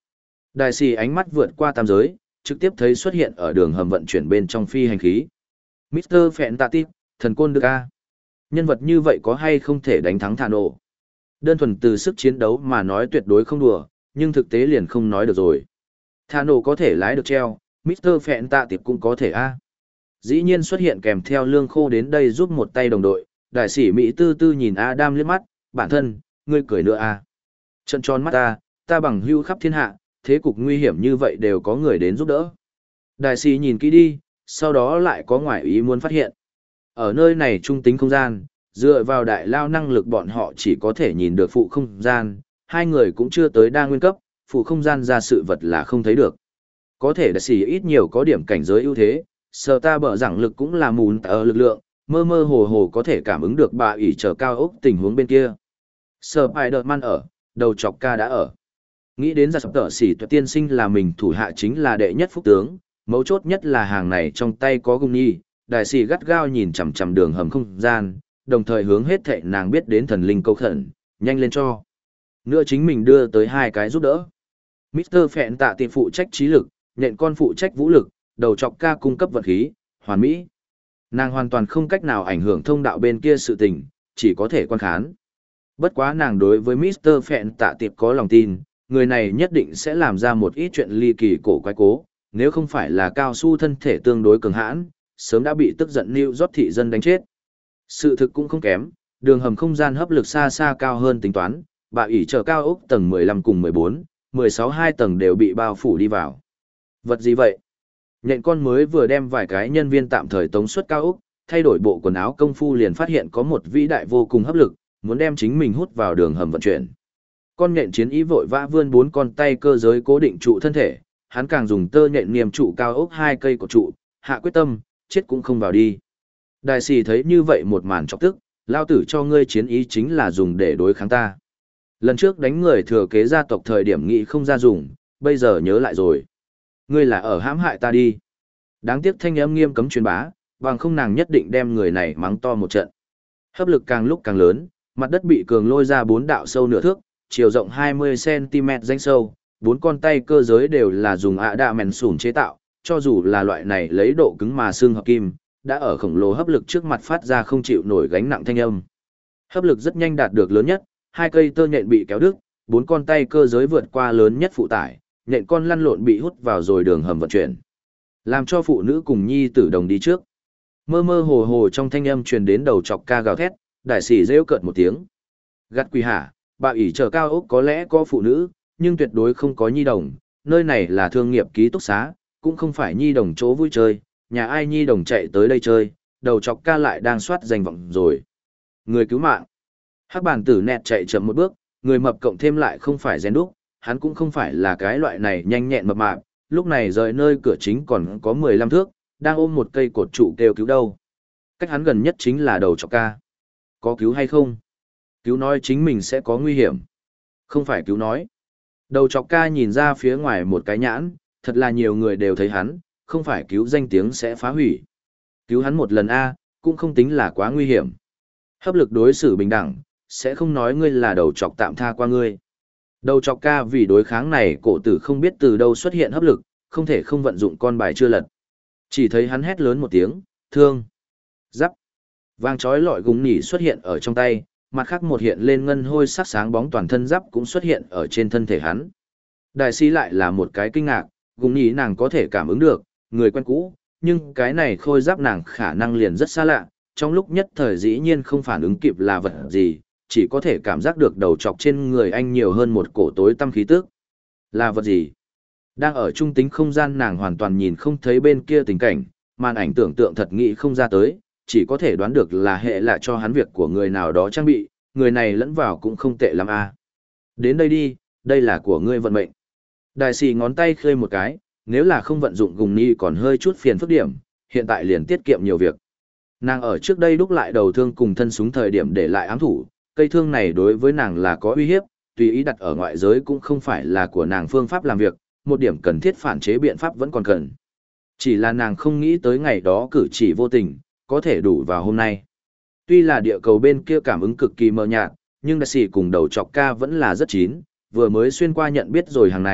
Đại sĩ ánh mắt vượt qua tam giới, trực tiếp thấy xuất hiện ở đường hầm vận chuyển bên trong phi hành khí. mít tơ Fantastic, thần côn được a. Nhân vật như vậy có hay không thể đánh thắng Thano? Đơn thuần từ sức chiến đấu mà nói tuyệt đối không đùa, nhưng thực tế liền không nói được rồi. Thano có thể lái được treo, mít tơ Fantastic cũng có thể a. Dĩ nhiên xuất hiện kèm theo lương khô đến đây giúp một tay đồng đội, đại sĩ Mỹ tư tư nhìn Adam liếc mắt, bản thân, ngươi cười nữa a. Trận tròn mắt ta, ta bằng hưu khắp thiên hạ, thế cục nguy hiểm như vậy đều có người đến giúp đỡ. Đại sĩ nhìn kỹ đi, sau đó lại có ngoại ý muốn phát hiện. Ở nơi này trung tính không gian, dựa vào đại lao năng lực bọn họ chỉ có thể nhìn được phụ không gian, hai người cũng chưa tới đa nguyên cấp, phụ không gian ra sự vật là không thấy được. Có thể đại sĩ ít nhiều có điểm cảnh giới ưu thế, sở ta bở rằng lực cũng là mùn ở lực lượng, mơ mơ hồ hồ có thể cảm ứng được bà ỷ trở cao ốc tình huống bên kia. Spider-Man ở, đầu chọc ca đã ở. Nghĩ đến ra sập tở xỉ tuyệt tiên sinh là mình thủ hạ chính là đệ nhất phúc tướng, mấu chốt nhất là hàng này trong tay có gung nhi, đại sĩ gắt gao nhìn chằm chằm đường hầm không gian, đồng thời hướng hết thệ nàng biết đến thần linh câu khẩn, nhanh lên cho. Nữa chính mình đưa tới hai cái giúp đỡ. mít tơ Phẹn tạ tiệm phụ trách trí lực, nhện con phụ trách vũ lực, đầu chọc ca cung cấp vật khí, hoàn mỹ. Nàng hoàn toàn không cách nào ảnh hưởng thông đạo bên kia sự tình, chỉ có thể quan khán. Bất quá nàng đối với mít tơ Phẹn tạ tiệp có lòng tin, người này nhất định sẽ làm ra một ít chuyện ly kỳ cổ quái cố, nếu không phải là cao su thân thể tương đối cường hãn, sớm đã bị tức giận New York thị dân đánh chết. Sự thực cũng không kém, đường hầm không gian hấp lực xa xa cao hơn tính toán, bà ỷ trở cao ốc tầng mười lăm cùng mười bốn, mười sáu hai tầng đều bị bao phủ đi vào. Vật gì vậy? Nhện con mới vừa đem vài cái nhân viên tạm thời tống suất cao ốc, thay đổi bộ quần áo công phu liền phát hiện có một vĩ đại vô cùng hấp lực, muốn đem chính mình hút vào đường hầm vận chuyển. Con nhện chiến ý vội vã vươn bốn con tay cơ giới cố định trụ thân thể, hắn càng dùng tơ nhện niềm trụ cao ốc hai cây của trụ, hạ quyết tâm, chết cũng không vào đi. Đại sĩ thấy như vậy một màn chọc tức, lao tử cho ngươi chiến ý chính là dùng để đối kháng ta. Lần trước đánh người thừa kế gia tộc thời điểm nghị không ra dùng, bây giờ nhớ lại rồi. Ngươi là ở hãm hại ta đi. Đáng tiếc thanh âm nghiêm cấm truyền bá, bằng không nàng nhất định đem người này mắng to một trận. Hấp lực càng lúc càng lớn, mặt đất bị cường lôi ra bốn đạo sâu nửa thước, chiều rộng hai mươi xăng ti mét danh sâu, bốn con tay cơ giới đều là dùng ạ đạ mèn sủn chế tạo, cho dù là loại này lấy độ cứng mà xương hợp kim, đã ở khổng lồ hấp lực trước mặt phát ra không chịu nổi gánh nặng thanh âm. Hấp lực rất nhanh đạt được lớn nhất, hai cây tơ nhện bị kéo đứt, bốn con tay cơ giới vượt qua lớn nhất phụ tải, nhện con lăn lộn bị hút vào rồi đường hầm vận chuyển. Làm cho phụ nữ cùng nhi tử đồng đi trước. Mơ mơ hồ hồ trong thanh âm truyền đến đầu chọc ca gào thét, đại sĩ rêu cợt một tiếng. Gắt quỳ hả, bà ỷ chờ cao ốc có lẽ có phụ nữ, nhưng tuyệt đối không có nhi đồng, nơi này là thương nghiệp ký túc xá, cũng không phải nhi đồng chỗ vui chơi, nhà ai nhi đồng chạy tới đây chơi, đầu chọc ca lại đang soát danh vọng rồi. Người cứu mạng. Hắc bản tử nẹt chạy chậm một bước, người mập cộng thêm lại không phải gen đúc, hắn cũng không phải là cái loại này nhanh nhẹn mập mạp, lúc này rời nơi cửa chính còn có mười lăm thước, đang ôm một cây cột trụ kêu cứu đâu. Cách hắn gần nhất chính là đầu chọc ca. Có cứu hay không? Cứu nói chính mình sẽ có nguy hiểm. Không phải cứu nói. Đầu chọc ca nhìn ra phía ngoài một cái nhãn, thật là nhiều người đều thấy hắn, không phải cứu danh tiếng sẽ phá hủy. Cứu hắn một lần A, cũng không tính là quá nguy hiểm. Hấp lực đối xử bình đẳng, sẽ không nói ngươi là đầu chọc tạm tha qua ngươi. Đầu chọc ca vì đối kháng này cổ tử không biết từ đâu xuất hiện hấp lực, không thể không vận dụng con bài chưa lật. Chỉ thấy hắn hét lớn một tiếng, thương. Giáp. Vàng chói lọi gúng nỉ xuất hiện ở trong tay, mặt khác một hiện lên ngân hôi sắc sáng bóng toàn thân giáp cũng xuất hiện ở trên thân thể hắn. Đại sĩ lại là một cái kinh ngạc, gúng nỉ nàng có thể cảm ứng được, người quen cũ, nhưng cái này khôi giáp nàng khả năng liền rất xa lạ, trong lúc nhất thời dĩ nhiên không phản ứng kịp là vật gì, chỉ có thể cảm giác được đầu chọc trên người anh nhiều hơn một cổ tối tăm khí tức. Là vật gì? Đang ở trung tính không gian nàng hoàn toàn nhìn không thấy bên kia tình cảnh, màn ảnh tưởng tượng thật nghĩ không ra tới, chỉ có thể đoán được là hệ lạ cho hắn việc của người nào đó trang bị, người này lẫn vào cũng không tệ lắm a. Đến đây đi, đây là của ngươi vận mệnh. Đại sĩ ngón tay khơi một cái, nếu là không vận dụng gùng ni còn hơi chút phiền phức điểm, hiện tại liền tiết kiệm nhiều việc. Nàng ở trước đây đúc lại đầu thương cùng thân súng thời điểm để lại ám thủ, cây thương này đối với nàng là có uy hiếp, tùy ý đặt ở ngoại giới cũng không phải là của nàng phương pháp làm việc, một điểm cần thiết phản chế biện pháp vẫn còn cần. Chỉ là nàng không nghĩ tới ngày đó cử chỉ vô tình, có thể đủ vào hôm nay. Tuy là địa cầu bên kia cảm ứng cực kỳ mờ nhạt, nhưng đại sĩ cùng đầu chọc ca vẫn là rất chín, vừa mới xuyên qua nhận biết rồi hàng này,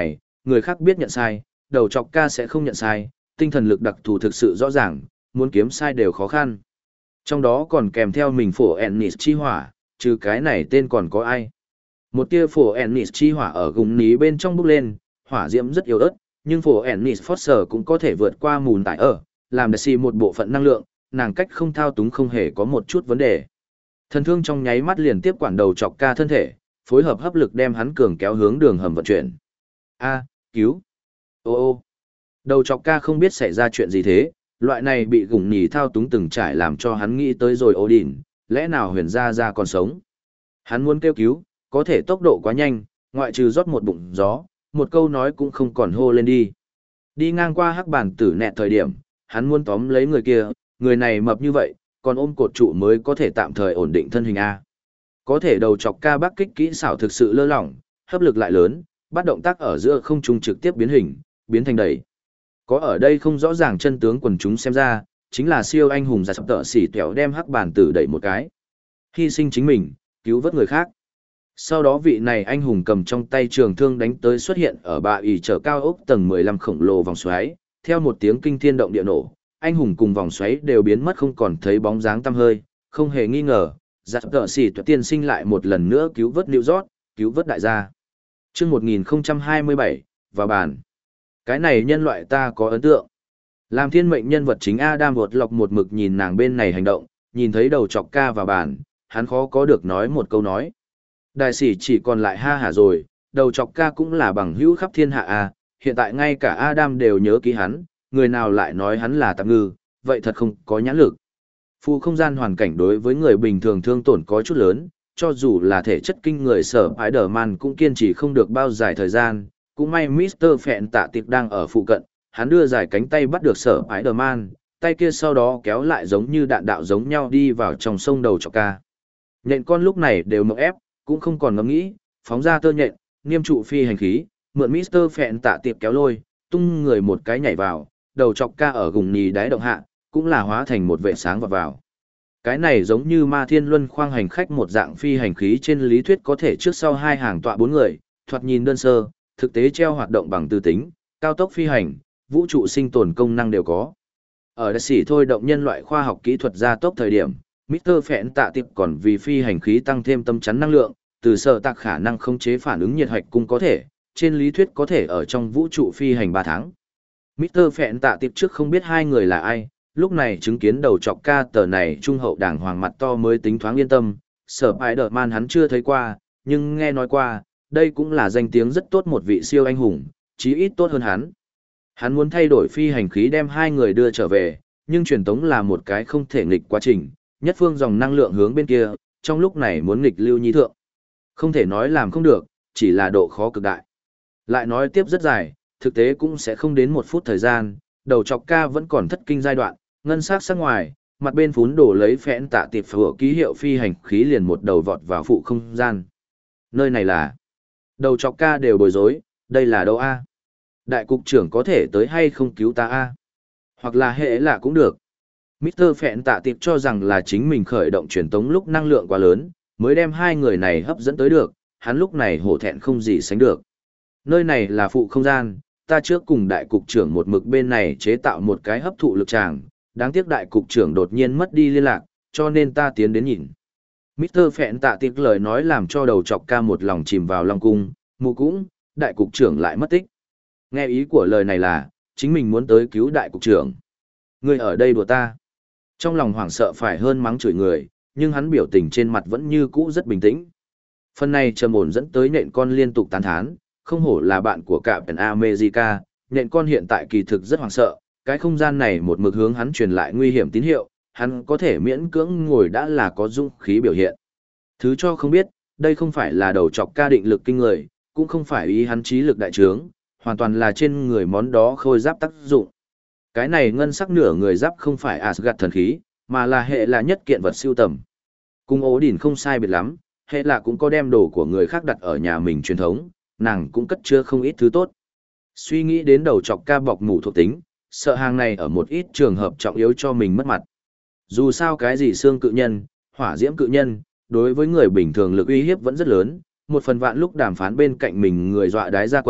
người khác biết nhận sai, đầu chọc ca sẽ không nhận sai, tinh thần lực đặc thù thực sự rõ ràng, muốn kiếm sai đều khó khăn. Trong đó còn kèm theo mình phổ Ennis chi hỏa, trừ cái này tên còn có ai. Một tia phổ Ennis chi hỏa ở gùng ní bên trong bốc lên, hỏa diễm rất yếu ớt, nhưng phổ Ennis Foster cũng có thể vượt qua mùn tải ở, làm đại si một bộ phận năng lượng, nàng cách không thao túng không hề có một chút vấn đề. Thần thương trong nháy mắt liền tiếp quản đầu chọc ca thân thể, phối hợp hấp lực đem hắn cường kéo hướng đường hầm vận chuyển. A, cứu. Ô ô. Đầu chọc ca không biết xảy ra chuyện gì thế, loại này bị gùng nhì thao túng từng trải làm cho hắn nghĩ tới rồi Odin, lẽ nào huyền gia ra còn sống. Hắn muốn kêu cứu, có thể tốc độ quá nhanh, ngoại trừ rót một bụng gió, một câu nói cũng không còn hô lên đi. Đi ngang qua hắc bản tử nẹt thời điểm, hắn muốn tóm lấy người kia, người này mập như vậy, còn ôm cột trụ mới có thể tạm thời ổn định thân hình A. Có thể đầu chọc ca bắc kích kỹ xảo thực sự lơ lỏng, hấp lực lại lớn, bắt động tác ở giữa không trung trực tiếp biến hình, biến thành đẩy. Có ở đây không rõ ràng chân tướng quần chúng xem ra, chính là siêu anh hùng già sập tợ xỉ tẹo đem hắc bản tử đẩy một cái. Hy sinh chính mình, cứu vớt người khác. Sau đó vị này anh hùng cầm trong tay trường thương đánh tới xuất hiện ở bạ ỉ trở cao ốc tầng mười lăm khổng lồ vòng xoáy, theo một tiếng kinh thiên động địa nổ, anh hùng cùng vòng xoáy đều biến mất không còn thấy bóng dáng tăm hơi, không hề nghi ngờ, giặt tợ xỉ tuyệt tiên sinh lại một lần nữa cứu vớt New York, cứu vớt đại gia. Chương một nghìn không trăm hai mươi bảy, vào bàn. Cái này nhân loại ta có ấn tượng. Làm thiên mệnh nhân vật chính Adam vượt lọc một mực nhìn nàng bên này hành động, nhìn thấy đầu chọc ca vào bàn, hắn khó có được nói một câu nói. Đại sĩ chỉ còn lại ha hả rồi, đầu chọc ca cũng là bằng hữu khắp thiên hạ à, hiện tại ngay cả Adam đều nhớ ký hắn, người nào lại nói hắn là tạm ngư, vậy thật không có nhãn lực. Phù không gian hoàn cảnh đối với người bình thường thương tổn có chút lớn, cho dù là thể chất kinh người sở Spider-Man cũng kiên trì không được bao dài thời gian, cũng may mít tơ Phẹn Tạ Tiệp đang ở phụ cận, hắn đưa dài cánh tay bắt được sở Spider-Man, tay kia sau đó kéo lại giống như đạn đạo giống nhau đi vào trong sông đầu chọc ca. Nhện con lúc này đều mộng ép, cũng không còn ngẫm nghĩ, phóng ra tơ nhện, nghiêm trụ phi hành khí, mượn mít tơ Phẹn Tạ Tiệp kéo lôi, tung người một cái nhảy vào, đầu chọc ca ở gùng nhì đáy động hạ, cũng là hóa thành một vệ sáng vào vào. Cái này giống như ma thiên luân khoang hành khách một dạng phi hành khí trên lý thuyết có thể trước sau hai hàng tọa bốn người, thoạt nhìn đơn sơ, thực tế treo hoạt động bằng tư tính, cao tốc phi hành, vũ trụ sinh tồn công năng đều có. Ở đại sĩ thôi động nhân loại khoa học kỹ thuật gia tốc thời điểm, mít tơ Phẹn Tạ Tiệp còn vì phi hành khí tăng thêm tâm chắn năng lượng, từ sở tạc khả năng khống chế phản ứng nhiệt hạch cũng có thể, trên lý thuyết có thể ở trong vũ trụ phi hành ba tháng. mít tơ Phẹn Tạ Tiệp trước không biết hai người là ai, lúc này chứng kiến đầu chọc ca tờ này trung hậu đảng hoàng mặt to mới tính thoáng yên tâm, sở Spider-Man hắn chưa thấy qua, nhưng nghe nói qua, đây cũng là danh tiếng rất tốt một vị siêu anh hùng, chí ít tốt hơn hắn. Hắn muốn thay đổi phi hành khí đem hai người đưa trở về, nhưng truyền tống là một cái không thể nghịch quá trình, nhất phương dòng năng lượng hướng bên kia, trong lúc này muốn nghịch lưu nhi thượng. Không thể nói làm không được, chỉ là độ khó cực đại. Lại nói tiếp rất dài, thực tế cũng sẽ không đến một phút thời gian, đầu chọc ca vẫn còn thất kinh giai đoạn, ngân sắc sắc ngoài, mặt bên phún đổ lấy Phẹn Tạ Tiệp phở ký hiệu phi hành khí liền một đầu vọt vào phụ không gian. Nơi này là... Đầu chọc ca đều bối rối, đây là đâu a? Đại cục trưởng có thể tới hay không cứu ta a? Hoặc là hệ là cũng được. mít tơ Phẹn Tạ Tiệp cho rằng là chính mình khởi động truyền tống lúc năng lượng quá lớn, mới đem hai người này hấp dẫn tới được, hắn lúc này hổ thẹn không gì sánh được. Nơi này là phụ không gian, ta trước cùng đại cục trưởng một mực bên này chế tạo một cái hấp thụ lực tràng, đáng tiếc đại cục trưởng đột nhiên mất đi liên lạc, cho nên ta tiến đến nhìn. mít tơ Phẹn Tạ Tiệp lời nói làm cho đầu chọc ca một lòng chìm vào lòng cung, mù cũng, đại cục trưởng lại mất tích. Nghe ý của lời này là, chính mình muốn tới cứu đại cục trưởng. Người ở đây đùa ta. Trong lòng hoảng sợ phải hơn mắng chửi người, nhưng hắn biểu tình trên mặt vẫn như cũ rất bình tĩnh. Phần này trầm ổn dẫn tới nện con liên tục tán thán, không hổ là bạn của Captain America, nện con hiện tại kỳ thực rất hoảng sợ, cái không gian này một mực hướng hắn truyền lại nguy hiểm tín hiệu, hắn có thể miễn cưỡng ngồi đã là có dũng khí biểu hiện. Thứ cho không biết, đây không phải là đầu chọc ca định lực kinh người, cũng không phải ý hắn trí lực đại trướng, hoàn toàn là trên người món đó khôi giáp tác dụng. Cái này ngân sắc nửa người giáp không phải Asgard thần khí, mà là hệ là nhất kiện vật siêu tầm. Cùng ố đỉnh không sai biệt lắm, hệ là cũng có đem đồ của người khác đặt ở nhà mình truyền thống, nàng cũng cất chứa không ít thứ tốt. Suy nghĩ đến đầu chọc ca bọc mủ thuộc tính, sợ hàng này ở một ít trường hợp trọng yếu cho mình mất mặt. Dù sao cái gì xương cự nhân, hỏa diễm cự nhân, đối với người bình thường lực uy hiếp vẫn rất lớn, một phần vạn lúc đàm phán bên cạnh mình người dọa đái ra quần,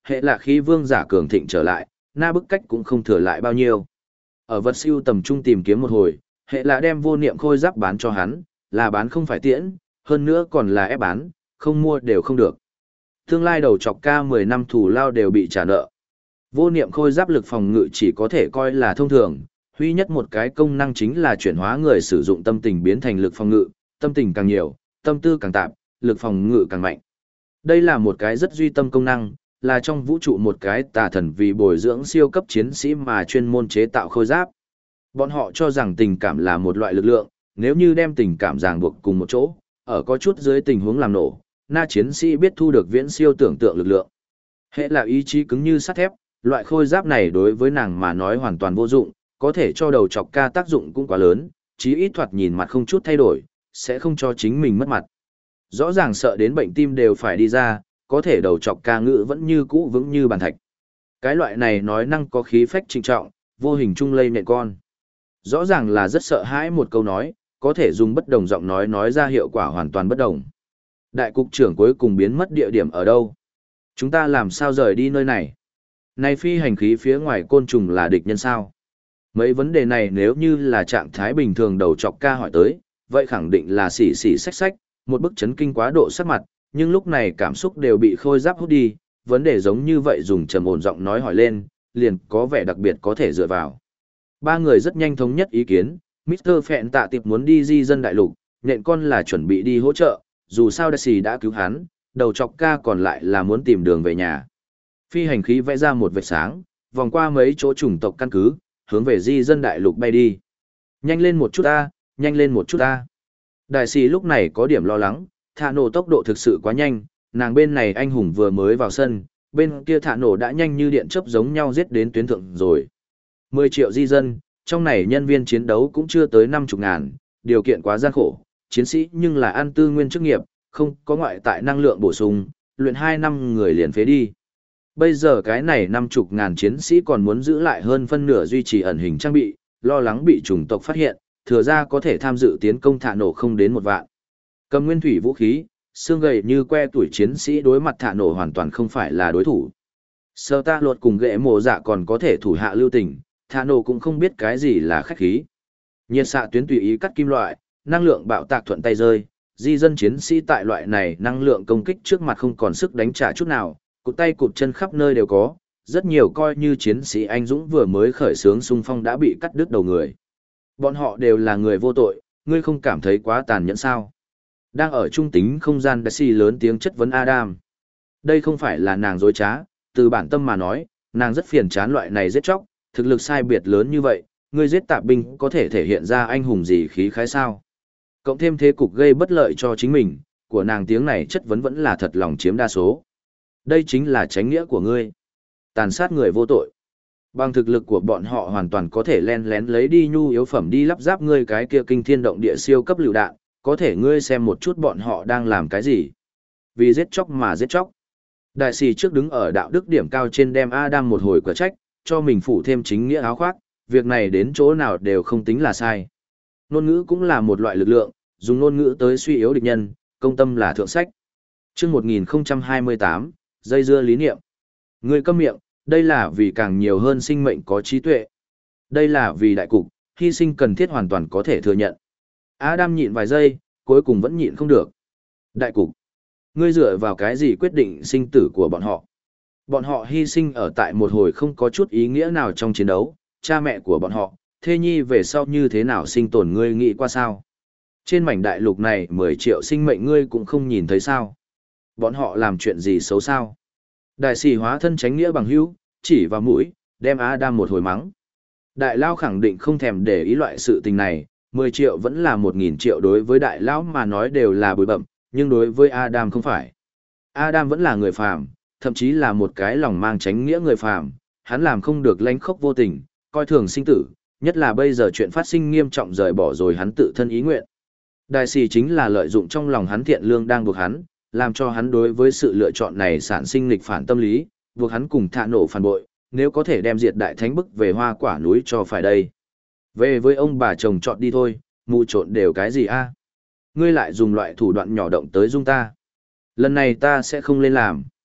hệ là khí vương giả cường thịnh trở lại, na bức cách cũng không thừa lại bao nhiêu. Ở vật siêu tầm trung tìm kiếm một hồi, hệ là đem vô niệm khôi giáp bán cho hắn, là bán không phải tiễn, hơn nữa còn là ép bán, không mua đều không được. Tương lai đầu chọc ca mười năm thủ lao đều bị trả nợ. Vô niệm khôi giáp lực phòng ngự chỉ có thể coi là thông thường, huy nhất một cái công năng chính là chuyển hóa người sử dụng tâm tình biến thành lực phòng ngự, tâm tình càng nhiều, tâm tư càng tạp, lực phòng ngự càng mạnh. Đây là một cái rất duy tâm công năng, là trong vũ trụ một cái tà thần vì bồi dưỡng siêu cấp chiến sĩ mà chuyên môn chế tạo khôi giáp. Bọn họ cho rằng tình cảm là một loại lực lượng, nếu như đem tình cảm ràng buộc cùng một chỗ, ở có chút dưới tình huống làm nổ, na chiến sĩ biết thu được viễn siêu tưởng tượng lực lượng. Hệ là ý chí cứng như sắt thép, loại khôi giáp này đối với nàng mà nói hoàn toàn vô dụng, có thể cho đầu chọc ca tác dụng cũng quá lớn, chí ít thoạt nhìn mặt không chút thay đổi, sẽ không cho chính mình mất mặt. Rõ ràng sợ đến bệnh tim đều phải đi ra, có thể đầu chọc ca ngữ vẫn như cũ vững như bàn thạch. Cái loại này nói năng có khí phách trịnh trọng, vô hình trung lây nện con. Rõ ràng là rất sợ hãi một câu nói, có thể dùng bất đồng giọng nói nói ra hiệu quả hoàn toàn bất đồng. Đại cục trưởng cuối cùng biến mất địa điểm ở đâu? Chúng ta làm sao rời đi nơi này? Này phi hành khí phía ngoài côn trùng là địch nhân sao? Mấy vấn đề này nếu như là trạng thái bình thường đầu chọc ca hỏi tới, vậy khẳng định là xỉ xỉ xách xách, một bức chấn kinh quá độ sắc mặt, nhưng lúc này cảm xúc đều bị khôi giáp hút đi, vấn đề giống như vậy dùng trầm ổn giọng nói hỏi lên, liền có vẻ đặc biệt có thể dựa vào. Ba người rất nhanh thống nhất ý kiến, mít tơ Phẹn Tạ Tiệp muốn đi di dân đại lục, nhện con là chuẩn bị đi hỗ trợ, dù sao Daisy đã cứu hắn, đầu chọc ca còn lại là muốn tìm đường về nhà. Phi hành khí vẽ ra một vệt sáng, vòng qua mấy chỗ chủng tộc căn cứ, hướng về di dân đại lục bay đi. Nhanh lên một chút ta, nhanh lên một chút ta. Đại sĩ lúc này có điểm lo lắng, thả nổ tốc độ thực sự quá nhanh, nàng bên này anh hùng vừa mới vào sân, bên kia thả nổ đã nhanh như điện chớp giống nhau giết đến tuyến thượng rồi. mười triệu di dân, trong này nhân viên chiến đấu cũng chưa tới năm mươi ngàn, điều kiện quá gian khổ, chiến sĩ nhưng là ăn tư nguyên chức nghiệp, không có ngoại tại năng lượng bổ sung, luyện hai năm người liền phế đi. Bây giờ cái này năm mươi ngàn chiến sĩ còn muốn giữ lại hơn phân nửa duy trì ẩn hình trang bị, lo lắng bị chủng tộc phát hiện, thừa ra có thể tham dự tiến công thả nổ không đến một vạn. Cầm nguyên thủy vũ khí, xương gầy như que tuổi chiến sĩ đối mặt thả nổ hoàn toàn không phải là đối thủ. Sơ ta luật cùng ghệ mộ dạ còn có thể thủ hạ lưu tình, thả nổ cũng không biết cái gì là khách khí. Nhiệt xạ tuyến tùy ý cắt kim loại, năng lượng bạo tạc thuận tay rơi, di dân chiến sĩ tại loại này năng lượng công kích trước mặt không còn sức đánh trả chút nào, cụt tay cụt chân khắp nơi đều có, rất nhiều coi như chiến sĩ anh dũng vừa mới khởi xướng xung phong đã bị cắt đứt đầu người. Bọn họ đều là người vô tội, ngươi không cảm thấy quá tàn nhẫn sao? Đang ở trung tính không gian Daisy lớn tiếng chất vấn Adam. Đây không phải là nàng dối trá, từ bản tâm mà nói, nàng rất phiền chán loại này giết chóc, thực lực sai biệt lớn như vậy, ngươi giết tạp binh có thể thể hiện ra anh hùng gì khí khái sao? Cộng thêm thế cục gây bất lợi cho chính mình, của nàng tiếng này chất vấn vẫn là thật lòng chiếm đa số. Đây chính là chánh nghĩa của ngươi. Tàn sát người vô tội. Bằng thực lực của bọn họ hoàn toàn có thể len lén lấy đi nhu yếu phẩm đi lắp ráp ngươi cái kia kinh thiên động địa siêu cấp lựu đạn, có thể ngươi xem một chút bọn họ đang làm cái gì. Vì giết chóc mà giết chóc. Đại sĩ trước đứng ở đạo đức điểm cao trên đem Adam một hồi quả trách, cho mình phủ thêm chính nghĩa áo khoác, việc này đến chỗ nào đều không tính là sai. Ngôn ngữ cũng là một loại lực lượng, dùng ngôn ngữ tới suy yếu địch nhân, công tâm là thượng sách. Chương một nghìn không trăm hai mươi tám, dây dưa lý niệm. Ngươi câm miệng, đây là vì càng nhiều hơn sinh mệnh có trí tuệ. Đây là vì đại cục, hy sinh cần thiết hoàn toàn có thể thừa nhận. Adam nhịn vài giây, cuối cùng vẫn nhịn không được. Đại cục. Ngươi dựa vào cái gì quyết định sinh tử của bọn họ? Bọn họ hy sinh ở tại một hồi không có chút ý nghĩa nào trong chiến đấu, cha mẹ của bọn họ, thê nhi về sau như thế nào sinh tồn ngươi nghĩ qua sao? Trên mảnh đại lục này mười triệu sinh mệnh ngươi cũng không nhìn thấy sao? Bọn họ làm chuyện gì xấu sao? Đại sĩ hóa thân tránh nghĩa bằng hữu, chỉ vào mũi, đem Adam một hồi mắng. Đại lao khẳng định không thèm để ý loại sự tình này, mười triệu vẫn là một nghìn triệu đối với đại lão mà nói đều là bụi bậm, nhưng đối với Adam không phải. Adam vẫn là người phàm, thậm chí là một cái lòng mang tránh nghĩa người phàm, hắn làm không được lánh khóc vô tình, coi thường sinh tử, nhất là bây giờ chuyện phát sinh nghiêm trọng rời bỏ rồi hắn tự thân ý nguyện. Đại sĩ chính là lợi dụng trong lòng hắn thiện lương đang buộc hắn, làm cho hắn đối với sự lựa chọn này sản sinh nghịch phản tâm lý, buộc hắn cùng thả nổ phản bội, nếu có thể đem diệt đại thánh bức về hoa quả núi cho phải đây. Về với ông bà chồng chọn đi thôi, mù trộn đều cái gì a? Ngươi lại dùng loại thủ đoạn nhỏ động tới dung ta. Lần này ta sẽ không lên làm.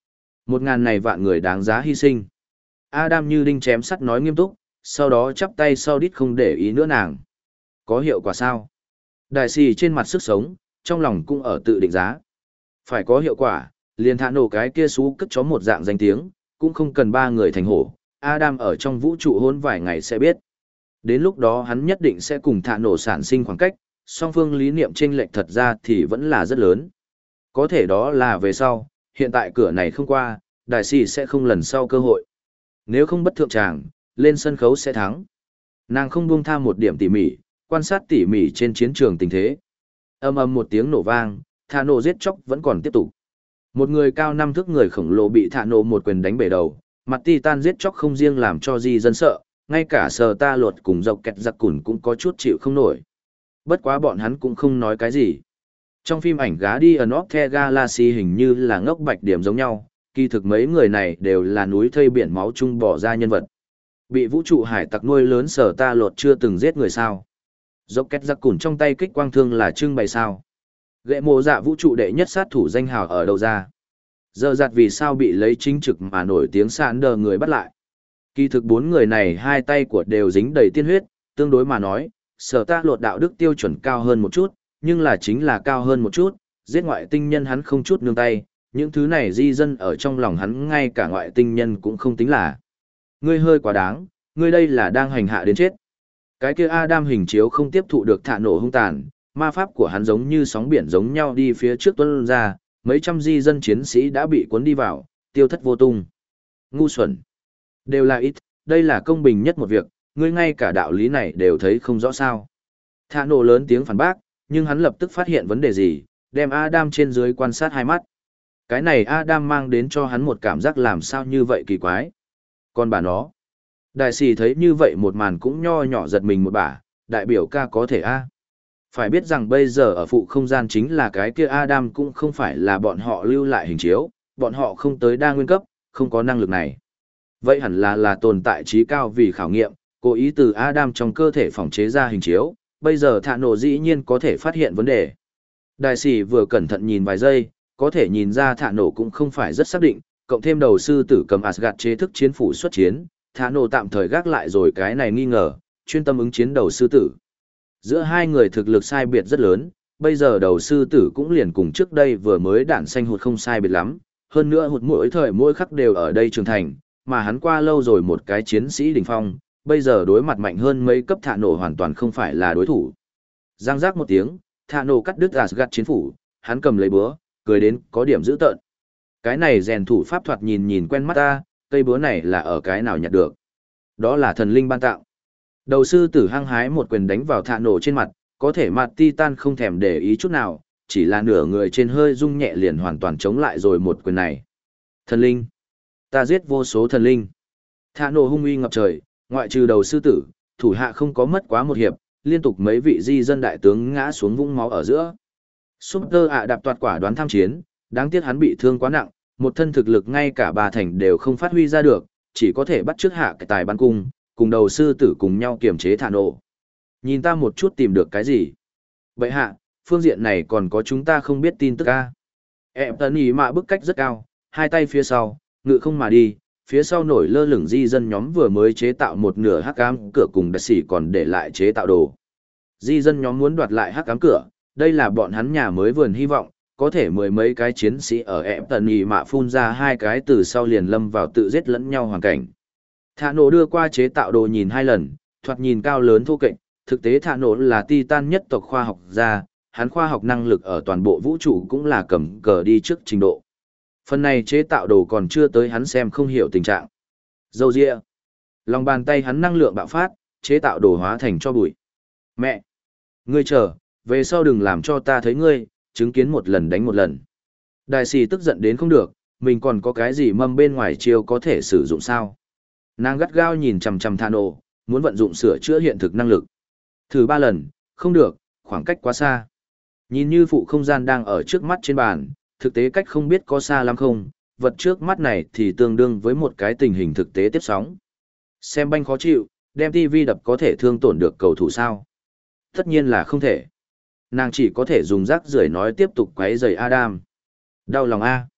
Một ngàn này vạn người đáng giá hy sinh. Adam như đinh chém sắt nói nghiêm túc, sau đó chắp tay sau đít không để ý nữa nàng. Có hiệu quả sao? Đại sĩ trên mặt sức sống, trong lòng cũng ở tự định giá. Phải có hiệu quả, liền thả nổ cái kia xú cất chó một dạng danh tiếng, cũng không cần ba người thành hổ. Adam ở trong vũ trụ hôn vài ngày sẽ biết. Đến lúc đó hắn nhất định sẽ cùng thả nổ sản sinh khoảng cách, song phương lý niệm chênh lệch thật ra thì vẫn là rất lớn. Có thể đó là về sau, hiện tại cửa này không qua, đại sĩ sẽ không lần sau cơ hội. Nếu không bất thượng tràng, lên sân khấu sẽ thắng. Nàng không buông tha một điểm tỉ mỉ, quan sát tỉ mỉ trên chiến trường tình thế. Âm âm một tiếng nổ vang, thả nổ giết chóc vẫn còn tiếp tục. Một người cao năm thước người khổng lồ bị thả nổ một quyền đánh bể đầu, mặt Titan giết chóc không riêng làm cho di dân sợ, ngay cả sờ ta luật cùng dọc kẹt giặc cùn cũng có chút chịu không nổi. Bất quá bọn hắn cũng không nói cái gì. Trong phim ảnh Guardians of the Galaxy hình như là ngốc bạch điểm giống nhau, kỳ thực mấy người này đều là núi thây biển máu chung bỏ ra nhân vật. Bị vũ trụ hải tặc nuôi lớn sở ta lột chưa từng giết người sao. Dốc két giặc cùn trong tay kích quang thương là trưng bày sao. Gệ mộ dạ vũ trụ đệ nhất sát thủ danh hào ở đâu ra. Giờ giặt vì sao bị lấy chính trực mà nổi tiếng sạn đờ người bắt lại. Kỳ thực bốn người này hai tay của đều dính đầy tiên huyết, tương đối mà nói, sở ta lột đạo đức tiêu chuẩn cao hơn một chút, nhưng là chính là cao hơn một chút, giết ngoại tinh nhân hắn không chút nương tay, những thứ này di dân ở trong lòng hắn ngay cả ngoại tinh nhân cũng không tính là. Ngươi hơi quá đáng, ngươi đây là đang hành hạ đến chết. Cái kia Adam hình chiếu không tiếp thụ được thả nổ hung tàn, ma pháp của hắn giống như sóng biển giống nhau đi phía trước tuôn ra, mấy trăm di dân chiến sĩ đã bị cuốn đi vào, tiêu thất vô tung. Ngu xuẩn. Đều là ít, đây là công bình nhất một việc, ngươi ngay cả đạo lý này đều thấy không rõ sao. Thả nổ lớn tiếng phản bác, nhưng hắn lập tức phát hiện vấn đề gì, đem Adam trên dưới quan sát hai mắt. Cái này Adam mang đến cho hắn một cảm giác làm sao như vậy kỳ quái. Còn bà nó. Đại sĩ thấy như vậy một màn cũng nho nhỏ giật mình một bả, đại biểu ca có thể a. Phải biết rằng bây giờ ở phụ không gian chính là cái kia Adam cũng không phải là bọn họ lưu lại hình chiếu, bọn họ không tới đa nguyên cấp, không có năng lực này. Vậy hẳn là là tồn tại trí cao vì khảo nghiệm, cố ý từ Adam trong cơ thể phòng chế ra hình chiếu, bây giờ thả nổ dĩ nhiên có thể phát hiện vấn đề. Đại sĩ vừa cẩn thận nhìn vài giây, có thể nhìn ra thả nổ cũng không phải rất xác định, cộng thêm đầu sư tử cầm Asgard chế thức chiến phủ xuất chiến, thả nổ tạm thời gác lại rồi cái này nghi ngờ, chuyên tâm ứng chiến đầu sư tử. Giữa hai người thực lực sai biệt rất lớn, bây giờ đầu sư tử cũng liền cùng trước đây vừa mới đạn xanh hụt không sai biệt lắm, hơn nữa hụt mỗi thời mỗi khắc đều ở đây trưởng thành, mà hắn qua lâu rồi một cái chiến sĩ đỉnh phong, bây giờ đối mặt mạnh hơn mấy cấp thả nổ hoàn toàn không phải là đối thủ. Giang giác một tiếng, thả nổ cắt đứt Asgard chiến phủ, hắn cầm lấy búa, cười đến có điểm dữ tợn. Cái này rèn thủ pháp thoạt nhìn nhìn quen mắt ta, cây búa này là ở cái nào nhặt được. Đó là thần linh ban tạo. Đầu sư tử hăng hái một quyền đánh vào thả nổ trên mặt, có thể mặt Titan không thèm để ý chút nào, chỉ là nửa người trên hơi rung nhẹ liền hoàn toàn chống lại rồi một quyền này. Thần linh. Ta giết vô số thần linh. Thả nổ hung uy ngập trời, ngoại trừ đầu sư tử, thủ hạ không có mất quá một hiệp, liên tục mấy vị di dân đại tướng ngã xuống vũng máu ở giữa. Super ạ đạp toạt quả đoán tham chiến, đáng tiếc hắn bị thương quá nặng, một thân thực lực ngay cả ba thành đều không phát huy ra được, chỉ có thể bắt trước hạ cái tài bắn cung, cùng đầu sư tử cùng nhau kiềm chế thả nổ. Nhìn ta một chút tìm được cái gì? Vậy hạ, phương diện này còn có chúng ta không biết tin tức a. Em tấn ý mạ bức cách rất cao, hai tay phía sau, ngự không mà đi, phía sau nổi lơ lửng di dân nhóm vừa mới chế tạo một nửa hắc ám cửa cùng đặc sĩ còn để lại chế tạo đồ. Di dân nhóm muốn đoạt lại hắc ám cửa, đây là bọn hắn nhà mới vườn hy vọng, có thể mười mấy cái chiến sĩ ở ẹp tần ý mạ phun ra hai cái từ sau liền lâm vào tự giết lẫn nhau hoàn cảnh. Thả nổ đưa qua chế tạo đồ nhìn hai lần, thoạt nhìn cao lớn thô kệch, thực tế thả nổ là Titan nhất tộc khoa học gia, hắn khoa học năng lực ở toàn bộ vũ trụ cũng là cầm cờ đi trước trình độ. Phần này chế tạo đồ còn chưa tới hắn xem không hiểu tình trạng. Dâu dịa. Lòng bàn tay hắn năng lượng bạo phát, chế tạo đồ hóa thành cho bụi. Mẹ! Ngươi chờ, về sau đừng làm cho ta thấy ngươi, chứng kiến một lần đánh một lần. Đại sĩ tức giận đến không được, mình còn có cái gì mâm bên ngoài chiêu có thể sử dụng sao? Nàng gắt gao nhìn chằm chằm thả nổ, muốn vận dụng sửa chữa hiện thực năng lực. Thử ba lần, không được, khoảng cách quá xa. Nhìn như phụ không gian đang ở trước mắt trên bàn, thực tế cách không biết có xa lắm không, vật trước mắt này thì tương đương với một cái tình hình thực tế tiếp sóng. Xem banh khó chịu, đem tivi đập có thể thương tổn được cầu thủ sao? Tất nhiên là không thể. Nàng chỉ có thể dùng rác rưởi nói tiếp tục quấy rầy Adam. Đau lòng A.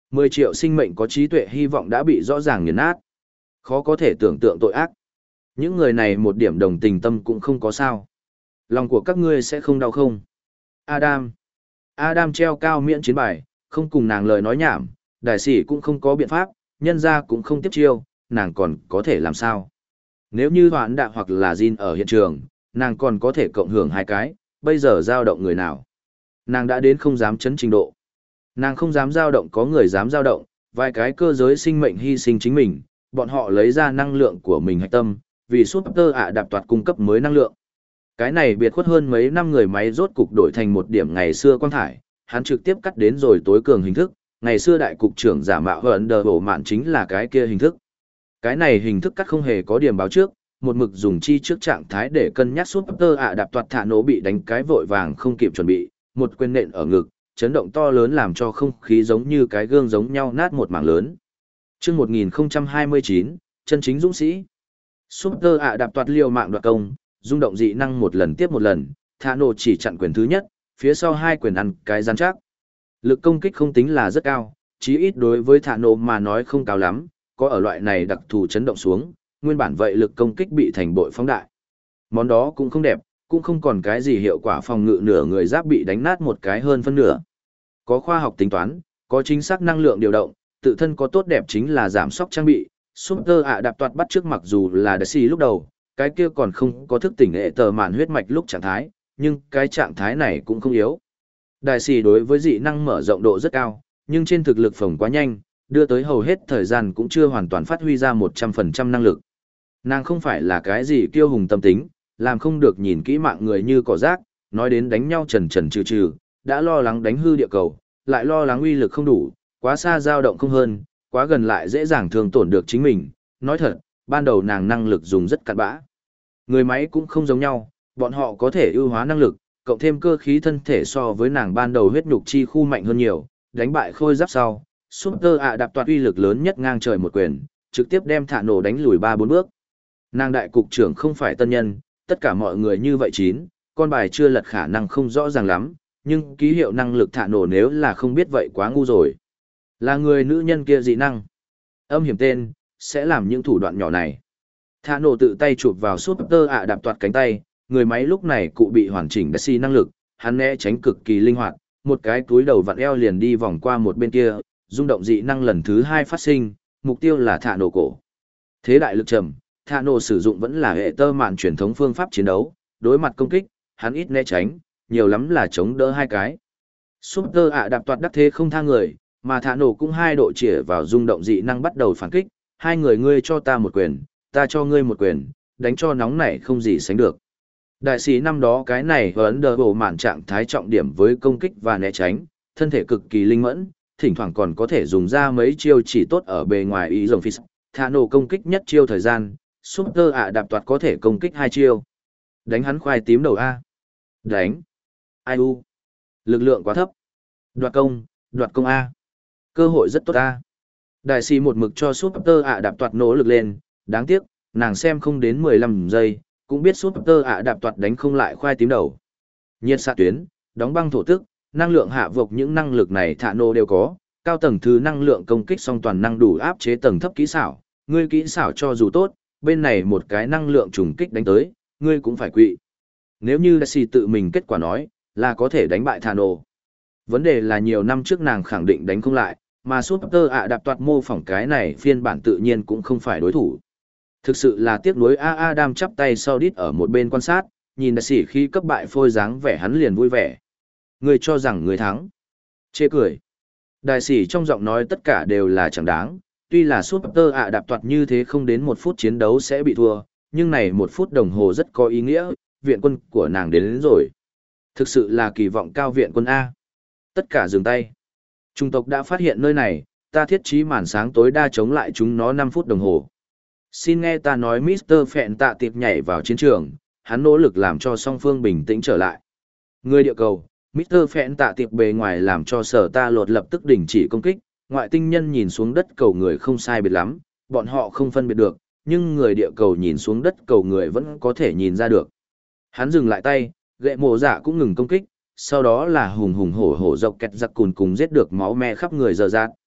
Mười triệu sinh mệnh có trí tuệ hy vọng đã bị rõ ràng nghiền nát. Khó có thể tưởng tượng tội ác. Những người này một điểm đồng tình tâm cũng không có sao. Lòng của các ngươi sẽ không đau không? Adam. Adam treo cao miễn chiến bài, không cùng nàng lời nói nhảm, đại sĩ cũng không có biện pháp, nhân ra cũng không tiếp chiêu, nàng còn có thể làm sao? Nếu như hoãn đạ hoặc là Jin ở hiện trường, nàng còn có thể cộng hưởng hai cái, bây giờ dao động người nào? Nàng đã đến không dám chấn trình độ. Nàng không dám dao động có người dám dao động, vài cái cơ giới sinh mệnh hy sinh chính mình, bọn họ lấy ra năng lượng của mình hạch tâm, vì Super ạ đạp toạt cung cấp mới năng lượng. Cái này biệt khuất hơn mấy năm người máy rốt cục đổi thành một điểm ngày xưa quang thải, hắn trực tiếp cắt đến rồi tối cường hình thức, ngày xưa đại cục trưởng giả mạo hận đờ bổ mạn chính là cái kia hình thức. Cái này hình thức cắt không hề có điểm báo trước, một mực dùng chi trước trạng thái để cân nhắc Super ạ đạp toạt thả nổ bị đánh cái vội vàng không kịp chuẩn bị, một quyền nện ở ngực, chấn động to lớn làm cho không khí giống như cái gương giống nhau nát một mảng lớn. Chương một nghìn không trăm hai mươi chín, chân chính dũng sĩ. Super ạ đạp toạt liều mạng đoạt công, rung động dị năng một lần tiếp một lần, thả nổ chỉ chặn quyền thứ nhất, phía sau hai quyền ăn cái rắn chắc. Lực công kích không tính là rất cao, chí ít đối với thả nổ mà nói không cao lắm, có ở loại này đặc thù chấn động xuống, nguyên bản vậy lực công kích bị thành bội phóng đại. Món đó cũng không đẹp, cũng không còn cái gì hiệu quả phòng ngự nửa người giáp bị đánh nát một cái hơn phân nửa. Có khoa học tính toán, có chính xác năng lượng điều động, tự thân có tốt đẹp chính là giảm sóc trang bị. Super ạ đạp toạt bắt trước mặc dù là Daisy lúc đầu, cái kia còn không có thức tỉnh hệ tờ mạn huyết mạch lúc trạng thái, nhưng cái trạng thái này cũng không yếu. Daisy đối với dị năng mở rộng độ rất cao, nhưng trên thực lực phồng quá nhanh, đưa tới hầu hết thời gian cũng chưa hoàn toàn phát huy ra một trăm phần trăm năng lực. Nàng không phải là cái gì kiêu hùng tâm tính, làm không được nhìn kỹ mạng người như cỏ rác, nói đến đánh nhau trần trần trừ trừ, đã lo lắng đánh hư địa cầu, lại lo lắng uy lực không đủ, quá xa dao động không hơn, quá gần lại dễ dàng thương tổn được chính mình. Nói thật, ban đầu nàng năng lực dùng rất cặn bã. Người máy cũng không giống nhau, bọn họ có thể ưu hóa năng lực, cộng thêm cơ khí thân thể so với nàng ban đầu huyết nhục chi khu mạnh hơn nhiều, đánh bại khôi giáp sau. Super ạ đạp toạt uy lực lớn nhất ngang trời một quyền, trực tiếp đem thả nổ đánh lùi ba bốn bước. Nàng đại cục trưởng không phải tân nhân, tất cả mọi người như vậy chín, con bài chưa lật khả năng không rõ ràng lắm, nhưng ký hiệu năng lực thả nổ nếu là không biết vậy quá ngu rồi. Là người nữ nhân kia dị năng. Âm hiểm tên, sẽ làm những thủ đoạn nhỏ này. Thả nổ tự tay chụp vào Super ạ đạp toạt cánh tay, người máy lúc này cụ bị hoàn chỉnh Daisy năng lực, hắn né tránh cực kỳ linh hoạt, một cái túi đầu vặn eo liền đi vòng qua một bên kia, rung động dị năng lần thứ hai phát sinh, mục tiêu là thả nổ cổ. Thế đại lực trầm, thả nổ sử dụng vẫn là hệ tơ mạn truyền thống phương pháp chiến đấu, đối mặt công kích, hắn ít né tránh, nhiều lắm là chống đỡ hai cái. Super ạ đạp toạt đắc thế không tha người, mà thả nổ cũng hai độ chĩa vào rung động dị năng bắt đầu phản kích, hai người ngươi cho ta một quyền, ta cho ngươi một quyền, đánh cho nóng nảy không gì sánh được. Đại sĩ năm đó cái này ấn đờ bộ mạn trạng thái trọng điểm với công kích và né tránh, thân thể cực kỳ linh mẫn, thỉnh thoảng còn có thể dùng ra mấy chiêu chỉ tốt ở bề ngoài ý rồng phi. Thả nổ công kích nhất chiêu thời gian, Super ạ đạp toạt có thể công kích hai chiêu. Đánh hắn khoai tím đầu A. Đánh. Ai u. Lực lượng quá thấp. Đoạt công, đoạt công A. Cơ hội rất tốt A. Đại sĩ một mực cho Super ạ đạp toạt nỗ lực lên, đáng tiếc, nàng xem không đến mười lăm giây, cũng biết Super ạ đạp toạt đánh không lại khoai tím đầu. Nhiệt xạ tuyến, đóng băng thổ tức, năng lượng hạ vộc những năng lực này thả nổ đều có, cao tầng thứ năng lượng công kích song toàn năng đủ áp chế tầng thấp kỹ xảo, ngươi kỹ xảo cho dù tốt, bên này một cái năng lượng trùng kích đánh tới, ngươi cũng phải quỵ. Nếu như Daisy tự mình kết quả nói, là có thể đánh bại thả nổ. Vấn đề là nhiều năm trước nàng khẳng định đánh không lại, mà Super ạ đạp toạt mô phỏng cái này phiên bản tự nhiên cũng không phải đối thủ. Thực sự là tiếc nuối A Adam chắp tay sau đít ở một bên quan sát, nhìn Daisy khi cấp bại phôi dáng vẻ hắn liền vui vẻ. Ngươi cho rằng ngươi thắng. Chê cười. Đại sĩ trong giọng nói tất cả đều là chẳng đáng, tuy là Super ạ đạp toạt như thế không đến một phút chiến đấu sẽ bị thua, nhưng này một phút đồng hồ rất có ý nghĩa, viện quân của nàng đến, đến rồi. Thực sự là kỳ vọng cao viện quân A. Tất cả dừng tay. Trung tộc đã phát hiện nơi này, ta thiết trí màn sáng tối đa chống lại chúng nó năm phút đồng hồ. Xin nghe ta nói mít tơ Phẹn tạ tiệp nhảy vào chiến trường, hắn nỗ lực làm cho song phương bình tĩnh trở lại. Người địa cầu, mít tơ Phẹn tạ tiệp bề ngoài làm cho sở ta lột lập tức đình chỉ công kích, ngoại tinh nhân nhìn xuống đất cầu người không sai biệt lắm, bọn họ không phân biệt được, nhưng người địa cầu nhìn xuống đất cầu người vẫn có thể nhìn ra được. Hắn dừng lại tay, gệ mộ dạ cũng ngừng công kích, sau đó là hùng hùng hổ hổ dọc kẹt giặc cùn cùng giết được máu me khắp người dơ dạt.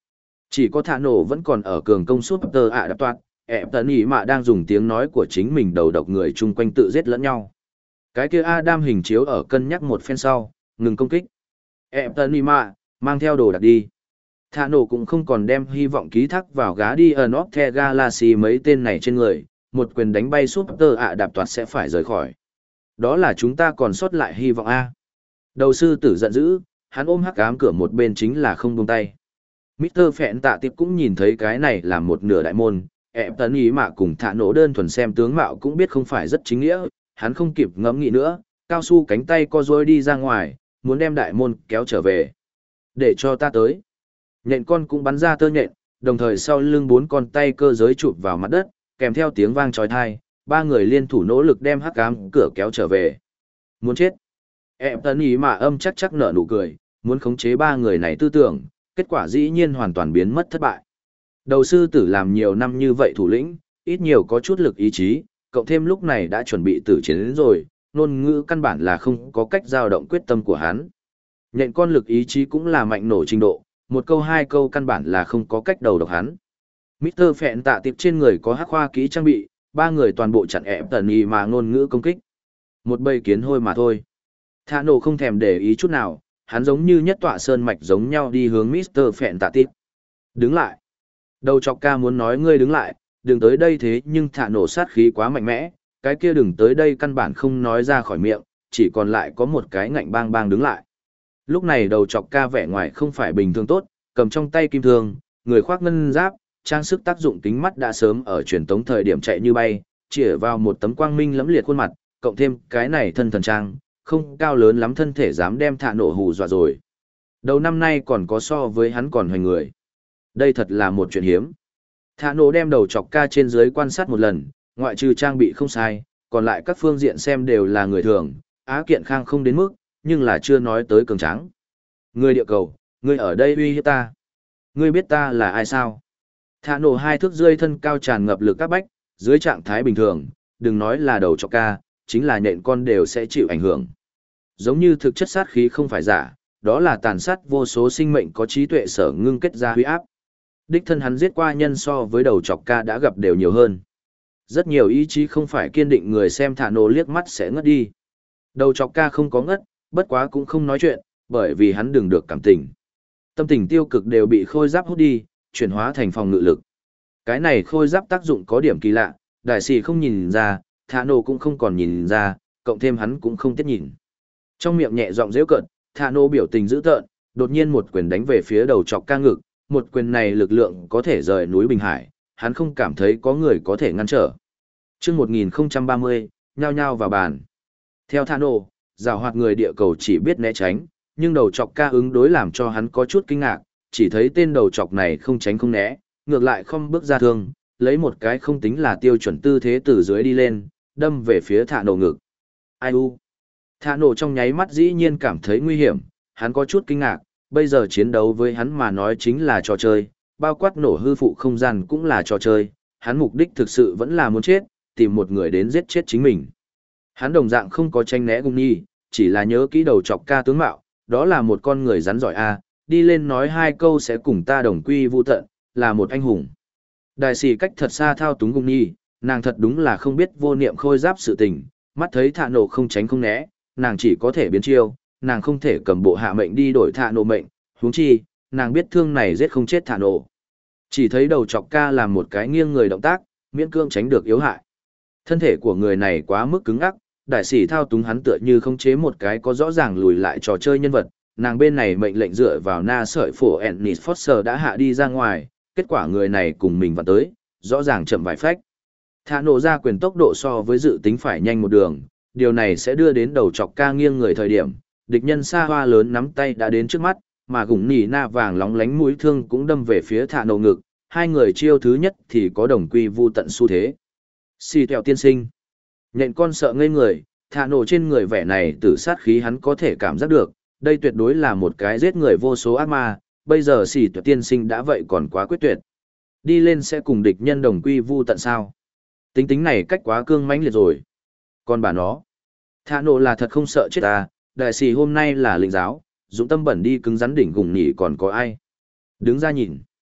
Chỉ có thả nổ vẫn còn ở cường công suốt tờ ạ đạp toạt, ẹp tần ý mà đang dùng tiếng nói của chính mình đầu độc người chung quanh tự giết lẫn nhau. Cái kia Adam hình chiếu ở cân nhắc một phen sau, ngừng công kích. Ẹp tần ý mà, mang theo đồ đặt đi. Thả nổ cũng không còn đem hy vọng ký thác vào gá đi ở North The Galaxy mấy tên này trên người, một quyền đánh bay suốt tờ ạ đạp toạt sẽ phải rời khỏi. Đó là chúng ta còn sót lại hy vọng A. Đầu sư tử giận dữ, hắn ôm hắc ám cửa một bên chính là không buông tay. mít tơ Phẹn Tạ Tiệp cũng nhìn thấy cái này là một nửa đại môn, ẹp tấn ý mà cùng thả nổ đơn thuần xem tướng mạo cũng biết không phải rất chính nghĩa, hắn không kịp ngẫm nghĩ nữa, cao su cánh tay co rôi đi ra ngoài, muốn đem đại môn kéo trở về. Để cho ta tới. Nhện con cũng bắn ra tơ nhện, đồng thời sau lưng bốn con tay cơ giới chụp vào mặt đất, kèm theo tiếng vang chói tai, ba người liên thủ nỗ lực đem hắc ám cửa kéo trở về. Muốn chết. Ẹp tấn ý mà âm chắc chắc nở nụ cười, muốn khống chế ba người này tư tưởng, kết quả dĩ nhiên hoàn toàn biến mất thất bại. Đầu sư tử làm nhiều năm như vậy thủ lĩnh, ít nhiều có chút lực ý chí, cộng thêm lúc này đã chuẩn bị tử chiến đến rồi, ngôn ngữ căn bản là không có cách dao động quyết tâm của hắn. Nhện con lực ý chí cũng là mạnh nổ trình độ, một câu hai câu căn bản là không có cách đầu độc hắn. mít tơ Phẹn Tạ Tiệp trên người có hắc khoa kỹ trang bị, ba người toàn bộ chặn ép tần y mà ngôn ngữ công kích. Một bầy kiến hôi mà thôi. Thả nổ không thèm để ý chút nào, hắn giống như nhất tọa sơn mạch giống nhau đi hướng mít tơ Phẹn Tạ Tiệp. Đứng lại. Đầu chọc ca muốn nói ngươi đứng lại, đừng tới đây thế nhưng thả nổ sát khí quá mạnh mẽ, cái kia đừng tới đây căn bản không nói ra khỏi miệng, chỉ còn lại có một cái ngạnh bang bang đứng lại. Lúc này đầu chọc ca vẻ ngoài không phải bình thường tốt, cầm trong tay kim thương, người khoác ngân giáp, trang sức tác dụng kính mắt đã sớm ở truyền tống thời điểm chạy như bay, chĩa vào một tấm quang minh lẫm liệt khuôn mặt, cộng thêm cái này thân thần trang, không cao lớn lắm thân thể dám đem thả nổ hù dọa rồi. Đầu năm nay còn có so với hắn còn hoành người. Đây thật là một chuyện hiếm. Thả nổ đem đầu chọc ca trên dưới quan sát một lần, ngoại trừ trang bị không sai, còn lại các phương diện xem đều là người thường, á kiện khang không đến mức, nhưng là chưa nói tới cường tráng. Người địa cầu, người ở đây uy hiếp ta. Ngươi biết ta là ai sao? Thả nổ hai thước rơi thân cao tràn ngập lực các bách, dưới trạng thái bình thường, đừng nói là đầu chọc ca, chính là nhện con đều sẽ chịu ảnh hưởng. Giống như thực chất sát khí không phải giả, đó là tàn sát vô số sinh mệnh có trí tuệ sở ngưng kết ra huy áp. Đích thân hắn giết qua nhân so với đầu chọc ca đã gặp đều nhiều hơn. Rất nhiều ý chí không phải kiên định người xem thả nổ liếc mắt sẽ ngất đi. Đầu chọc ca không có ngất, bất quá cũng không nói chuyện, bởi vì hắn đừng được cảm tình. Tâm tình tiêu cực đều bị khôi giáp hút đi, chuyển hóa thành phòng ngự lực. Cái này khôi giáp tác dụng có điểm kỳ lạ, đại sĩ không nhìn ra, thả nổ cũng không còn nhìn ra, cộng thêm hắn cũng không tiết nhìn. Trong miệng nhẹ giọng giễu cợt, thả nổ biểu tình dữ tợn, đột nhiên một quyền đánh về phía đầu chọc ca ngực, một quyền này lực lượng có thể rời núi Bình Hải, hắn không cảm thấy có người có thể ngăn trở. Trước một nghìn không trăm ba mươi, nhao nhao vào bàn. Theo thả nổ, giảo hoạt người địa cầu chỉ biết né tránh, nhưng đầu chọc ca ứng đối làm cho hắn có chút kinh ngạc, chỉ thấy tên đầu chọc này không tránh không né, ngược lại không bước ra thương, lấy một cái không tính là tiêu chuẩn tư thế từ dưới đi lên, đâm về phía thả nổ ngực. Ai u? Thả nổ trong nháy mắt dĩ nhiên cảm thấy nguy hiểm, hắn có chút kinh ngạc, bây giờ chiến đấu với hắn mà nói chính là trò chơi, bao quát nổ hư phụ không gian cũng là trò chơi, hắn mục đích thực sự vẫn là muốn chết, tìm một người đến giết chết chính mình. Hắn đồng dạng không có tranh né gung nhi, chỉ là nhớ kỹ đầu chọc ca tướng mạo, đó là một con người rắn giỏi a, đi lên nói hai câu sẽ cùng ta đồng quy vu tận, là một anh hùng. Đại sĩ cách thật xa thao túng gung nhi, nàng thật đúng là không biết vô niệm khôi giáp sự tình, mắt thấy thả nổ không tránh không né, nàng chỉ có thể biến chiêu, nàng không thể cầm bộ hạ mệnh đi đổi thả nổ mệnh, huống chi, nàng biết thương này giết không chết thả nổ. Chỉ thấy đầu chọc ca làm một cái nghiêng người động tác, miễn cương tránh được yếu hại. Thân thể của người này quá mức cứng ắc, đại sĩ thao túng hắn tựa như không chế một cái có rõ ràng lùi lại trò chơi nhân vật, nàng bên này mệnh lệnh dựa vào na sợi phổ Ennis Foster đã hạ đi ra ngoài, kết quả người này cùng mình vào tới, rõ ràng chậm vài phách. Thả nổ ra quyền tốc độ so với dự tính phải nhanh một đường, điều này sẽ đưa đến đầu chọc ca nghiêng người thời điểm, địch nhân xa hoa lớn nắm tay đã đến trước mắt, mà gủng nỉ na vàng lóng lánh mũi thương cũng đâm về phía thả nổ ngực, hai người chiêu thứ nhất thì có đồng quy vu tận xu thế. Xì tẹo tiên sinh. Nhện con sợ ngây người, thả nổ trên người vẻ này tử sát khí hắn có thể cảm giác được, đây tuyệt đối là một cái giết người vô số ác ma, bây giờ xì tẹo tiên sinh đã vậy còn quá quyết tuyệt. Đi lên sẽ cùng địch nhân đồng quy vu tận sao. Tính tính này cách quá cương mãnh liệt rồi. Còn bà nó, thả nổ là thật không sợ chết ta, đại sĩ hôm nay là lĩnh giáo, dũng tâm bẩn đi cứng rắn đỉnh gùng nhỉ còn có ai. Đứng ra nhìn.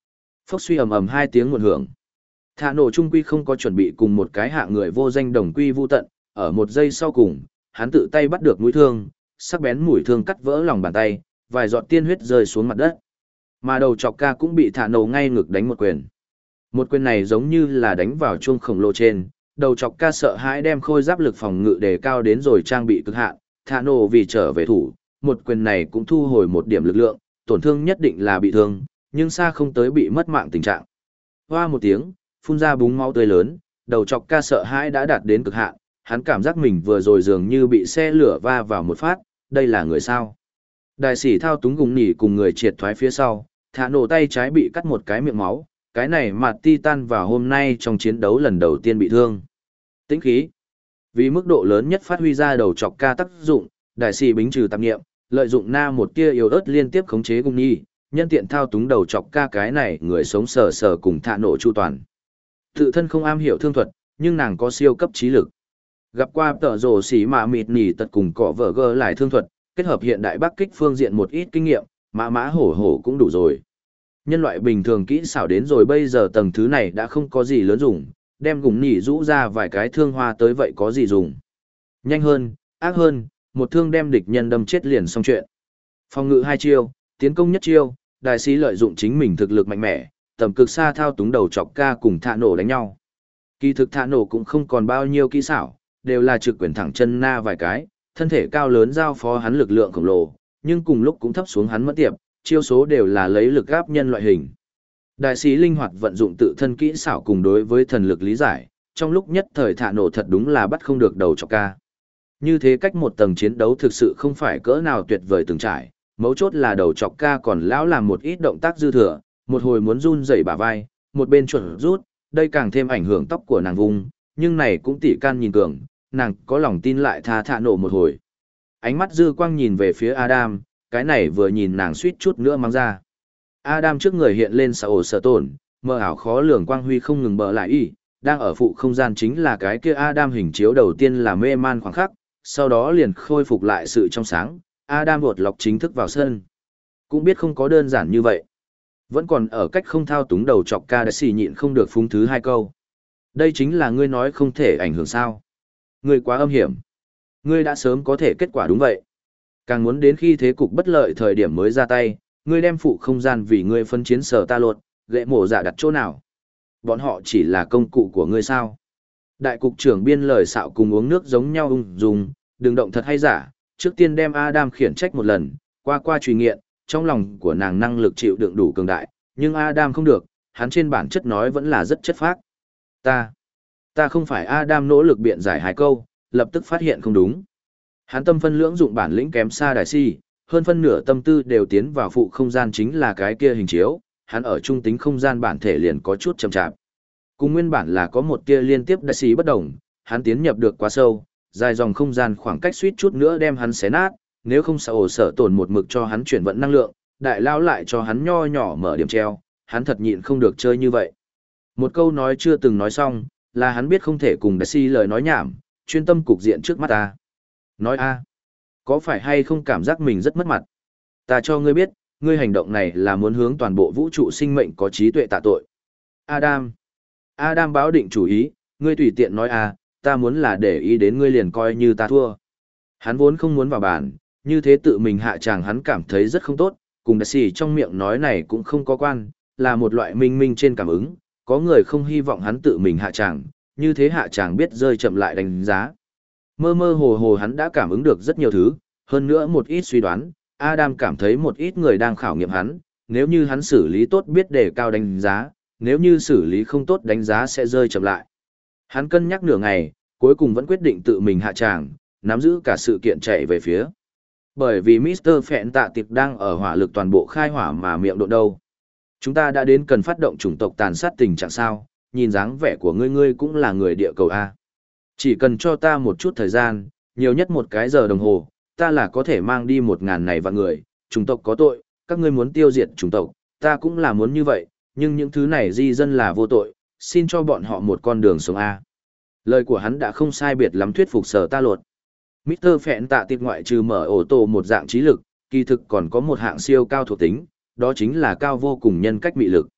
Phốc suy ầm ầm hai tiếng nguồn hưởng. Thả nổ trung quy không có chuẩn bị cùng một cái hạ người vô danh đồng quy vu tận, ở một giây sau cùng, hắn tự tay bắt được mũi thương, sắc bén mũi thương cắt vỡ lòng bàn tay, vài giọt tiên huyết rơi xuống mặt đất. Mà đầu chọc ca cũng bị thả nổ ngay ngực đánh một quyền. Một quyền này giống như là đánh vào chuông khổng lồ trên, đầu chọc ca sợ hãi đem khôi giáp lực phòng ngự đề cao đến rồi trang bị cực hạn, thả nổ vì trở về thủ, một quyền này cũng thu hồi một điểm lực lượng, tổn thương nhất định là bị thương, nhưng xa không tới bị mất mạng tình trạng. Hoa một tiếng, phun ra búng máu tươi lớn, đầu chọc ca sợ hãi đã đạt đến cực hạn, hắn cảm giác mình vừa rồi dường như bị xe lửa va vào một phát, đây là người sao? Đại sĩ thao túng gùng nỉ cùng người triệt thoái phía sau, thả nổ tay trái bị cắt một cái miệng máu, cái này mặt Titan vào hôm nay trong chiến đấu lần đầu tiên bị thương. Tĩnh khí. Vì mức độ lớn nhất phát huy ra đầu chọc ca tác dụng, đại sĩ bính trừ tạp nghiệm, lợi dụng na một tia yếu ớt liên tiếp khống chế gùng nỉ, nhân tiện thao túng đầu chọc ca cái này người sống sờ sờ cùng thả nổ chu toàn. Tự thân không am hiểu thương thuật, nhưng nàng có siêu cấp trí lực. Gặp qua tợ rồ xỉ mạ mịt nỉ tật cùng cọ vợ gơ lại thương thuật, kết hợp hiện đại bắc kích phương diện một ít kinh nghiệm, mã mã hổ hổ cũng đủ rồi. Nhân loại bình thường kỹ xảo đến rồi bây giờ tầng thứ này đã không có gì lớn dùng, đem gùng nỉ rũ ra vài cái thương hoa tới vậy có gì dùng. Nhanh hơn, ác hơn, một thương đem địch nhân đâm chết liền xong chuyện. Phòng ngự hai chiêu, tiến công nhất chiêu, đại sĩ lợi dụng chính mình thực lực mạnh mẽ, tầm cực xa thao túng đầu chọc ca cùng thả nổ đánh nhau. Kỳ thực thả nổ cũng không còn bao nhiêu kỹ xảo, đều là trực quyền thẳng chân na vài cái, thân thể cao lớn giao phó hắn lực lượng khổng lồ, nhưng cùng lúc cũng thấp xuống hắn mất tiệp, chiêu số đều là lấy lực gáp nhân loại hình. Đại sĩ linh hoạt vận dụng tự thân kỹ xảo cùng đối với thần lực lý giải, trong lúc nhất thời thả nổ thật đúng là bắt không được đầu chọc ca. Như thế cách một tầng chiến đấu thực sự không phải cỡ nào tuyệt vời từng trải, mấu chốt là đầu chọc ca còn lão làm một ít động tác dư thừa, một hồi muốn run rẩy bả vai, một bên chuẩn rút, đây càng thêm ảnh hưởng tóc của nàng vùng, nhưng này cũng tỉ can nhìn cường, nàng có lòng tin lại tha thả nổ một hồi. Ánh mắt dư quang nhìn về phía Adam, cái này vừa nhìn nàng suýt chút nữa mang ra. Adam trước người hiện lên sợ ổ sợ tổn, mơ ảo khó lường quang huy không ngừng bờ lại y, đang ở phụ không gian chính là cái kia Adam hình chiếu đầu tiên là mê man khoảng khắc, sau đó liền khôi phục lại sự trong sáng, Adam vột lọc chính thức vào sân. Cũng biết không có đơn giản như vậy. Vẫn còn ở cách không thao túng đầu chọc ca đã xì nhịn không được phúng thứ hai câu. Đây chính là ngươi nói không thể ảnh hưởng sao. Ngươi quá âm hiểm. Ngươi đã sớm có thể kết quả đúng vậy. Càng muốn đến khi thế cục bất lợi thời điểm mới ra tay, ngươi đem phụ không gian vì ngươi phân chiến sở ta lột, gệ mổ giả đặt chỗ nào. Bọn họ chỉ là công cụ của ngươi sao. Đại cục trưởng biên lời xạo cùng uống nước giống nhau ung dung, đừng động thật hay giả, trước tiên đem Adam khiển trách một lần, qua qua truy nghiện, trong lòng của nàng năng lực chịu đựng đủ cường đại, nhưng Adam không được, hắn trên bản chất nói vẫn là rất chất phác. Ta, ta không phải Adam nỗ lực biện giải hai câu, lập tức phát hiện không đúng. Hắn tâm phân lưỡng dụng bản lĩnh kém xa đại si, hơn phân nửa tâm tư đều tiến vào phụ không gian chính là cái kia hình chiếu, hắn ở trung tính không gian bản thể liền có chút chậm chạp. Cùng nguyên bản là có một tia liên tiếp đại si bất đồng, hắn tiến nhập được quá sâu, dài dòng không gian khoảng cách suýt chút nữa đem hắn xé nát, nếu không sợ ổ sợ tổn một mực cho hắn chuyển vận năng lượng, đại lao lại cho hắn nho nhỏ mở điểm treo, hắn thật nhịn không được chơi như vậy. Một câu nói chưa từng nói xong, là hắn biết không thể cùng đại si lời nói nhảm, chuyên tâm cục diện trước mắt ta. Nói a, có phải hay không cảm giác mình rất mất mặt? Ta cho ngươi biết, ngươi hành động này là muốn hướng toàn bộ vũ trụ sinh mệnh có trí tuệ tạ tội. Adam. Adam báo định chủ ý, ngươi tùy tiện nói a, ta muốn là để ý đến ngươi liền coi như ta thua. Hắn vốn không muốn vào bàn, như thế tự mình hạ tràng hắn cảm thấy rất không tốt, cùng đại sĩ trong miệng nói này cũng không có quan, là một loại minh minh trên cảm ứng, có người không hy vọng hắn tự mình hạ tràng, như thế hạ tràng biết rơi chậm lại đánh giá. Mơ mơ hồ hồ hắn đã cảm ứng được rất nhiều thứ, hơn nữa một ít suy đoán, Adam cảm thấy một ít người đang khảo nghiệm hắn, nếu như hắn xử lý tốt biết đề cao đánh giá, nếu như xử lý không tốt đánh giá sẽ rơi chậm lại. Hắn cân nhắc nửa ngày, cuối cùng vẫn quyết định tự mình hạ tràng, nắm giữ cả sự kiện chạy về phía. Bởi vì mít tơ Phẹn Tạ Tiệp đang ở hỏa lực toàn bộ khai hỏa mà miệng độn đâu. Chúng ta đã đến cần phát động chủng tộc tàn sát tình trạng sao, nhìn dáng vẻ của ngươi ngươi cũng là người địa cầu A. Chỉ cần cho ta một chút thời gian, nhiều nhất một cái giờ đồng hồ, ta là có thể mang đi một ngàn này vạn người, chủng tộc có tội, các ngươi muốn tiêu diệt chủng tộc, ta cũng là muốn như vậy, nhưng những thứ này di dân là vô tội, xin cho bọn họ một con đường sống A. Lời của hắn đã không sai biệt lắm thuyết phục sở ta lột. mít tơ Phẹn Tạ Tiệp ngoại trừ mở ổ tổ một dạng trí lực, kỳ thực còn có một hạng siêu cao thuộc tính, đó chính là cao vô cùng nhân cách mị lực.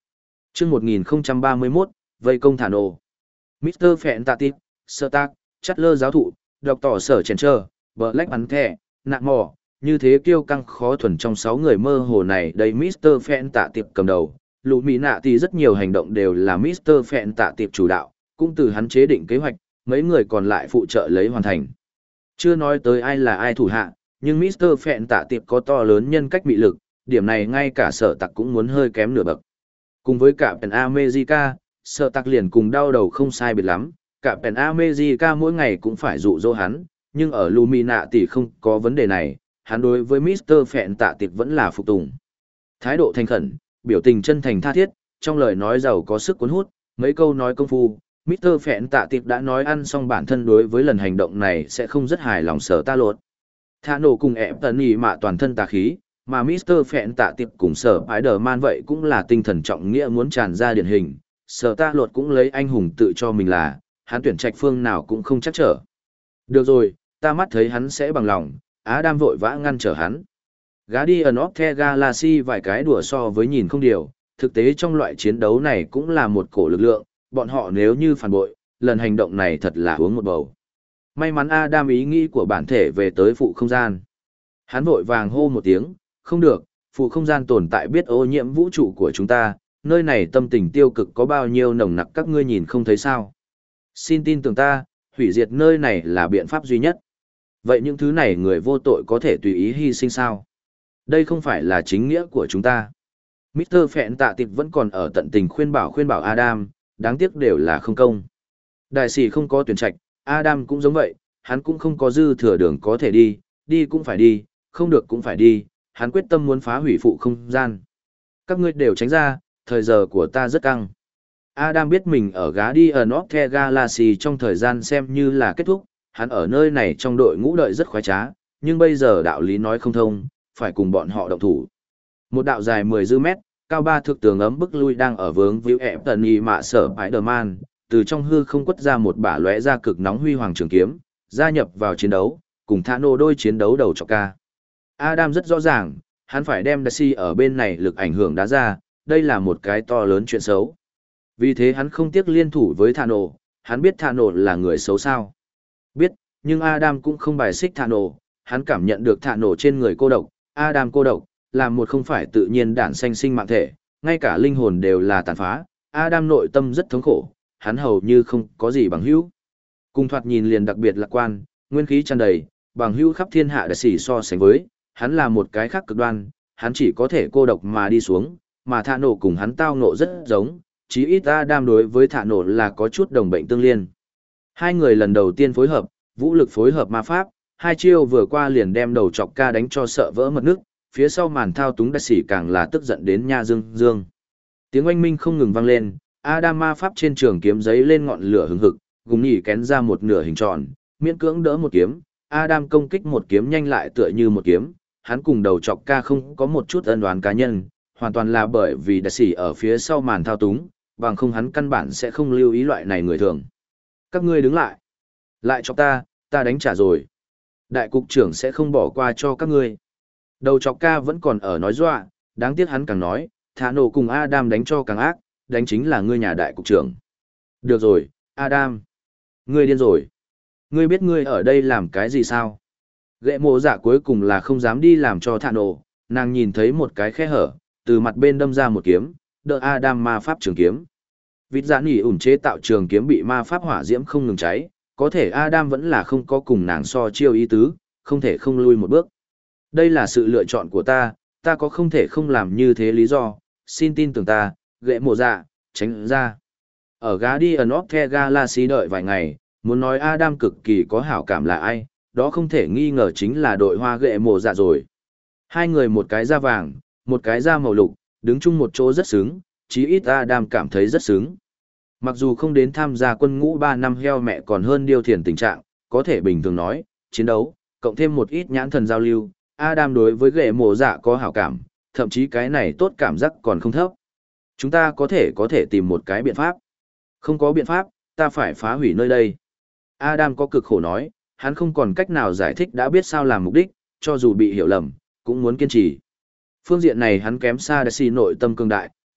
Chương một nghìn không trăm ba mươi mốt, vây công thả nổ. mít tơ Phẹn Tạ Tịp, Sơ Tác, Chắt Lơ giáo thụ, đọc tỏ sở chèn trơ, bờ lách bắn thẻ, nạ mò, như thế kiêu căng khó thuần trong sáu người mơ hồ này đây mít tơ Phẹn Tạ Tịp cầm đầu. Lũ Mỹ nạ thì rất nhiều hành động đều là mít tơ Phẹn Tạ Tịp chủ đạo, cũng từ hắn chế định kế hoạch, mấy người còn lại phụ trợ lấy hoàn thành. Chưa nói tới ai là ai thủ hạ, nhưng mít tơ Phẹn Tạ Tiệp có to lớn nhân cách mị lực, điểm này ngay cả sở tặc cũng muốn hơi kém nửa bậc. Cùng với cả Pen America, sở tặc liền cùng đau đầu không sai biệt lắm, cả Pen America mỗi ngày cũng phải dụ dỗ hắn, nhưng ở Lumina thì không có vấn đề này, hắn đối với mít tơ Phẹn Tạ Tiệp vẫn là phục tùng. Thái độ thành khẩn, biểu tình chân thành tha thiết, trong lời nói giàu có sức cuốn hút, mấy câu nói công phu. mít tơ Phẹn Tạ Tiệp đã nói ăn xong bản thân đối với lần hành động này sẽ không rất hài lòng sở ta lột. Thả nổ cùng ép tần ý mạ toàn thân tà khí, mà mít tơ Phẹn Tạ Tiệp cùng sở Spider-Man vậy cũng là tinh thần trọng nghĩa muốn tràn ra điển hình. Sở ta lột cũng lấy anh hùng tự cho mình là, hắn tuyển trạch phương nào cũng không chắc trở. Được rồi, ta mắt thấy hắn sẽ bằng lòng, Adam vội vã ngăn trở hắn. Guardians of the Galaxy vài cái đùa so với nhìn không điều, thực tế trong loại chiến đấu này cũng là một cổ lực lượng, bọn họ nếu như phản bội, lần hành động này thật là uống một bầu. May mắn Adam ý nghĩ của bản thể về tới phụ không gian. Hắn vội vàng hô một tiếng, không được, phụ không gian tồn tại biết ô nhiễm vũ trụ của chúng ta, nơi này tâm tình tiêu cực có bao nhiêu nồng nặc các ngươi nhìn không thấy sao. Xin tin tưởng ta, hủy diệt nơi này là biện pháp duy nhất. Vậy những thứ này người vô tội có thể tùy ý hy sinh sao? Đây không phải là chính nghĩa của chúng ta. mít tơ Phẹn Tạ Tiệp vẫn còn ở tận tình khuyên bảo khuyên bảo Adam, đáng tiếc đều là không công. Đại sĩ không có tuyển trạch, Adam cũng giống vậy, hắn cũng không có dư thừa đường có thể đi, đi cũng phải đi, không được cũng phải đi, hắn quyết tâm muốn phá hủy phụ không gian. Các ngươi đều tránh ra, thời giờ của ta rất căng. Adam biết mình ở Guardians of the Galaxy trong thời gian xem như là kết thúc, hắn ở nơi này trong đội ngũ đợi rất khoái trá, nhưng bây giờ đạo lý nói không thông, phải cùng bọn họ động thủ. Một đạo dài mười dư mét, cao ba thước tường ấm bức lui đang ở vướng víu ẹp tần y mạ sở Spider-Man, từ trong hư không quất ra một bả lóe ra cực nóng huy hoàng trường kiếm, gia nhập vào chiến đấu, cùng Thano đôi chiến đấu đầu chọc ca. Adam rất rõ ràng, hắn phải đem Daisy ở bên này lực ảnh hưởng đá ra, đây là một cái to lớn chuyện xấu. Vì thế hắn không tiếc liên thủ với Thano, hắn biết Thano là người xấu sao. Biết, nhưng Adam cũng không bài xích Thano, hắn cảm nhận được Thano trên người cô độc, Adam cô độc, là một không phải tự nhiên đản sanh sinh mạng thể, ngay cả linh hồn đều là tàn phá, Adam nội tâm rất thống khổ, hắn hầu như không có gì bằng hữu. Cùng thoạt nhìn liền đặc biệt lạc quan, nguyên khí tràn đầy, bằng hữu khắp thiên hạ đã xỉ so sánh với, hắn là một cái khác cực đoan, hắn chỉ có thể cô độc mà đi xuống, mà Thả Nổ cùng hắn tao nộ rất giống, chí ít Adam đối với Thả Nổ là có chút đồng bệnh tương liên. Hai người lần đầu tiên phối hợp, vũ lực phối hợp ma pháp, hai chiêu vừa qua liền đem đầu chọc ca đánh cho sợ vỡ mật nước, phía sau màn thao túng đại sĩ càng là tức giận đến nha dương dương. Tiếng oanh minh không ngừng vang lên, Adam ma pháp trên trường kiếm giấy lên ngọn lửa hừng hực, gùng nhỉ kén ra một nửa hình tròn, miễn cưỡng đỡ một kiếm, Adam công kích một kiếm nhanh lại tựa như một kiếm, hắn cùng đầu chọc ca không có một chút ân oán cá nhân, hoàn toàn là bởi vì đại sĩ ở phía sau màn thao túng, bằng không hắn căn bản sẽ không lưu ý loại này người thường. Các ngươi đứng lại. Lại cho ta, ta đánh trả rồi. Đại cục trưởng sẽ không bỏ qua cho các ngươi. Đầu chọc ca vẫn còn ở nói dọa, đáng tiếc hắn càng nói, Thả Nổ cùng Adam đánh cho càng ác, đánh chính là ngươi nhà đại cục trưởng. Được rồi, Adam. Ngươi điên rồi. Ngươi biết ngươi ở đây làm cái gì sao? Gệ mộ dạ cuối cùng là không dám đi làm cho Thả Nổ, nàng nhìn thấy một cái khe hở, từ mặt bên đâm ra một kiếm, đỡ Adam ma pháp trường kiếm. Vịt giã nỉ ủn chế tạo trường kiếm bị ma pháp hỏa diễm không ngừng cháy, có thể Adam vẫn là không có cùng nàng so chiêu ý tứ, không thể không lui một bước. Đây là sự lựa chọn của ta, ta có không thể không làm như thế lý do, xin tin tưởng ta, gệ mộ dạ, tránh ra. Ở Guardians of the Galaxy đợi vài ngày, muốn nói Adam cực kỳ có hảo cảm là ai, đó không thể nghi ngờ chính là đội hoa gệ mộ dạ rồi. Hai người một cái da vàng, một cái da màu lục, đứng chung một chỗ rất sướng, chí ít Adam cảm thấy rất sướng. Mặc dù không đến tham gia quân ngũ ba năm heo mẹ còn hơn điêu thiền tình trạng, có thể bình thường nói, chiến đấu, cộng thêm một ít nhãn thần giao lưu, Adam đối với ghệ mộ dạ có hảo cảm, thậm chí cái này tốt cảm giác còn không thấp. Chúng ta có thể có thể tìm một cái biện pháp. Không có biện pháp, ta phải phá hủy nơi đây. Adam có cực khổ nói, hắn không còn cách nào giải thích đã biết sao làm mục đích, cho dù bị hiểu lầm, cũng muốn kiên trì. Phương diện này hắn kém xa Daisy nội tâm cường đại,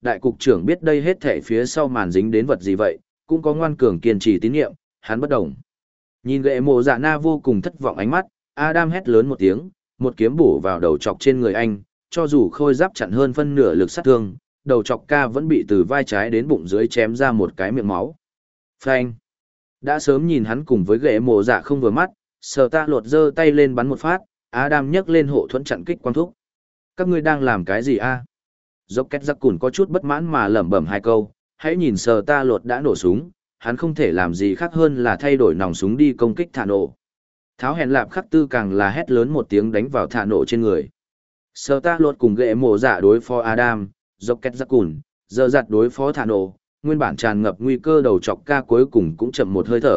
đại cục trưởng biết đây hết thể phía sau màn dính đến vật gì vậy, cũng có ngoan cường kiên trì tín nhiệm, hắn bất động. Nhìn gệ mộ dạ na vô cùng thất vọng ánh mắt, Adam hét lớn một tiếng, một kiếm bổ vào đầu chọc trên người anh, cho dù khôi giáp chặn hơn phân nửa lực sát thương, đầu chọc ca vẫn bị từ vai trái đến bụng dưới chém ra một cái miệng máu. Phanh! Đã sớm nhìn hắn cùng với gệ mộ dạ không vừa mắt, Sở Tạ Lột giơ tay lên bắn một phát, Adam nhấc lên hộ thuẫn chặn kích quang thúc. Các ngươi đang làm cái gì a? Dốc két giặc cùn có chút bất mãn mà lẩm bẩm hai câu, hãy nhìn Sở Tạ Lột đã nổ súng, hắn không thể làm gì khác hơn là thay đổi nòng súng đi công kích thả nổ. Tháo hèn lạp khắc tư càng là hét lớn một tiếng đánh vào thả nổ trên người. Sở Tạ Lột cùng gệ mộ dạ đối phó Adam, dốc két giặc cùn, giờ giặt đối phó thả nổ, nguyên bản tràn ngập nguy cơ đầu chọc ca cuối cùng cũng chậm một hơi thở.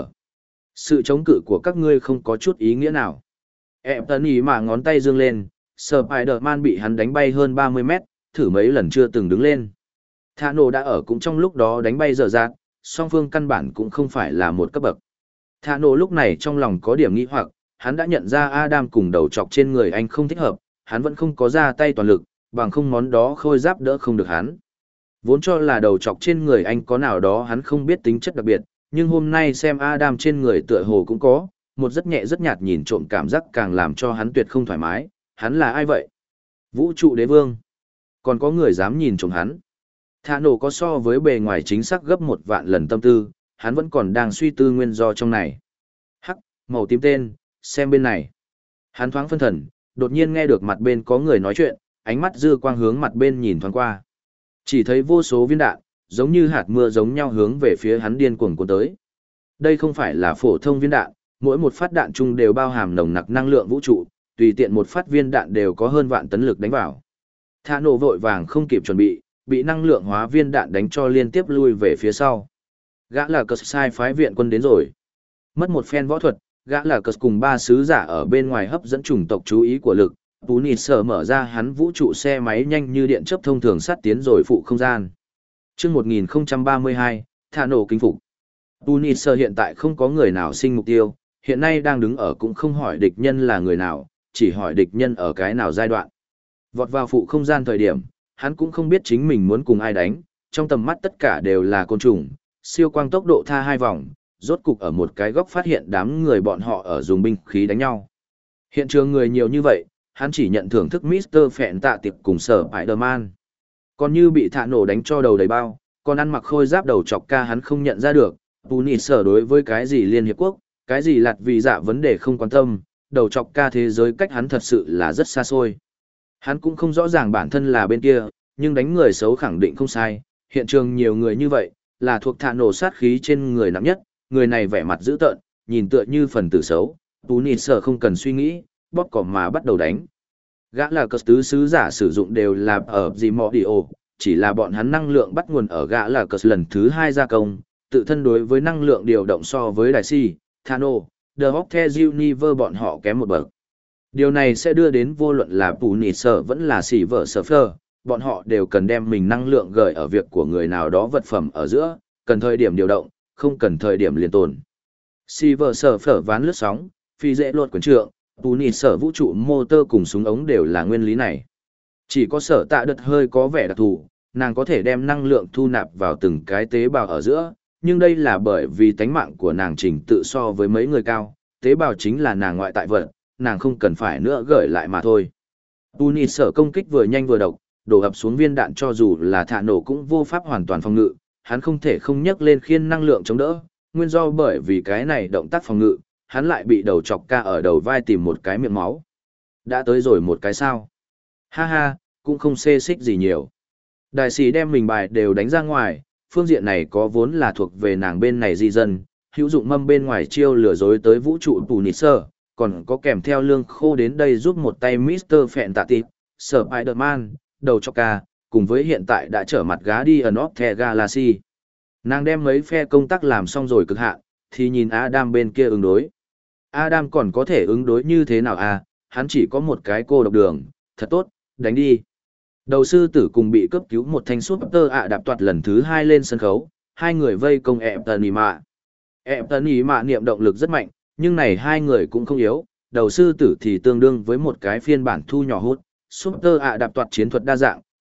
Sự chống cự của các ngươi không có chút ý nghĩa nào. Ép tấn ý mà ngón tay dương lên, Spider-Man bị hắn đánh bay hơn ba mươi mét, thử mấy lần chưa từng đứng lên. Thả nổ đã ở cũng trong lúc đó đánh bay dở dạt, song phương căn bản cũng không phải là một cấp bậc. Thả nổ lúc này trong lòng có điểm nghi hoặc, hắn đã nhận ra Adam cùng đầu chọc trên người anh không thích hợp, hắn vẫn không có ra tay toàn lực, bằng không món đó khôi giáp đỡ không được hắn. Vốn cho là đầu chọc trên người anh có nào đó hắn không biết tính chất đặc biệt, nhưng hôm nay xem Adam trên người tựa hồ cũng có, một rất nhẹ rất nhạt nhìn trộm cảm giác càng làm cho hắn tuyệt không thoải mái, hắn là ai vậy? Vũ trụ đế vương. Còn có người dám nhìn trộm hắn. Thả nổ có so với bề ngoài chính xác gấp một vạn lần tâm tư, hắn vẫn còn đang suy tư nguyên do trong này. Hắc, màu tím tên, xem bên này. Hắn thoáng phân thần, đột nhiên nghe được mặt bên có người nói chuyện, ánh mắt dư quang hướng mặt bên nhìn thoáng qua. Chỉ thấy vô số viên đạn, giống như hạt mưa giống nhau hướng về phía hắn điên cuồng cuốn tới. Đây không phải là phổ thông viên đạn, mỗi một phát đạn chung đều bao hàm nồng nặc năng lượng vũ trụ, tùy tiện một phát viên đạn đều có hơn vạn tấn lực đánh vào. Thả nổ vội vàng không kịp chuẩn bị, bị năng lượng hóa viên đạn đánh cho liên tiếp lui về phía sau. Gã là cờ sai phái viện quân đến rồi. Mất một phen võ thuật, gã là cờ cùng ba sứ giả ở bên ngoài hấp dẫn chủng tộc chú ý của lực. Punisher mở ra hắn vũ trụ xe máy nhanh như điện chớp thông thường sát tiến rồi phụ không gian. Trước một nghìn không trăm ba mươi hai, thả nổ kinh phục. Punisher hiện tại không có người nào sinh mục tiêu, hiện nay đang đứng ở cũng không hỏi địch nhân là người nào, chỉ hỏi địch nhân ở cái nào giai đoạn. Vọt vào phụ không gian thời điểm, hắn cũng không biết chính mình muốn cùng ai đánh, trong tầm mắt tất cả đều là côn trùng, siêu quang tốc độ tha hai vòng, rốt cục ở một cái góc phát hiện đám người bọn họ ở dùng binh khí đánh nhau. Hiện trường người nhiều như vậy, hắn chỉ nhận thưởng thức mít tơ Phẹn Tạ Tiệp cùng Sở Spider-Man. Còn như bị thả nổ đánh cho đầu đầy bao, còn ăn mặc khôi giáp đầu chọc ca hắn không nhận ra được, Punisher đối với cái gì Liên Hiệp Quốc, cái gì lạt vì dạ vấn đề không quan tâm, đầu chọc ca thế giới cách hắn thật sự là rất xa xôi. Hắn cũng không rõ ràng bản thân là bên kia, nhưng đánh người xấu khẳng định không sai, hiện trường nhiều người như vậy, là thuộc thả nổ sát khí trên người nặng nhất, người này vẻ mặt dữ tợn, nhìn tựa như phần tử xấu, Punisher không cần suy nghĩ, bóp cỏ mà bắt đầu đánh. Gã là cờ tứ sứ giả sử dụng đều là ở gì mò đi ồ, chỉ là bọn hắn năng lượng bắt nguồn ở gã là cờ lần thứ hai gia công, tự thân đối với năng lượng điều động so với đại si, Thano, The Hawkeye Universe bọn họ kém một bậc. Điều này sẽ đưa đến vô luận là Punisher vẫn là xỉ vợ Surfer, bọn họ đều cần đem mình năng lượng gửi ở việc của người nào đó vật phẩm ở giữa, cần thời điểm điều động, không cần thời điểm liên tồn. Xỉ vợ Surfer ván lướt sóng, phi dễ luật quyền trượng, Punisher vũ trụ motor cùng súng ống đều là nguyên lý này. Chỉ có Sở Tạ Đợt hơi có vẻ đặc thù, nàng có thể đem năng lượng thu nạp vào từng cái tế bào ở giữa, nhưng đây là bởi vì tánh mạng của nàng trình tự so với mấy người cao, tế bào chính là nàng ngoại tại vật, nàng không cần phải nữa gửi lại mà thôi. Punisher công kích vừa nhanh vừa độc, đổ ập xuống viên đạn cho dù là thả nổ cũng vô pháp hoàn toàn phòng ngự, hắn không thể không nhấc lên khiên năng lượng chống đỡ, nguyên do bởi vì cái này động tác phòng ngự, hắn lại bị đầu chọc ca ở đầu vai tìm một cái miệng máu. Đã tới rồi một cái sao. Ha ha, cũng không xê xích gì nhiều. Đại sĩ đem mình bài đều đánh ra ngoài, phương diện này có vốn là thuộc về nàng bên này di dân, hữu dụng mâm bên ngoài chiêu lừa dối tới vũ trụ Punisher, còn có kèm theo lương khô đến đây giúp một tay mít tơ Phẹn Tạ Tiệp, Spider-Man, đầu chọc ca, cùng với hiện tại đã trở mặt gá đi ở North The Galaxy. Nàng đem mấy phe công tác làm xong rồi cực hạn, thì nhìn Adam bên kia ứng đối. Adam còn có thể ứng đối như thế nào à, hắn chỉ có một cái cô độc đường, thật tốt, đánh đi. Đầu sư tử cùng bị cấp cứu một thanh súp tơ ạ đạp toạt lần thứ hai lên sân khấu, hai người vây công ẹp tần ý mạ. Ẹp tần ý mạ niệm động lực rất mạnh, nhưng này hai người cũng không yếu, đầu sư tử thì tương đương với một cái phiên bản thu nhỏ hút, súp tơ ạ đạp toạt chiến thuật đa dạng,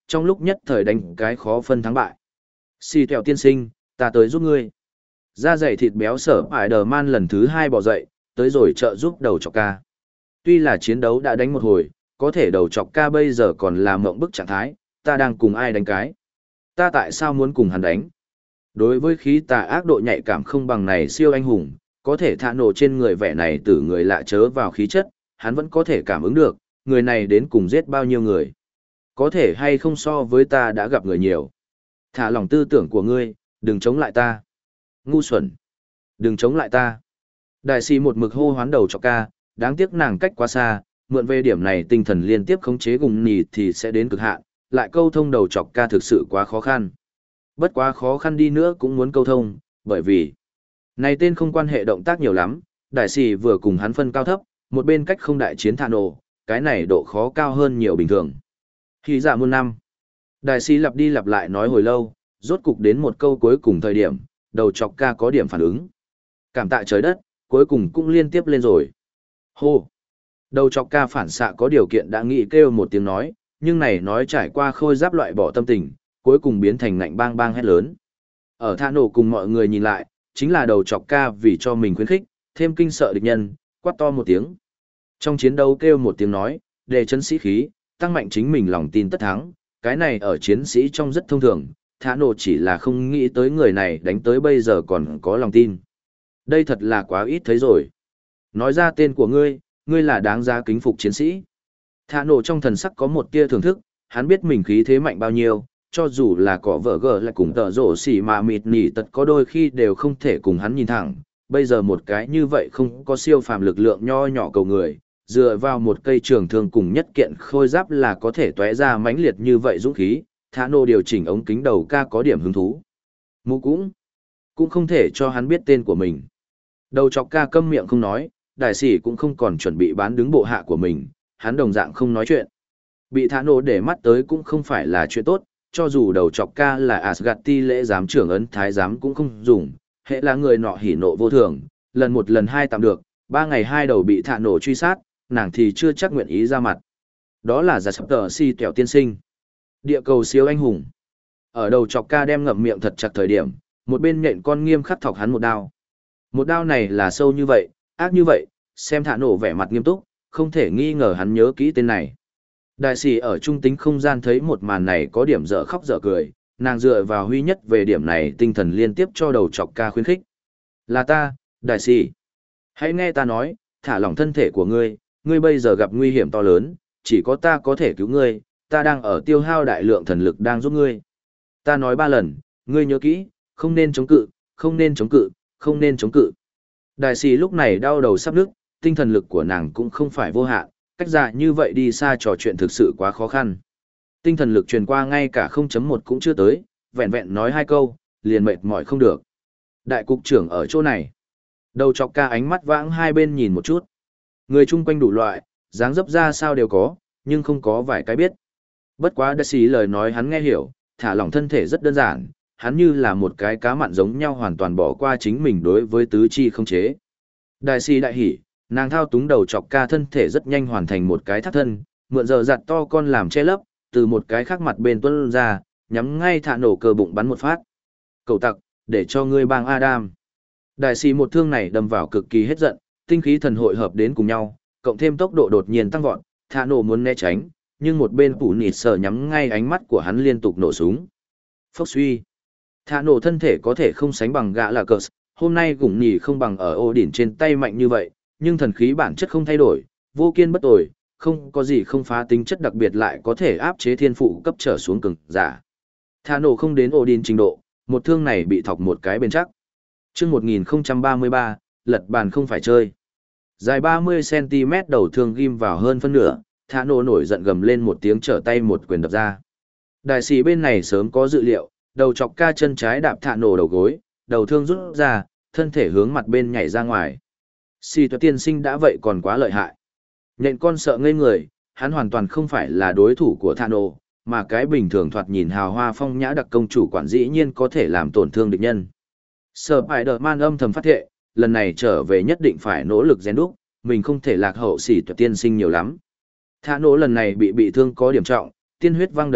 trong lúc nhất thời đánh cái khó phân thắng bại. Xì Tẹo tiên sinh, ta tới giúp ngươi. Da dày thịt béo sở ải đờ man lần thứ hai bò dậy, tới rồi trợ giúp đầu chọc ca. Tuy là chiến đấu đã đánh một hồi, có thể đầu chọc ca bây giờ còn là mộng bức trạng thái, ta đang cùng ai đánh cái. Ta tại sao muốn cùng hắn đánh? Đối với khí tà ác độ nhạy cảm không bằng này siêu anh hùng, có thể thả nổ trên người vẻ này từ người lạ chớ vào khí chất, hắn vẫn có thể cảm ứng được, người này đến cùng giết bao nhiêu người. Có thể hay không so với ta đã gặp người nhiều. Thả lòng tư tưởng của ngươi, đừng chống lại ta. Ngu xuẩn. Đừng chống lại ta. Đại sĩ một mực hô hoán đầu chọc ca, đáng tiếc nàng cách quá xa, mượn về điểm này tinh thần liên tiếp khống chế gùng nhì thì sẽ đến cực hạn, lại câu thông đầu chọc ca thực sự quá khó khăn. Bất quá khó khăn đi nữa cũng muốn câu thông, bởi vì này tên không quan hệ động tác nhiều lắm, đại sĩ vừa cùng hắn phân cao thấp, một bên cách không đại chiến thả nổ, cái này độ khó cao hơn nhiều bình thường. Khi dạ muôn năm, đại sĩ lặp đi lặp lại nói hồi lâu, rốt cục đến một câu cuối cùng thời điểm, đầu chọc ca có điểm phản ứng. Cảm tạ trời đất, cuối cùng cũng liên tiếp lên rồi. Hô! Đầu chọc ca phản xạ có điều kiện đã nghĩ kêu một tiếng nói, nhưng này nói trải qua khôi giáp loại bỏ tâm tình, cuối cùng biến thành ngạnh bang bang hét lớn. Ở thả nổ cùng mọi người nhìn lại, chính là đầu chọc ca vì cho mình khuyến khích, thêm kinh sợ địch nhân, quát to một tiếng. Trong chiến đấu kêu một tiếng nói, để chấn sĩ khí, tăng mạnh chính mình lòng tin tất thắng, cái này ở chiến sĩ trong rất thông thường, thả nổ chỉ là không nghĩ tới người này đánh tới bây giờ còn có lòng tin. Đây thật là quá ít thấy rồi. Nói ra tên của ngươi, ngươi là đáng giá kính phục chiến sĩ. Thả nổ trong thần sắc có một tia thưởng thức, hắn biết mình khí thế mạnh bao nhiêu, cho dù là cỏ vợ gờ lại cùng tợ rổ xỉ mà mịt nỉ tật có đôi khi đều không thể cùng hắn nhìn thẳng. Bây giờ một cái như vậy không có siêu phàm lực lượng nho nhỏ cầu người, dựa vào một cây trường thương cùng nhất kiện khôi giáp là có thể tóe ra mãnh liệt như vậy dũng khí. Thả nổ điều chỉnh ống kính đầu ca có điểm hứng thú. Mụ cũng, cũng không thể cho hắn biết tên của mình. Đầu chọc ca câm miệng không nói, đại sĩ cũng không còn chuẩn bị bán đứng bộ hạ của mình, hắn đồng dạng không nói chuyện. Bị thả nổ để mắt tới cũng không phải là chuyện tốt, cho dù đầu chọc ca là Asgard ti lễ giám trưởng ấn thái giám cũng không dùng, hệ là người nọ hỉ nộ vô thường, lần một lần hai tạm được, ba ngày hai đầu bị thả nổ truy sát, nàng thì chưa chắc nguyện ý ra mặt. Đó là giả sắp tờ si kẹo tiên sinh. Địa cầu siêu anh hùng. Ở đầu chọc ca đem ngậm miệng thật chặt thời điểm, một bên nhện con nghiêm khắc thọc hắn một đao. Một đao này là sâu như vậy, ác như vậy, xem thả nổ vẻ mặt nghiêm túc, không thể nghi ngờ hắn nhớ kỹ tên này. Đại sĩ ở trung tính không gian thấy một màn này có điểm dở khóc dở cười, nàng dựa vào huy nhất về điểm này tinh thần liên tiếp cho đầu chọc ca khuyến khích. Là ta, đại sĩ. Hãy nghe ta nói, thả lỏng thân thể của ngươi, ngươi bây giờ gặp nguy hiểm to lớn, chỉ có ta có thể cứu ngươi, ta đang ở tiêu hao đại lượng thần lực đang giúp ngươi. Ta nói ba lần, ngươi nhớ kỹ, không nên chống cự, không nên chống cự, không nên chống cự. Đại sĩ lúc này đau đầu sắp nức, tinh thần lực của nàng cũng không phải vô hạn, cách ra như vậy đi xa trò chuyện thực sự quá khó khăn. Tinh thần lực truyền qua ngay cả không chấm một cũng chưa tới, vẹn vẹn nói hai câu, liền mệt mỏi không được. Đại cục trưởng ở chỗ này. Đầu chọc ca ánh mắt vãng hai bên nhìn một chút. Người chung quanh đủ loại, dáng dấp ra sao đều có, nhưng không có vài cái biết. Bất quá đại sĩ lời nói hắn nghe hiểu, thả lỏng thân thể rất đơn giản, hắn như là một cái cá mặn giống nhau hoàn toàn bỏ qua chính mình đối với tứ chi không chế. Đại sĩ đại hỉ, nàng thao túng đầu chọc ca thân thể rất nhanh hoàn thành một cái thắt thân, mượn giờ giặt to con làm che lấp, từ một cái khác mặt bên tuôn ra, nhắm ngay thả nổ cơ bụng bắn một phát. Cầu tặc, để cho ngươi bang Adam. Đại sĩ một thương này đâm vào cực kỳ hết giận, tinh khí thần hội hợp đến cùng nhau, cộng thêm tốc độ đột nhiên tăng vọt, thả nổ muốn né tránh, nhưng một bên phủ nịt sờ nhắm ngay ánh mắt của hắn liên tục nổ súng. Phốc suy. Thả nổ thân thể có thể không sánh bằng gã là cờ, hôm nay gủng nhì không bằng ở ô đỉnh trên tay mạnh như vậy, nhưng thần khí bản chất không thay đổi, vô kiên bất tồi, không có gì không phá tính chất đặc biệt lại có thể áp chế thiên phụ cấp trở xuống cường giả. Thả nổ không đến ô đỉnh trình độ, một thương này bị thọc một cái bên chắc. Trước một nghìn không trăm ba mươi ba, lật bàn không phải chơi. Dài ba mươi xăng ti mét đầu thương ghim vào hơn phân nửa, thả nổ nổi giận gầm lên một tiếng trở tay một quyền đập ra. Đại sĩ bên này sớm có dự liệu, đầu chọc ca chân trái đạp thả nổ đầu gối, đầu thương rút ra, thân thể hướng mặt bên nhảy ra ngoài. Xì Tuệ tiên sinh đã vậy còn quá lợi hại. Nhện con sợ ngây người, hắn hoàn toàn không phải là đối thủ của thả nổ, mà cái bình thường thoạt nhìn hào hoa phong nhã đặc công chủ quản dĩ nhiên có thể làm tổn thương địch nhân. Spider-Man âm thầm phát thệ, lần này trở về nhất định phải nỗ lực rèn đúc, mình không thể lạc hậu Xì Tuệ tiên sinh nhiều lắm. Thả nổ lần này bị bị thương có điểm trọng, tiên huyết văng đầy đất,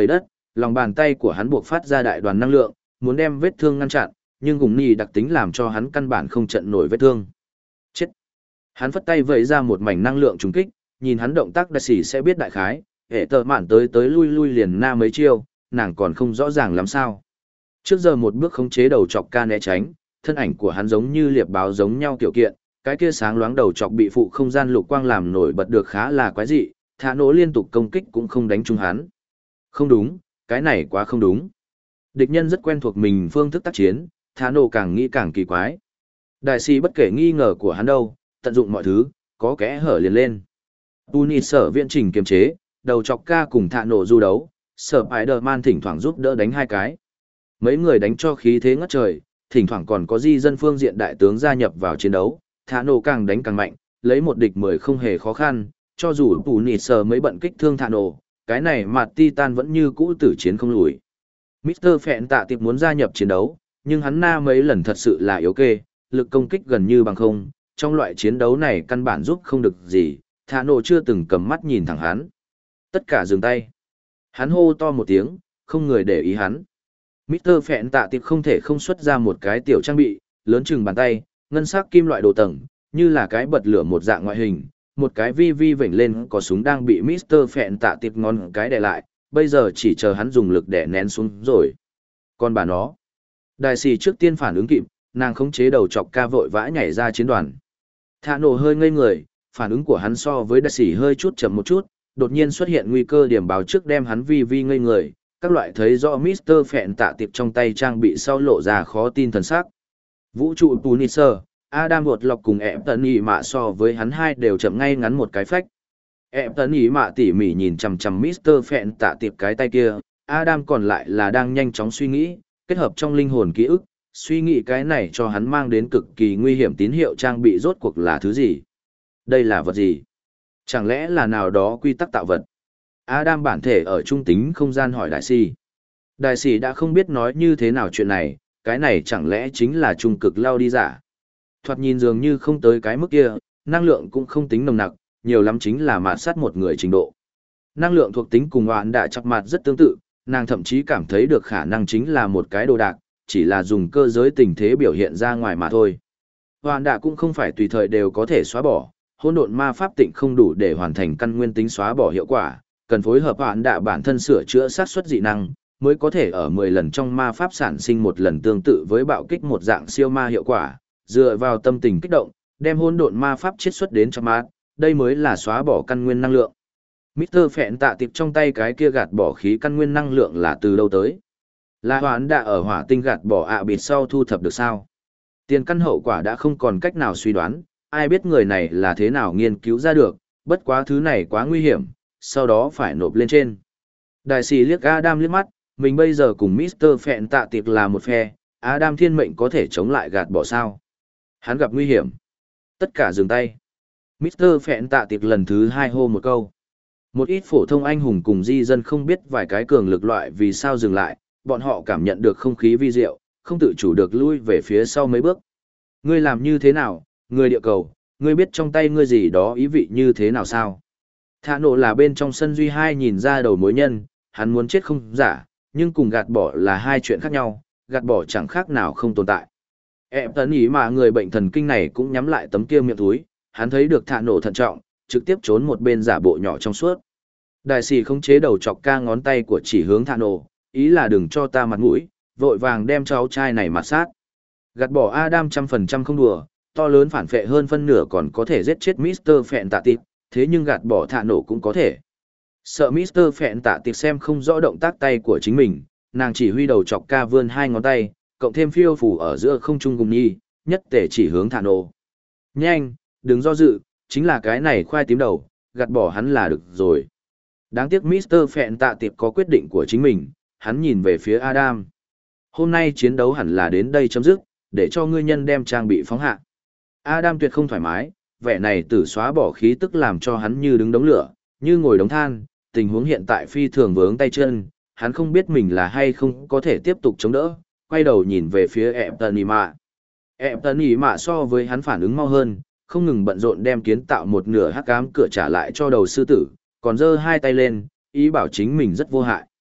lòng bàn tay của hắn buộc phát ra đại đoàn năng lượng, muốn đem vết thương ngăn chặn, nhưng gùng nì đặc tính làm cho hắn căn bản không trận nổi vết thương. Chết! Hắn phất tay vẩy ra một mảnh năng lượng trùng kích, nhìn hắn động tác đại sĩ sẽ biết đại khái, hệ tờ mạn tới tới lui lui liền na mấy chiêu, nàng còn không rõ ràng lắm sao. Trước giờ một bước khống chế đầu chọc ca né tránh, thân ảnh của hắn giống như liệp báo giống nhau kiểu kiện, cái kia sáng loáng đầu chọc bị phụ không gian lục quang làm nổi bật được khá là quái dị, thả nổ liên tục công kích cũng không đánh trúng hắn. Không đúng, cái này quá không đúng. Địch nhân rất quen thuộc mình phương thức tác chiến, thả nổ càng nghĩ càng kỳ quái. Đại sĩ bất kể nghi ngờ của hắn đâu, tận dụng mọi thứ, có kẽ hở liền lên. Tuni sở viện trình kiềm chế, đầu chọc ca cùng thả nổ du đấu, sở Spider-Man thỉnh thoảng giúp đỡ đánh hai cái. Mấy người đánh cho khí thế ngất trời, thỉnh thoảng còn có di dân phương diện đại tướng gia nhập vào chiến đấu, thả nổ càng đánh càng mạnh, lấy một địch mười không hề khó khăn, cho dù Tuni sở mấy bận kích thương thả nổ, cái này mà Titan vẫn như cũ tử chiến không lùi. mít tơ Phẹn tạ tiệp muốn gia nhập chiến đấu, nhưng hắn na mấy lần thật sự là yếu kê, lực công kích gần như bằng không, trong loại chiến đấu này căn bản giúp không được gì, thả nổ chưa từng cầm mắt nhìn thẳng hắn. Tất cả dừng tay. Hắn hô to một tiếng, không người để ý hắn. mít tơ Phẹn tạ tiệp không thể không xuất ra một cái tiểu trang bị, lớn chừng bàn tay, ngân sắc kim loại đồ tầng, như là cái bật lửa một dạng ngoại hình, một cái vi vi vểnh lên có súng đang bị mít tơ Phẹn tạ tiệp ngón cái đè lại, bây giờ chỉ chờ hắn dùng lực để nén xuống rồi. Còn bà nó, đại sĩ trước tiên phản ứng kịp, nàng khống chế đầu chọc ca vội vã nhảy ra chiến đoàn. Thả nổ hơi ngây người, phản ứng của hắn so với đại sĩ hơi chút chậm một chút, đột nhiên xuất hiện nguy cơ điểm báo trước đem hắn vi vi ngây người, các loại thấy rõ mít tơ Phẹn tạ tiệp trong tay trang bị sau lộ ra khó tin thần sắc. Vũ trụ Punisher, Adam vượt lọc cùng ẹp tận ý mạ so với hắn hai đều chậm ngay ngắn một cái phách. Ép tấn ý mạ tỉ mỉ nhìn chằm chằm mít tơ Phẹn tạ tiệp cái tay kia, Adam còn lại là đang nhanh chóng suy nghĩ, kết hợp trong linh hồn ký ức, suy nghĩ cái này cho hắn mang đến cực kỳ nguy hiểm tín hiệu trang bị rốt cuộc là thứ gì. Đây là vật gì? Chẳng lẽ là nào đó quy tắc tạo vật? Adam bản thể ở trung tính không gian hỏi đại sĩ. Đại sĩ đã không biết nói như thế nào chuyện này, cái này chẳng lẽ chính là trung cực lao đi giả. Thoạt nhìn dường như không tới cái mức kia, năng lượng cũng không tính nồng nặc, nhiều lắm chính là mạt sát một người trình độ. Năng lượng thuộc tính cùng hoạn đã chặt mặt rất tương tự, nàng thậm chí cảm thấy được khả năng chính là một cái đồ đạc, chỉ là dùng cơ giới tình thế biểu hiện ra ngoài mà thôi. Hoạn đã cũng không phải tùy thời đều có thể xóa bỏ, hỗn độn ma pháp tịnh không đủ để hoàn thành căn nguyên tính xóa bỏ hiệu quả, cần phối hợp hoạn đã bản thân sửa chữa sát xuất dị năng, mới có thể ở mười lần trong ma pháp sản sinh một lần tương tự với bạo kích một dạng siêu ma hiệu quả, dựa vào tâm tình kích động, đem hỗn độn ma pháp chiết xuất đến cho mát, đây mới là xóa bỏ căn nguyên năng lượng. mít tơ Phẹn tạ tiệp trong tay cái kia gạt bỏ khí căn nguyên năng lượng là từ đâu tới? Là hoán đã ở hỏa tinh gạt bỏ ạ bịt sau thu thập được sao? Tiền căn hậu quả đã không còn cách nào suy đoán, ai biết người này là thế nào nghiên cứu ra được, bất quá thứ này quá nguy hiểm, sau đó phải nộp lên trên. Đại sĩ liếc Adam liếc mắt, mình bây giờ cùng mít tơ Phẹn tạ tiệp là một phe, Adam thiên mệnh có thể chống lại gạt bỏ sao? Hắn gặp nguy hiểm. Tất cả dừng tay. mít tơ Phẹn tạ tiệp lần thứ hai hô một câu. Một ít phổ thông anh hùng cùng di dân không biết vài cái cường lực loại vì sao dừng lại, bọn họ cảm nhận được không khí vi diệu, không tự chủ được lui về phía sau mấy bước. Ngươi làm như thế nào, người địa cầu, ngươi biết trong tay ngươi gì đó ý vị như thế nào sao? Thả nổ là bên trong sân duy hai nhìn ra đầu mối nhân, hắn muốn chết không giả, nhưng cùng gạt bỏ là hai chuyện khác nhau, gạt bỏ chẳng khác nào không tồn tại. Em tấn ý mà người bệnh thần kinh này cũng nhắm lại tấm kia miệng túi, hắn thấy được thả nổ thận trọng, trực tiếp trốn một bên giả bộ nhỏ trong suốt. Đại sĩ không chế đầu chọc ca ngón tay của chỉ hướng thả nổ, ý là đừng cho ta mặt mũi, vội vàng đem cháu trai này mặt sát. Gạt bỏ Adam trăm phần trăm không đùa, to lớn phản phệ hơn phân nửa còn có thể giết chết mít tơ Phẹn tạ tiệp, thế nhưng gạt bỏ thả nổ cũng có thể. Sợ mít tơ Phẹn tạ tiệp xem không rõ động tác tay của chính mình, nàng chỉ huy đầu chọc ca vươn hai ngón tay, cộng thêm phiêu phủ ở giữa không trung cùng nhi, nhất thể chỉ hướng thả nổ. Nhanh, đừng do dự, chính là cái này khoai tím đầu, gạt bỏ hắn là được rồi. Đáng tiếc mít tơ Phẹn tạ tiệp có quyết định của chính mình, hắn nhìn về phía Adam. Hôm nay chiến đấu hẳn là đến đây chấm dứt, để cho ngươi nhân đem trang bị phóng hạ. Adam tuyệt không thoải mái, vẻ này tử xóa bỏ khí tức làm cho hắn như đứng đống lửa, như ngồi đống than, tình huống hiện tại phi thường vướng tay chân, hắn không biết mình là hay không có thể tiếp tục chống đỡ, quay đầu nhìn về phía ẹp tần ý mạ. Ẹp tần ý mạ so với hắn phản ứng mau hơn, không ngừng bận rộn đem kiến tạo một nửa hắc ám cửa trả lại cho đầu sư tử, còn giơ hai tay lên, ý bảo chính mình rất vô hại.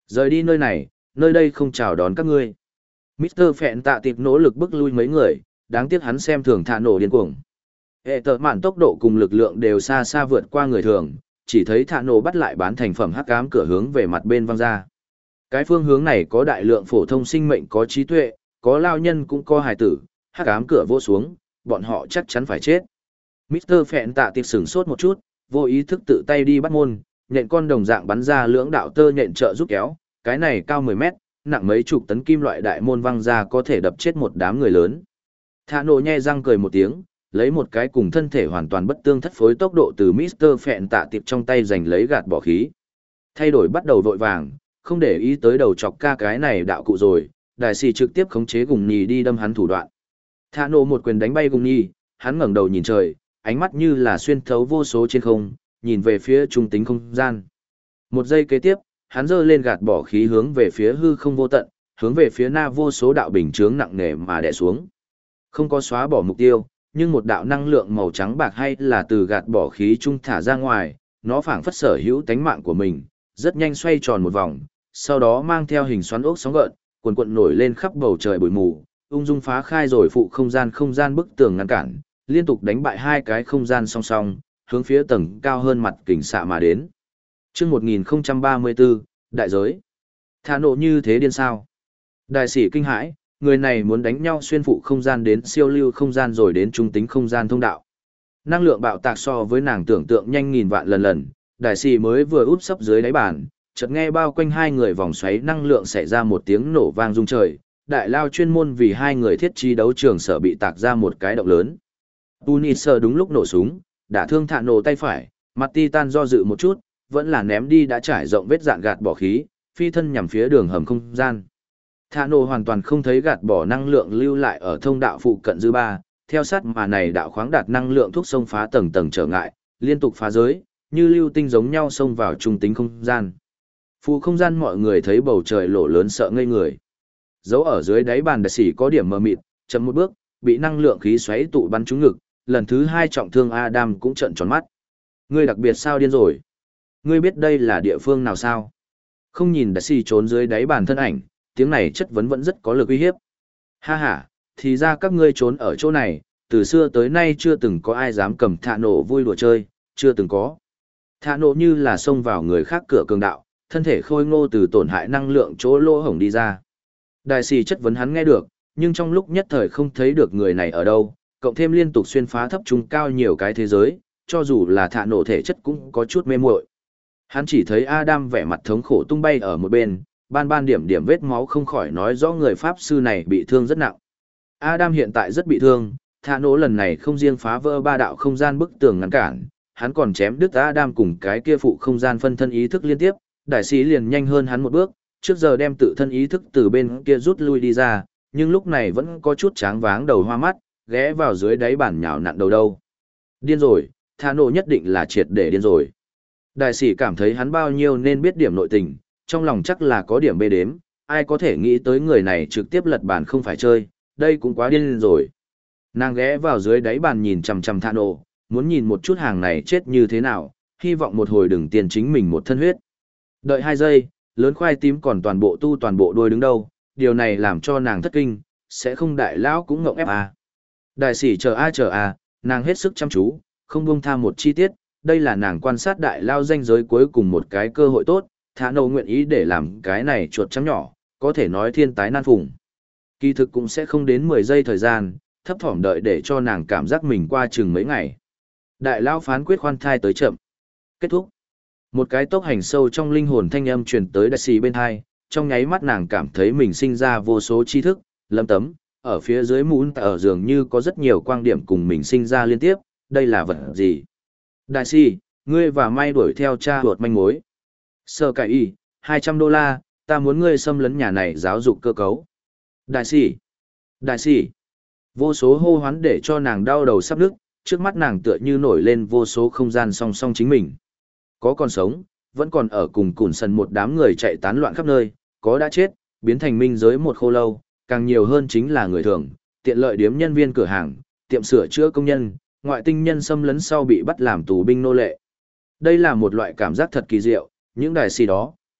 Rời đi nơi này, nơi đây không chào đón các ngươi. mít tơ Phẹn tạ tiệp nỗ lực bức lui mấy người, đáng tiếc hắn xem thường thả nổ điên cuồng. Hệ tợ mạn tốc độ cùng lực lượng đều xa xa vượt qua người thường, chỉ thấy thả nổ bắt lại bán thành phẩm hắc ám cửa hướng về mặt bên văng ra. Cái phương hướng này có đại lượng phổ thông sinh mệnh có trí tuệ, có lao nhân cũng có hài tử, hắc ám cửa vô xuống, bọn họ chắc chắn phải chết. mít tơ Phẹn tạ tiệp sửng sốt một chút, vô ý thức tự tay đi bắt môn, nhện con đồng dạng bắn ra lưỡng đạo tơ nhện trợ giúp kéo, cái này cao mười mét, nặng mấy chục tấn kim loại đại môn văng ra có thể đập chết một đám người lớn. Thả nổ nhe răng cười một tiếng, lấy một cái cùng thân thể hoàn toàn bất tương thất phối tốc độ từ mít tơ Phẹn tạ tiệp trong tay giành lấy gạt bỏ khí. Thay đổi bắt đầu vội vàng, không để ý tới đầu chọc ca cái này đạo cụ rồi, đại sĩ trực tiếp khống chế gùng nhì đi đâm hắn thủ đoạn. Thả nổ một quyền đánh bay gùng nhì, hắn ngẩng đầu nhìn trời, ánh mắt như là xuyên thấu vô số trên không, nhìn về phía trung tính không gian. Một giây kế tiếp, hắn giơ lên gạt bỏ khí hướng về phía hư không vô tận, hướng về phía na vô số đạo bình chướng nặng nề mà đè xuống. Không có xóa bỏ mục tiêu, nhưng một đạo năng lượng màu trắng bạc hay là từ gạt bỏ khí trung thả ra ngoài, nó phảng phất sở hữu tánh mạng của mình, rất nhanh xoay tròn một vòng, sau đó mang theo hình xoắn ốc sóng gợn, cuồn cuộn nổi lên khắp bầu trời bụi mù, ung dung phá khai rồi phụ không gian không gian bức tường ngăn cản, liên tục đánh bại hai cái không gian song song, hướng phía tầng cao hơn mặt kình xạ mà đến. Chương một nghìn không trăm ba mươi bốn, đại giới. Thả nổ như thế điên sao? Đại sĩ kinh hãi, người này muốn đánh nhau xuyên phụ không gian đến siêu lưu không gian rồi đến trung tính không gian thông đạo. Năng lượng bạo tạc so với nàng tưởng tượng nhanh nghìn vạn lần lần, đại sĩ mới vừa úp sấp dưới đáy bàn, chợt nghe bao quanh hai người vòng xoáy năng lượng xảy ra một tiếng nổ vang rung trời, đại lao chuyên môn vì hai người thiết trí đấu trường sở bị tạc ra một cái động lớn. Tunisơ đúng lúc nổ súng, đã thương thả nổ tay phải, mặt Titan do dự một chút, vẫn là ném đi đã trải rộng vết dạn gạt bỏ khí, phi thân nhằm phía đường hầm không gian. Thả nổ hoàn toàn không thấy gạt bỏ năng lượng lưu lại ở thông đạo phụ cận dư ba, theo sát mà này đạo khoáng đạt năng lượng thuốc sông phá tầng tầng trở ngại, liên tục phá giới, như lưu tinh giống nhau xông vào trung tính không gian. Phụ không gian mọi người thấy bầu trời lỗ lớn sợ ngây người. Dấu ở dưới đáy bàn đại sĩ có điểm mờ mịt, chậm một bước, bị năng lượng khí xoáy tụ bắn trúng ngực, lần thứ hai trọng thương Adam cũng trợn tròn mắt. Ngươi đặc biệt sao điên rồi? Ngươi biết đây là địa phương nào sao? Không nhìn đại sĩ trốn dưới đáy bàn thân ảnh, tiếng này chất vấn vẫn rất có lực uy hiếp. Ha ha, thì ra các ngươi trốn ở chỗ này, từ xưa tới nay chưa từng có ai dám cầm thả nổ vui đùa chơi, chưa từng có. Thả nổ như là xông vào người khác cửa cường đạo, thân thể khôi ngô từ tổn hại năng lượng chỗ lỗ hổng đi ra. Đại sĩ chất vấn hắn nghe được, nhưng trong lúc nhất thời không thấy được người này ở đâu, cộng thêm liên tục xuyên phá thấp trung cao nhiều cái thế giới, cho dù là thả nổ thể chất cũng có chút mê muội. Hắn chỉ thấy Adam vẻ mặt thống khổ tung bay ở một bên, ban ban điểm điểm vết máu không khỏi nói rõ người pháp sư này bị thương rất nặng. Adam hiện tại rất bị thương, thả nổ lần này không riêng phá vỡ ba đạo không gian bức tường ngăn cản, hắn còn chém đứt Adam cùng cái kia phụ không gian phân thân ý thức liên tiếp, đại sĩ liền nhanh hơn hắn một bước, trước giờ đem tự thân ý thức từ bên kia rút lui đi ra, nhưng lúc này vẫn có chút tráng váng đầu hoa mắt, ghé vào dưới đáy bàn nhào nặn đầu đâu. Điên rồi, thả nổ nhất định là triệt để điên rồi. Đại sĩ cảm thấy hắn bao nhiêu nên biết điểm nội tình, trong lòng chắc là có điểm bê đếm, ai có thể nghĩ tới người này trực tiếp lật bàn không phải chơi, đây cũng quá điên rồi. Nàng ghé vào dưới đáy bàn nhìn chằm chằm thả nổ, muốn nhìn một chút hàng này chết như thế nào, hy vọng một hồi đừng tiền chính mình một thân huyết. Đợi hai giây, lớn khoai tím còn toàn bộ tu toàn bộ đuôi đứng đâu, điều này làm cho nàng thất kinh, sẽ không đại lão cũng ngộng ép à. Đại sĩ chờ a chờ a, nàng hết sức chăm chú, không buông tha một chi tiết, đây là nàng quan sát đại lao danh giới cuối cùng một cái cơ hội tốt, thả nổ nguyện ý để làm cái này chuột trắng nhỏ, có thể nói thiên tái nan phùng. Kỳ thực cũng sẽ không đến mười giây thời gian, thấp thỏm đợi để cho nàng cảm giác mình qua chừng mấy ngày. Đại lao phán quyết khoan thai tới chậm. Kết thúc. Một cái tốc hành sâu trong linh hồn thanh âm truyền tới đại sĩ bên hai, trong nháy mắt nàng cảm thấy mình sinh ra vô số tri thức, lâm tấm, ở phía dưới mũn ở dường như có rất nhiều quang điểm cùng mình sinh ra liên tiếp, đây là vật gì? Đại sĩ, ngươi và may đuổi theo cha huột manh mối. Sơ cải y, hai trăm đô la, ta muốn ngươi xâm lấn nhà này giáo dục cơ cấu. Đại sĩ, đại sĩ, vô số hô hoán để cho nàng đau đầu sắp nức, trước mắt nàng tựa như nổi lên vô số không gian song song chính mình. Có còn sống, vẫn còn ở cùng cùn sần một đám người chạy tán loạn khắp nơi, có đã chết, biến thành minh giới một khô lâu, càng nhiều hơn chính là người thường, tiện lợi điếm nhân viên cửa hàng, tiệm sửa chữa công nhân, ngoại tinh nhân xâm lấn sau bị bắt làm tù binh nô lệ. Đây là một loại cảm giác thật kỳ diệu, những đại sĩ đó,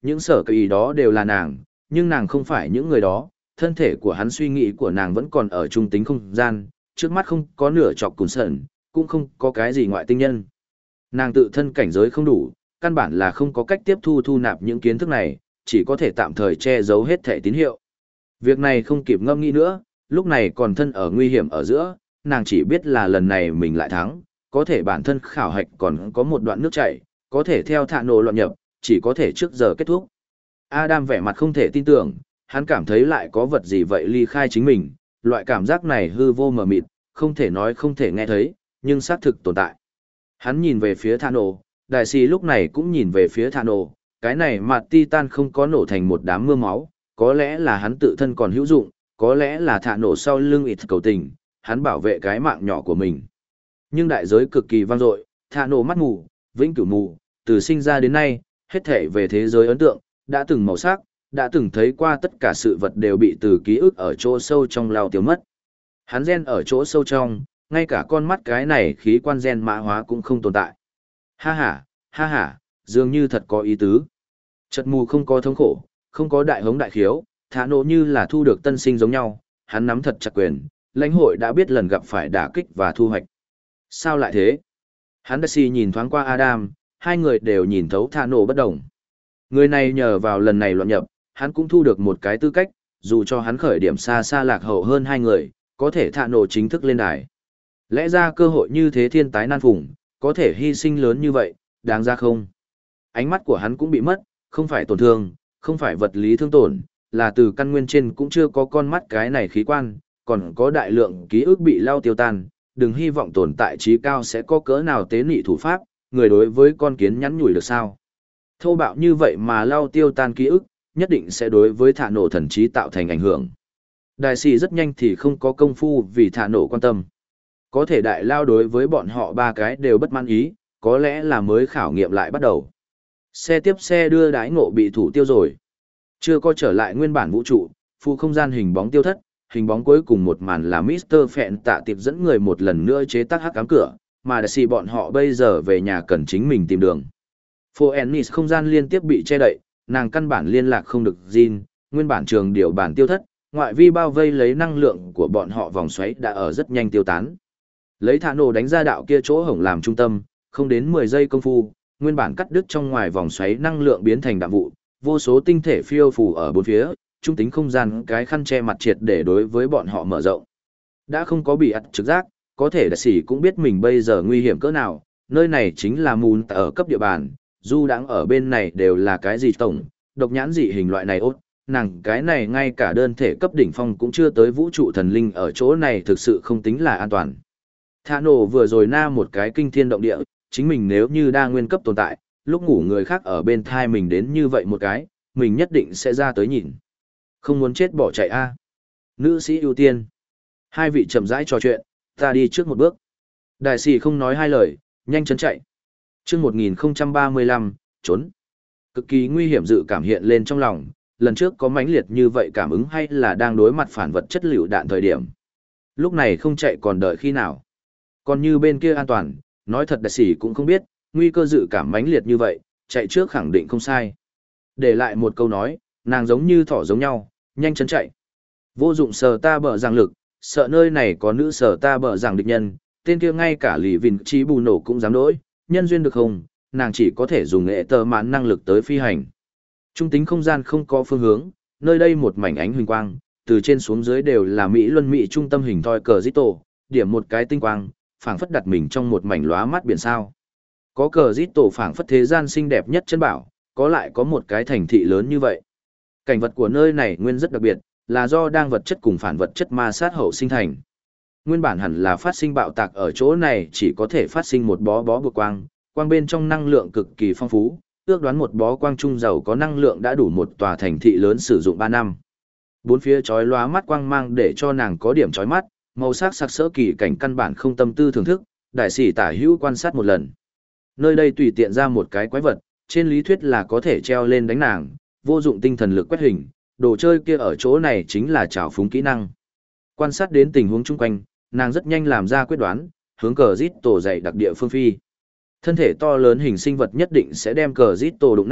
Những sở kỳ đó đều là nàng, nhưng nàng không phải những người đó, thân thể của hắn suy nghĩ của nàng vẫn còn ở trung tính không gian, trước mắt không có nửa chọc cùn sẩn, cũng không có cái gì ngoại tinh nhân. Nàng tự thân cảnh giới không đủ, căn bản là không có cách tiếp thu thu nạp những kiến thức này, chỉ có thể tạm thời che giấu hết thể tín hiệu. Việc này không kịp ngâm nghĩ nữa, lúc này còn thân ở nguy hiểm ở giữa, nàng chỉ biết là lần này mình lại thắng, có thể bản thân khảo hạch còn có một đoạn nước chảy, có thể theo thạ nổ loạn nhập, chỉ có thể trước giờ kết thúc. Adam vẻ mặt không thể tin tưởng, hắn cảm thấy lại có vật gì vậy ly khai chính mình, loại cảm giác này hư vô mờ mịt, không thể nói không thể nghe thấy, nhưng xác thực tồn tại. Hắn nhìn về phía thạ nổ, đại sĩ lúc này cũng nhìn về phía thạ nổ, cái này mặt titan không có nổ thành một đám mưa máu, có lẽ là hắn tự thân còn hữu dụng, có lẽ là thạ nổ sau lưng ít cầu tình, hắn bảo vệ cái mạng nhỏ của mình. Nhưng đại giới cực kỳ vang dội, thạ nổ mắt mù, vĩnh cửu mù, từ sinh ra đến nay, hết thể về thế giới ấn tượng, đã từng màu sắc, đã từng thấy qua tất cả sự vật đều bị từ ký ức ở chỗ sâu trong lao tiêu mất. Hắn gen ở chỗ sâu trong, ngay cả con mắt cái này khí quan gen mã hóa cũng không tồn tại. Ha ha, ha ha, dường như thật có ý tứ. Chật mù không có thống khổ, không có đại hống đại khiếu, thả nổ như là thu được tân sinh giống nhau, hắn nắm thật chặt quyền, lãnh hội đã biết lần gặp phải đả kích và thu hoạch. Sao lại thế? Hắn đã si nhìn thoáng qua Adam, hai người đều nhìn thấu thả nổ bất đồng. Người này nhờ vào lần này loạn nhập, hắn cũng thu được một cái tư cách, dù cho hắn khởi điểm xa xa lạc hậu hơn hai người, có thể thả nổ chính thức lên đài. Lẽ ra cơ hội như thế thiên tái nan phùng, có thể hy sinh lớn như vậy, đáng ra không? Ánh mắt của hắn cũng bị mất, không phải tổn thương, không phải vật lý thương tổn, là từ căn nguyên trên cũng chưa có con mắt cái này khí quan, còn có đại lượng ký ức bị lao tiêu tan, đừng hy vọng tồn tại trí cao sẽ có cỡ nào tế nị thủ pháp, người đối với con kiến nhắn nhủi được sao. Thô bạo như vậy mà lao tiêu tan ký ức, nhất định sẽ đối với thả nổ thần trí tạo thành ảnh hưởng. Đại sĩ rất nhanh thì không có công phu vì thả nổ quan tâm. Có thể đại lao đối với bọn họ ba cái đều bất mãn ý, có lẽ là mới khảo nghiệm lại bắt đầu. Xe tiếp xe đưa đái ngộ bị thủ tiêu rồi. Chưa có trở lại nguyên bản vũ trụ, phụ không gian hình bóng tiêu thất, hình bóng cuối cùng một màn là mít tơ Phẹn tạ tiệp dẫn người một lần nữa chế tác hắc ám cửa, mà đại sĩ bọn họ bây giờ về nhà cần chính mình tìm đường. Phoenix không gian liên tiếp bị che đậy, nàng căn bản liên lạc không được Jin, nguyên bản trường điều bản tiêu thất, ngoại vi bao vây lấy năng lượng của bọn họ vòng xoáy đã ở rất nhanh tiêu tán. Lấy thả nổ đánh ra đạo kia chỗ hổng làm trung tâm, không đến mười giây công phu, nguyên bản cắt đứt trong ngoài vòng xoáy năng lượng biến thành đạm vụ, vô số tinh thể phiêu phù ở bốn phía, trung tính không gian cái khăn che mặt triệt để đối với bọn họ mở rộng. Đã không có bị ắt trực giác, có thể đại sĩ cũng biết mình bây giờ nguy hiểm cỡ nào, nơi này chính là mùn ở cấp địa bàn, dù đang ở bên này đều là cái gì tổng, độc nhãn dị hình loại này ốt, nàng cái này ngay cả đơn thể cấp đỉnh phong cũng chưa tới vũ trụ thần linh ở chỗ này thực sự không tính là an toàn. Thả nổ vừa rồi na một cái kinh thiên động địa, chính mình nếu như đa nguyên cấp tồn tại, lúc ngủ người khác ở bên thai mình đến như vậy một cái, mình nhất định sẽ ra tới nhìn. Không muốn chết bỏ chạy a. Nữ sĩ ưu tiên. Hai vị chậm rãi trò chuyện, ta đi trước một bước. Đại sĩ không nói hai lời, nhanh chóng chạy. Trước một nghìn không trăm ba mươi lăm, trốn. Cực kỳ nguy hiểm dự cảm hiện lên trong lòng, lần trước có mãnh liệt như vậy cảm ứng hay là đang đối mặt phản vật chất lựu đạn thời điểm. Lúc này không chạy còn đợi khi nào. Còn như bên kia an toàn, nói thật đại sĩ cũng không biết, nguy cơ dự cảm mãnh liệt như vậy, chạy trước khẳng định không sai. Để lại một câu nói, nàng giống như thỏ giống nhau, nhanh chóng chạy. Vô dụng sờ ta bờ giảng lực, sợ nơi này có nữ sờ ta bờ giảng địch nhân, tên kia ngay cả lì vìn trí bù nổ cũng dám đối, nhân duyên được không, nàng chỉ có thể dùng nghệ tờ mãn năng lực tới phi hành. Trung tính không gian không có phương hướng, nơi đây một mảnh ánh huỳnh quang, từ trên xuống dưới đều là Mỹ luân Mỹ trung tâm hình thoi cờ dít tổ, điểm một cái tinh quang, phảng phất đặt mình trong một mảnh lóa mắt biển sao. Có cờ dít tổ phảng phất thế gian xinh đẹp nhất chân bảo, có lại có một cái thành thị lớn như vậy. Cảnh vật của nơi này nguyên rất đặc biệt, là do đang vật chất cùng phản vật chất ma sát hậu sinh thành. Nguyên bản hẳn là phát sinh bạo tạc ở chỗ này chỉ có thể phát sinh một bó bó bực quang, quang bên trong năng lượng cực kỳ phong phú, ước đoán một bó quang trung dầu có năng lượng đã đủ một tòa thành thị lớn sử dụng ba năm. Bốn phía chói lóa mắt quang mang để cho nàng có điểm chói mắt, màu sắc sặc sỡ kỳ cảnh căn bản không tâm tư thưởng thức, đại sĩ tả hữu quan sát một lần. Nơi đây tùy tiện ra một cái quái vật, trên lý thuyết là có thể treo lên đánh nàng, vô dụng tinh thần lực quét hình, đồ chơi kia ở chỗ này chính là trào phúng kỹ năng. Quan sát đến tình huống chung quanh, nàng rất nhanh làm ra quyết đoán, hướng cờ rít tổ dày đặc địa phương phi. Thân thể to lớn hình sinh vật nhất định sẽ đem cờ rít tổ đụng nát,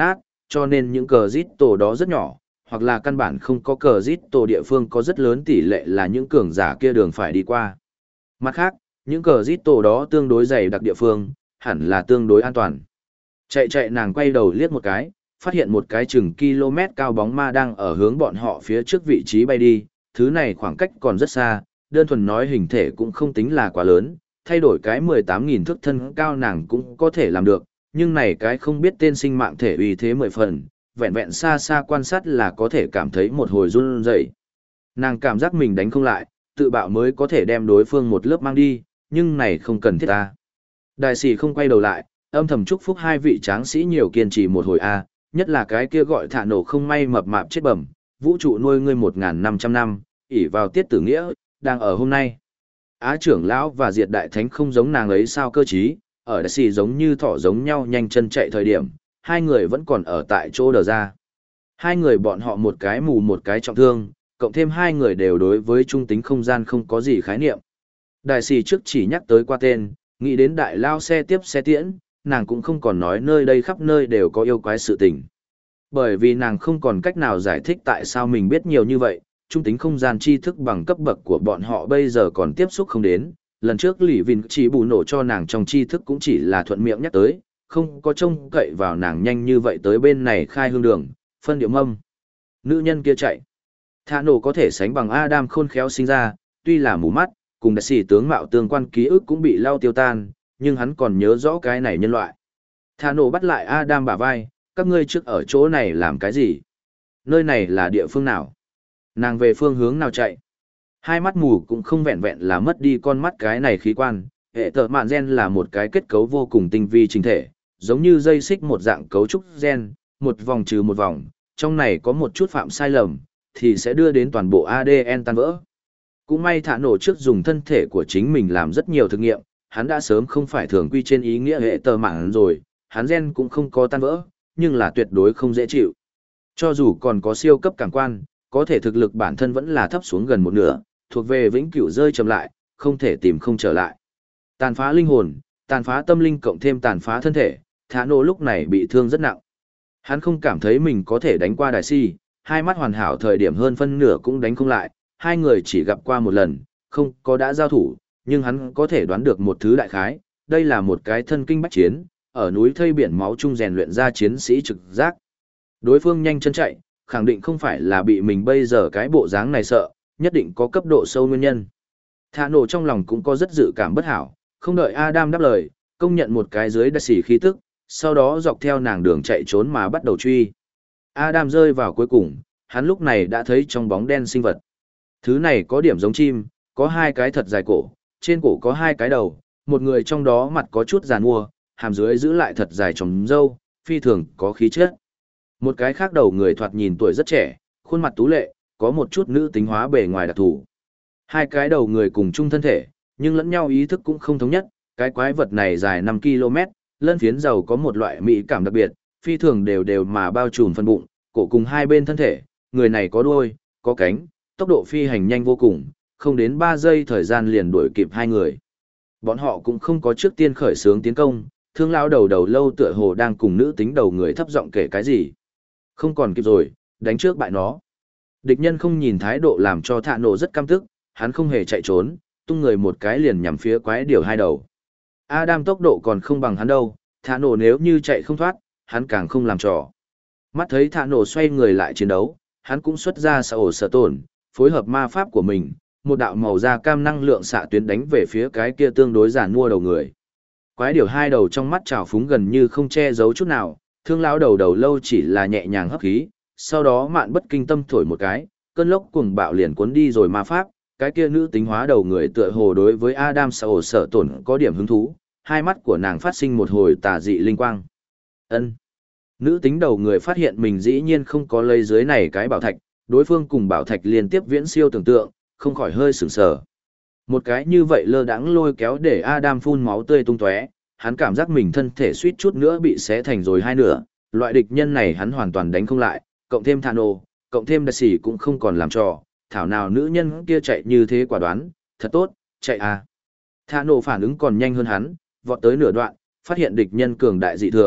cho nên những cờ giết tổ đó rất nhỏ, hoặc là căn bản không có cờ giết tổ địa phương có rất lớn tỷ lệ là những cường giả kia đường phải đi qua. Mặt khác, những cờ giết tổ đó tương đối dày đặc địa phương, hẳn là tương đối an toàn. Chạy chạy nàng quay đầu liếc một cái, phát hiện một cái chừng km cao bóng ma đang ở hướng bọn họ phía trước vị trí bay đi, thứ này khoảng cách còn rất xa, đơn thuần nói hình thể cũng không tính là quá lớn, thay đổi cái mười tám nghìn thước thân cao nàng cũng có thể làm được, nhưng này cái không biết tên sinh mạng thể uy thế mười phần, vẹn vẹn xa xa quan sát là có thể cảm thấy một hồi run rẩy. Nàng cảm giác mình đánh không lại, tự bạo mới có thể đem đối phương một lớp mang đi, nhưng này không cần thiết ta. Đại sĩ không quay đầu lại, âm thầm chúc phúc hai vị tráng sĩ nhiều kiên trì một hồi a, nhất là cái kia gọi Thạ Nổ không may mập mạp chết bẩm, vũ trụ nuôi ngươi một nghìn năm trăm năm, ỷ vào tiết tử nghĩa, đang ở hôm nay. Á trưởng lão và Diệt Đại Thánh không giống nàng ấy sao cơ trí, ở đại sĩ giống như thỏ giống nhau nhanh chân chạy thời điểm, hai người vẫn còn ở tại chỗ đờ ra. Hai người bọn họ một cái mù một cái trọng thương, cộng thêm hai người đều đối với trung tính không gian không có gì khái niệm. Đại sĩ trước chỉ nhắc tới qua tên, nghĩ đến đại lao xe tiếp xe tiễn, nàng cũng không còn nói nơi đây khắp nơi đều có yêu quái sự tình. Bởi vì nàng không còn cách nào giải thích tại sao mình biết nhiều như vậy, trung tính không gian tri thức bằng cấp bậc của bọn họ bây giờ còn tiếp xúc không đến. Lần trước Lý Vinh chỉ bù nổ cho nàng trong tri thức cũng chỉ là thuận miệng nhắc tới, không có trông cậy vào nàng nhanh như vậy tới bên này khai hương đường, phân điệu mâm. Nữ nhân kia chạy. Thạ Nổ có thể sánh bằng Adam khôn khéo sinh ra, tuy là mù mắt, cùng đại sĩ tướng mạo tương quan ký ức cũng bị lau tiêu tan, nhưng hắn còn nhớ rõ cái này nhân loại. Thạ Nổ bắt lại Adam bả vai, các ngươi trước ở chỗ này làm cái gì? Nơi này là địa phương nào? Nàng về phương hướng nào chạy? Hai mắt mù cũng không vẹn vẹn là mất đi con mắt cái này khí quan, hệ tợ mạn gen là một cái kết cấu vô cùng tinh vi trình thể, giống như dây xích một dạng cấu trúc gen, một vòng trừ một vòng, trong này có một chút phạm sai lầm, thì sẽ đưa đến toàn bộ a đê en tan vỡ. Cũng may Thạ Nổ trước dùng thân thể của chính mình làm rất nhiều thực nghiệm, hắn đã sớm không phải thường quy trên ý nghĩa hệ tờ mạng rồi, hắn gen cũng không có tan vỡ, nhưng là tuyệt đối không dễ chịu. Cho dù còn có siêu cấp cảm quan, có thể thực lực bản thân vẫn là thấp xuống gần một nửa, thuộc về vĩnh cửu rơi chậm lại, không thể tìm không trở lại. Tàn phá linh hồn, tàn phá tâm linh cộng thêm tàn phá thân thể, Thạ Nổ lúc này bị thương rất nặng. Hắn không cảm thấy mình có thể đánh qua đại si, hai mắt hoàn hảo thời điểm hơn phân nửa cũng đánh không lại, hai người chỉ gặp qua một lần, không có đã giao thủ, nhưng hắn có thể đoán được một thứ đại khái, đây là một cái thân kinh bách chiến, ở núi thây biển máu chung rèn luyện ra chiến sĩ trực giác. Đối phương nhanh chân chạy, khẳng định không phải là bị mình bây giờ cái bộ dáng này sợ, nhất định có cấp độ sâu nguyên nhân. Thạ Nổ trong lòng cũng có rất dự cảm bất hảo, không đợi Adam đáp lời, công nhận một cái dưới đại sĩ khí tức, sau đó dọc theo nàng đường chạy trốn mà bắt đầu truy. Adam rơi vào cuối cùng, hắn lúc này đã thấy trong bóng đen sinh vật. Thứ này có điểm giống chim, có hai cái thật dài cổ, trên cổ có hai cái đầu, một người trong đó mặt có chút giàn mua, hàm dưới giữ lại thật dài trồng râu, phi thường có khí chất. Một cái khác đầu người thoạt nhìn tuổi rất trẻ, khuôn mặt tú lệ, có một chút nữ tính hóa bề ngoài đặc thù. Hai cái đầu người cùng chung thân thể, nhưng lẫn nhau ý thức cũng không thống nhất, cái quái vật này dài năm ki lô mét, lân phiến dầu có một loại mỹ cảm đặc biệt, phi thường đều đều mà bao trùm phần bụng, cổ cùng hai bên thân thể, người này có đuôi, có cánh, tốc độ phi hành nhanh vô cùng, không đến ba giây thời gian liền đuổi kịp hai người. Bọn họ cũng không có trước tiên khởi xướng tiến công, thương lão đầu đầu lâu tựa hồ đang cùng nữ tính đầu người thấp giọng kể cái gì. Không còn kịp rồi, đánh trước bại nó. Địch nhân không nhìn thái độ làm cho Thạ Nổ rất căm tức, hắn không hề chạy trốn, tung người một cái liền nhằm phía quái điều hai đầu. Adam tốc độ còn không bằng hắn đâu, Thạ Nổ nếu như chạy không thoát, hắn càng không làm trò. Mắt thấy Thạ Nổ xoay người lại chiến đấu, hắn cũng xuất ra sở ổ sở tổn, phối hợp ma pháp của mình, một đạo màu da cam năng lượng xạ tuyến đánh về phía cái kia tương đối giản mua đầu người. Quái điều hai đầu trong mắt trào phúng gần như không che giấu chút nào, thương lão đầu đầu lâu chỉ là nhẹ nhàng hấp khí, sau đó mạn bất kinh tâm thổi một cái, cơn lốc cuồng bạo liền cuốn đi rồi ma pháp, cái kia nữ tính hóa đầu người tựa hồ đối với Adam sở ổ sở tổn có điểm hứng thú, hai mắt của nàng phát sinh một hồi tà dị linh quang. Ân. Nữ tính đầu người phát hiện mình dĩ nhiên không có lấy dưới này cái bảo thạch, đối phương cùng bảo thạch liên tiếp viễn siêu tưởng tượng, không khỏi hơi sửng sờ. Một cái như vậy lơ đãng lôi kéo để Adam phun máu tươi tung tóe, hắn cảm giác mình thân thể suýt chút nữa bị xé thành rồi hai nửa, loại địch nhân này hắn hoàn toàn đánh không lại, cộng thêm Thạ Nổ, cộng thêm đại sĩ cũng không còn làm trò, thảo nào nữ nhân kia chạy như thế quả đoán, thật tốt, chạy à. Thạ Nổ phản ứng còn nhanh hơn hắn, vọt tới nửa đoạn, phát hiện địch nhân cường đại dị thường,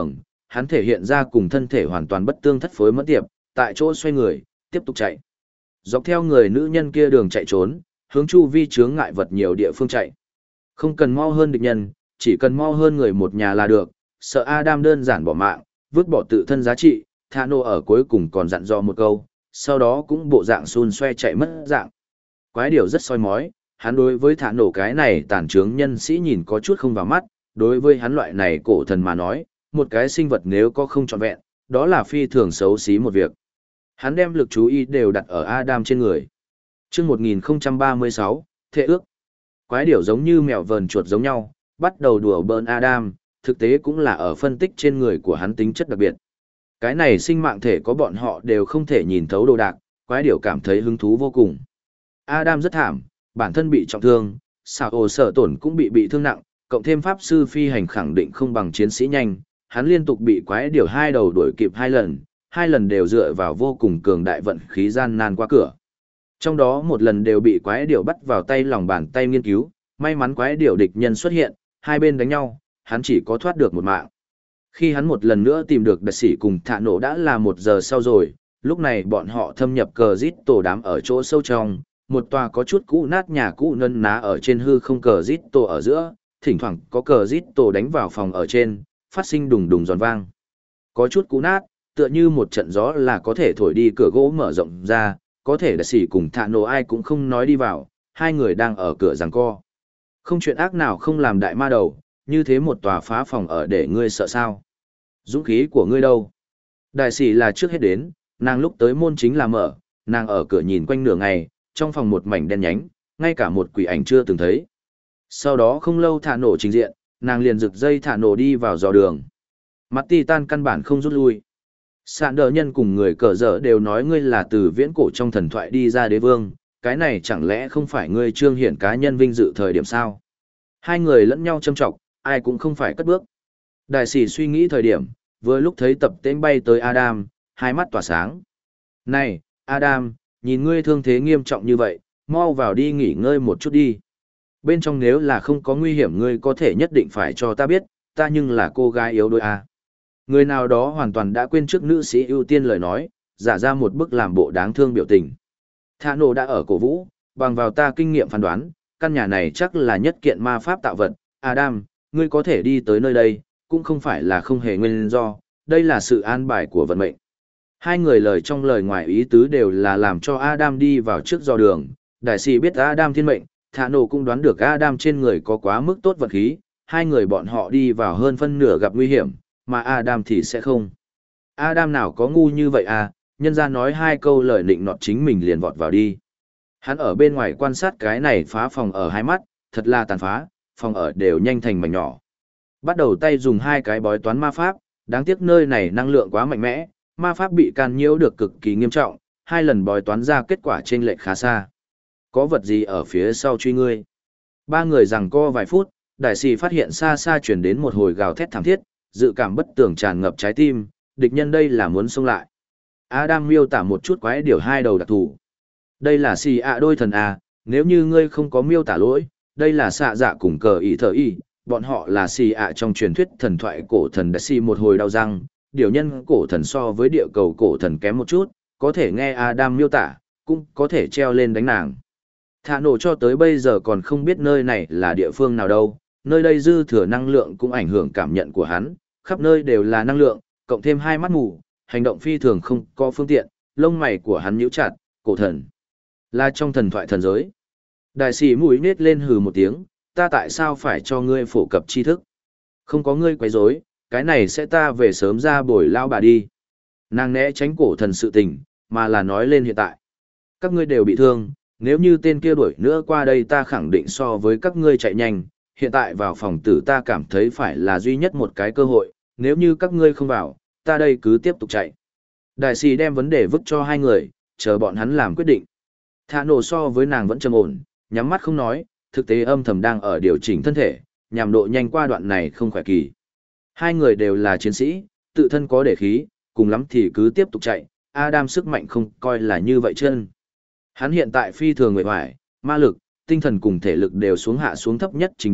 hắn thể hiện ra cùng thân thể hoàn toàn bất tương thất phối mất tiệp, tại chỗ xoay người, tiếp tục chạy. Dọc theo người nữ nhân kia đường chạy trốn, hướng chu vi chướng ngại vật nhiều địa phương chạy. Không cần mau hơn địch nhân, chỉ cần mau hơn người một nhà là được, sợ Adam đơn giản bỏ mạng, vứt bỏ tự thân giá trị, Thano ở cuối cùng còn dặn dò một câu, sau đó cũng bộ dạng xun xoe chạy mất dạng. Quái điều rất soi mói, hắn đối với Thano cái này tàn trướng nhân sĩ nhìn có chút không vào mắt, đối với hắn loại này cổ thần mà nói, một cái sinh vật nếu có không trọn vẹn, đó là phi thường xấu xí một việc. Hắn đem lực chú ý đều đặt ở Adam trên người. Chương một nghìn không trăm ba mươi sáu, Thệ ước. Quái điểu giống như mèo vờn chuột giống nhau, bắt đầu đùa bỡn Adam, thực tế cũng là ở phân tích trên người của hắn tính chất đặc biệt. Cái này sinh mạng thể có bọn họ đều không thể nhìn thấu đồ đạc, quái điểu cảm thấy hứng thú vô cùng. Adam rất thảm, bản thân bị trọng thương, xảo ồ sở tổn cũng bị bị thương nặng, cộng thêm pháp sư phi hành khẳng định không bằng chiến sĩ nhanh, hắn liên tục bị quái điểu hai đầu đuổi kịp hai lần, hai lần đều dựa vào vô cùng cường đại vận khí gian nan qua cửa. Trong đó một lần đều bị quái điểu bắt vào tay lòng bàn tay nghiên cứu, may mắn quái điểu địch nhân xuất hiện, hai bên đánh nhau, hắn chỉ có thoát được một mạng. Khi hắn một lần nữa tìm được đặc sĩ cùng thạ nổ đã là một giờ sau rồi, lúc này bọn họ thâm nhập cờ rít tổ đám ở chỗ sâu trong, một tòa có chút cũ nát nhà cũ nân ná ở trên hư không cờ rít tổ ở giữa, thỉnh thoảng có cờ rít tổ đánh vào phòng ở trên, phát sinh đùng đùng giòn vang. Có chút cũ nát, tựa như một trận gió là có thể thổi đi cửa gỗ mở rộng ra, có thể đặc sĩ cùng thạ nổ ai cũng không nói đi vào, hai người đang ở cửa giằng co. Không chuyện ác nào không làm đại ma đầu, như thế một tòa phá phòng ở để ngươi sợ sao? Dũng khí của ngươi đâu? Đại sĩ là trước hết đến, nàng lúc tới môn chính là mở, nàng ở cửa nhìn quanh nửa ngày, trong phòng một mảnh đen nhánh, ngay cả một quỷ ảnh chưa từng thấy. Sau đó không lâu thả nổ trình diện, nàng liền rực dây thả nổ đi vào dò đường. Mặt Titan căn bản không rút lui. Sạn đỡ nhân cùng người cờ dở đều nói ngươi là từ viễn cổ trong thần thoại đi ra đế vương, cái này chẳng lẽ không phải ngươi trương hiển cá nhân vinh dự thời điểm sao? Hai người lẫn nhau châm trọng, ai cũng không phải cất bước. Đại sĩ suy nghĩ thời điểm, vừa lúc thấy tập tên bay tới Adam, hai mắt tỏa sáng. Này, Adam, nhìn ngươi thương thế nghiêm trọng như vậy, mau vào đi nghỉ ngơi một chút đi. Bên trong nếu là không có nguy hiểm ngươi có thể nhất định phải cho ta biết, ta nhưng là cô gái yếu đuối à. Người nào đó hoàn toàn đã quên trước nữ sĩ ưu tiên lời nói, giả ra một bức làm bộ đáng thương biểu tình. Thả nổ đã ở cổ vũ, bằng vào ta kinh nghiệm phán đoán, căn nhà này chắc là nhất kiện ma pháp tạo vật. Adam, ngươi có thể đi tới nơi đây, cũng không phải là không hề nguyên do, đây là sự an bài của vận mệnh. Hai người lời trong lời ngoài ý tứ đều là làm cho Adam đi vào trước dò đường. Đại sĩ biết Adam thiên mệnh, Thả nổ cũng đoán được Adam trên người có quá mức tốt vật khí, hai người bọn họ đi vào hơn phân nửa gặp nguy hiểm, mà Adam thì sẽ không. Adam nào có ngu như vậy à, nhân ra nói hai câu lời nịnh nọt chính mình liền vọt vào đi. Hắn ở bên ngoài quan sát cái này phá phòng ở hai mắt, thật là tàn phá, phòng ở đều nhanh thành mảnh nhỏ. Bắt đầu tay dùng hai cái bói toán ma pháp, đáng tiếc nơi này năng lượng quá mạnh mẽ, ma pháp bị can nhiễu được cực kỳ nghiêm trọng, hai lần bói toán ra kết quả chênh lệch khá xa. Có vật gì ở phía sau truy ngươi? Ba người giằng co vài phút, đại sĩ phát hiện xa xa truyền đến một hồi gào thét thảm thiết, dự cảm bất tường tràn ngập trái tim, địch nhân đây là muốn xông lại. Adam miêu tả một chút quái điều hai đầu đặc thù. Đây là xì ạ đôi thần à, nếu như ngươi không có miêu tả lỗi, đây là xạ dạ cùng cờ ý thờ y, bọn họ là xì ạ trong truyền thuyết thần thoại cổ thần đã xì một hồi đau răng, điều nhân cổ thần so với địa cầu cổ thần kém một chút, có thể nghe Adam miêu tả, cũng có thể treo lên đánh nàng. Thả nổ cho tới bây giờ còn không biết nơi này là địa phương nào đâu, nơi đây dư thừa năng lượng cũng ảnh hưởng cảm nhận của hắn, khắp nơi đều là năng lượng, cộng thêm hai mắt mù, hành động phi thường không có phương tiện, lông mày của hắn nhíu chặt, cổ thần. Là trong thần thoại thần giới. Đại sĩ mũi nết lên hừ một tiếng, ta tại sao phải cho ngươi phổ cập tri thức? Không có ngươi quấy rối, cái này sẽ ta về sớm ra bồi lao bà đi. Nàng né tránh cổ thần sự tình, mà là nói lên hiện tại. Các ngươi đều bị thương, nếu như tên kia đuổi nữa qua đây ta khẳng định so với các ngươi chạy nhanh, hiện tại vào phòng tử ta cảm thấy phải là duy nhất một cái cơ hội, nếu như các ngươi không vào, ta đây cứ tiếp tục chạy. Đại sĩ đem vấn đề vứt cho hai người, chờ bọn hắn làm quyết định. Thả nổ so với nàng vẫn trầm ổn, nhắm mắt không nói, thực tế âm thầm đang ở điều chỉnh thân thể, nhằm độ nhanh qua đoạn này không khỏe kỳ. Hai người đều là chiến sĩ, tự thân có để khí, cùng lắm thì cứ tiếp tục chạy, Adam sức mạnh không coi là như vậy chân. Hắn hiện tại phi thường người hoài, ma lực, tinh thần cùng thể lực đều xuống hạ xuống thấp nhất trình độ,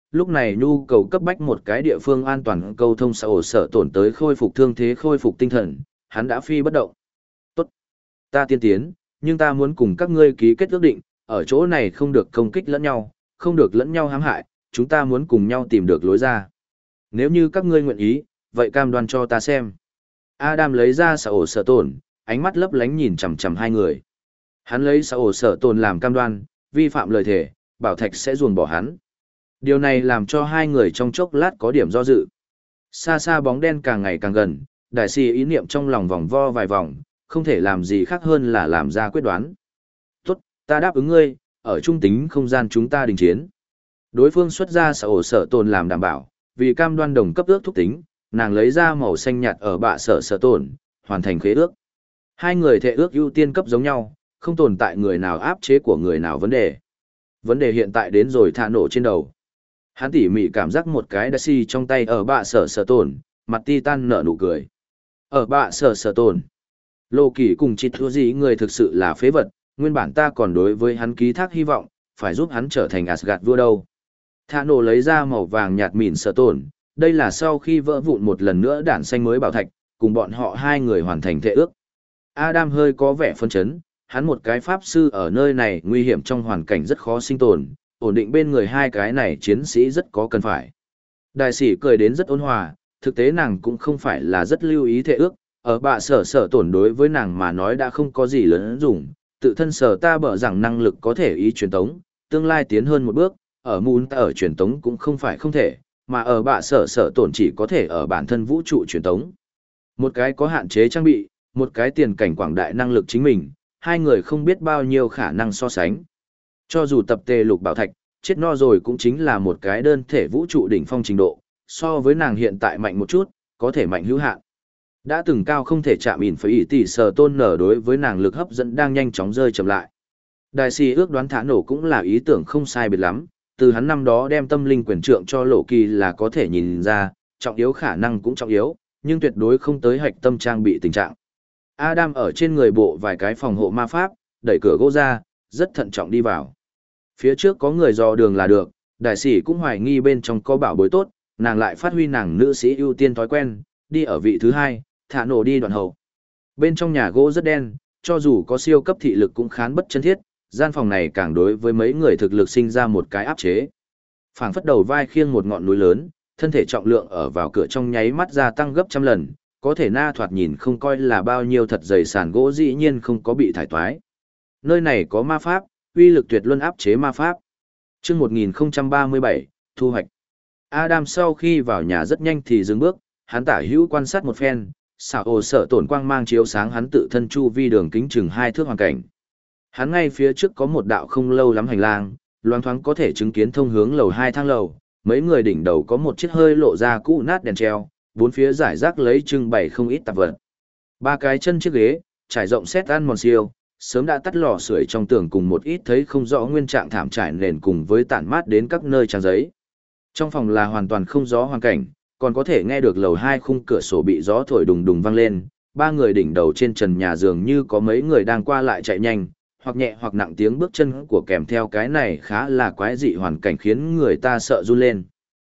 lúc này nhu cầu cấp bách một cái địa phương an toàn câu thông xã ổ sở tổn tới khôi phục thương thế khôi phục tinh thần, hắn đã phi bất động. Tốt, ta tiên tiến, nhưng ta muốn cùng các ngươi ký kết ước định, ở chỗ này không được công kích lẫn nhau, không được lẫn nhau hãm hại, chúng ta muốn cùng nhau tìm được lối ra. Nếu như các ngươi nguyện ý, vậy cam đoan cho ta xem. Adam lấy ra xã ổ sở tổn, ánh mắt lấp lánh nhìn chằm chằm hai người. Hắn lấy xã ổ sở tổn làm cam đoan, vi phạm lời thề, bảo thạch sẽ ruồng bỏ hắn. Điều này làm cho hai người trong chốc lát có điểm do dự. Xa xa bóng đen càng ngày càng gần, đại sĩ ý niệm trong lòng vòng vo vài vòng, không thể làm gì khác hơn là làm ra quyết đoán. Tốt, ta đáp ứng ngươi, ở trung tính không gian chúng ta đình chiến. Đối phương xuất ra xã ổ sở tồn làm đảm bảo, vì cam đoan đồng cấp ước thúc tính, nàng lấy ra màu xanh nhạt ở bạ sở sở tồn, hoàn thành khế ước. Hai người thệ ước ưu tiên cấp giống nhau, không tồn tại người nào áp chế của người nào vấn đề. Vấn đề hiện tại đến rồi thả nổ trên đầu. Hắn tỉ mỉ cảm giác một cái đa si trong tay ở bạ sở sở tồn, mặt Titan nở nụ cười. Ở bạ sở sở tồn, Lô Kỳ cùng chịt thua gì người thực sự là phế vật, nguyên bản ta còn đối với hắn ký thác hy vọng, phải giúp hắn trở thành Asgard vua đâu. Thả nổ lấy ra màu vàng nhạt mịn sở tồn, đây là sau khi vỡ vụn một lần nữa đản xanh mới bảo thạch, cùng bọn họ hai người hoàn thành thệ ước. Adam hơi có vẻ phân chấn, hắn một cái pháp sư ở nơi này nguy hiểm trong hoàn cảnh rất khó sinh tồn, ổn định bên người hai cái này chiến sĩ rất có cần phải. Đại sĩ cười đến rất ôn hòa, thực tế nàng cũng không phải là rất lưu ý thệ ước, ở bạ sở sở tổn đối với nàng mà nói đã không có gì lớn dùng, tự thân sở ta bở rằng năng lực có thể ý truyền tống, tương lai tiến hơn một bước, ở Moon ta ở truyền tống cũng không phải không thể, mà ở bạ sở sở tổn chỉ có thể ở bản thân vũ trụ truyền tống. Một cái có hạn chế trang bị, một cái tiền cảnh quảng đại năng lực chính mình, hai người không biết bao nhiêu khả năng so sánh. Cho dù tập tề lục bảo thạch, chết no rồi cũng chính là một cái đơn thể vũ trụ đỉnh phong trình độ, so với nàng hiện tại mạnh một chút, có thể mạnh hữu hạn. Đã từng cao không thể chạm ỉn phải ỉ tỷ sở tôn nở đối với nàng lực hấp dẫn đang nhanh chóng rơi chậm lại. Đại sĩ ước đoán thả nổ cũng là ý tưởng không sai biệt lắm, từ hắn năm đó đem tâm linh quyền trượng cho Lộ Kỳ là có thể nhìn ra, trọng yếu khả năng cũng trọng yếu, nhưng tuyệt đối không tới hạch tâm trang bị tình trạng. Adam ở trên người bộ vài cái phòng hộ ma pháp, đẩy cửa gỗ ra, rất thận trọng đi vào. Phía trước có người dò đường là được, đại sĩ cũng hoài nghi bên trong có bảo bối tốt, nàng lại phát huy nàng nữ sĩ ưu tiên thói quen, đi ở vị thứ hai, thả nổ đi đoạn hậu. Bên trong nhà gỗ rất đen, cho dù có siêu cấp thị lực cũng khán bất chân thiết, gian phòng này càng đối với mấy người thực lực sinh ra một cái áp chế. Phảng phất đầu vai khiêng một ngọn núi lớn, thân thể trọng lượng ở vào cửa trong nháy mắt gia tăng gấp trăm lần, có thể na thoạt nhìn không coi là bao nhiêu thật dày sàn gỗ dĩ nhiên không có bị thải toái. Nơi này có ma pháp, uy lực tuyệt luân áp chế ma pháp. Chương một nghìn không trăm ba mươi bảy, thu hoạch. Adam sau khi vào nhà rất nhanh thì dừng bước, hắn tả hữu quan sát một phen, xảo ồ sợ tổn quang mang chiếu sáng hắn tự thân chu vi đường kính chừng hai thước hoàn cảnh. Hắn ngay phía trước có một đạo không lâu lắm hành lang, loáng thoáng có thể chứng kiến thông hướng lầu hai thang lầu, mấy người đỉnh đầu có một chiếc hơi lộ ra cũ nát đèn treo, bốn phía giải rác lấy trưng bày không ít tạp vật. Ba cái chân chiếc ghế, trải rộng xét ăn mòn siêu, sớm đã tắt lò sưởi trong tường cùng một ít thấy không rõ nguyên trạng thảm trải nền cùng với tản mát đến các nơi trang giấy. Trong phòng là hoàn toàn không gió hoàn cảnh, còn có thể nghe được lầu hai khung cửa sổ bị gió thổi đùng đùng vang lên, ba người đỉnh đầu trên trần nhà dường như có mấy người đang qua lại chạy nhanh, hoặc nhẹ hoặc nặng tiếng bước chân của kèm theo cái này khá là quái dị hoàn cảnh khiến người ta sợ run lên.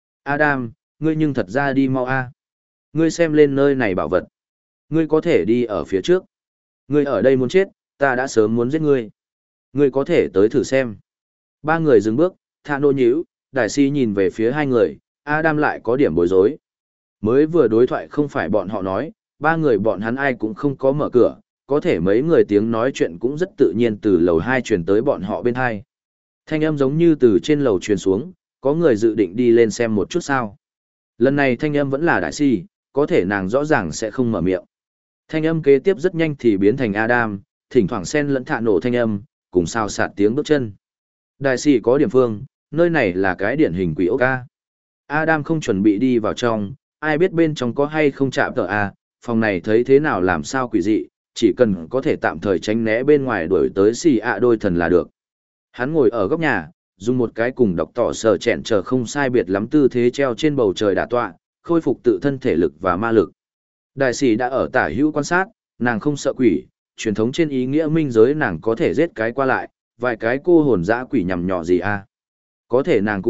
Adam, ngươi nhưng thật ra đi mau a. Ngươi xem lên nơi này bảo vật. Ngươi có thể đi ở phía trước. Ngươi ở đây muốn chết, ta đã sớm muốn giết ngươi. Ngươi có thể tới thử xem. Ba người dừng bước, Thả nô nhíu, đại si nhìn về phía hai người, Adam lại có điểm bối rối. Mới vừa đối thoại không phải bọn họ nói, ba người bọn hắn ai cũng không có mở cửa, có thể mấy người tiếng nói chuyện cũng rất tự nhiên từ lầu hai truyền tới bọn họ bên hai. Thanh âm giống như từ trên lầu truyền xuống, có người dự định đi lên xem một chút sao. Lần này thanh âm vẫn là đại si, có thể nàng rõ ràng sẽ không mở miệng. Thanh âm kế tiếp rất nhanh thì biến thành Adam, thỉnh thoảng xen lẫn Thả nổ thanh âm, cùng sao sạt tiếng bước chân. Đại si có điểm phương, nơi này là cái điển hình quỷ ốc A. Adam không chuẩn bị đi vào trong, ai biết bên trong có hay không chạm tờ A, phòng này thấy thế nào làm sao quỷ dị, chỉ cần có thể tạm thời tránh né bên ngoài đuổi tới xì ạ đôi thần là được. Hắn ngồi ở góc nhà, dùng một cái cùng đọc tỏ sờ chẹn chờ không sai biệt lắm tư thế treo trên bầu trời đả tọa, khôi phục tự thân thể lực và ma lực. Đại sĩ đã ở tả hữu quan sát, nàng không sợ quỷ, truyền thống trên ý nghĩa minh giới nàng có thể giết cái qua lại, vài cái cô hồn dã quỷ nhằm nhỏ gì a. Có thể nàng cũng biết,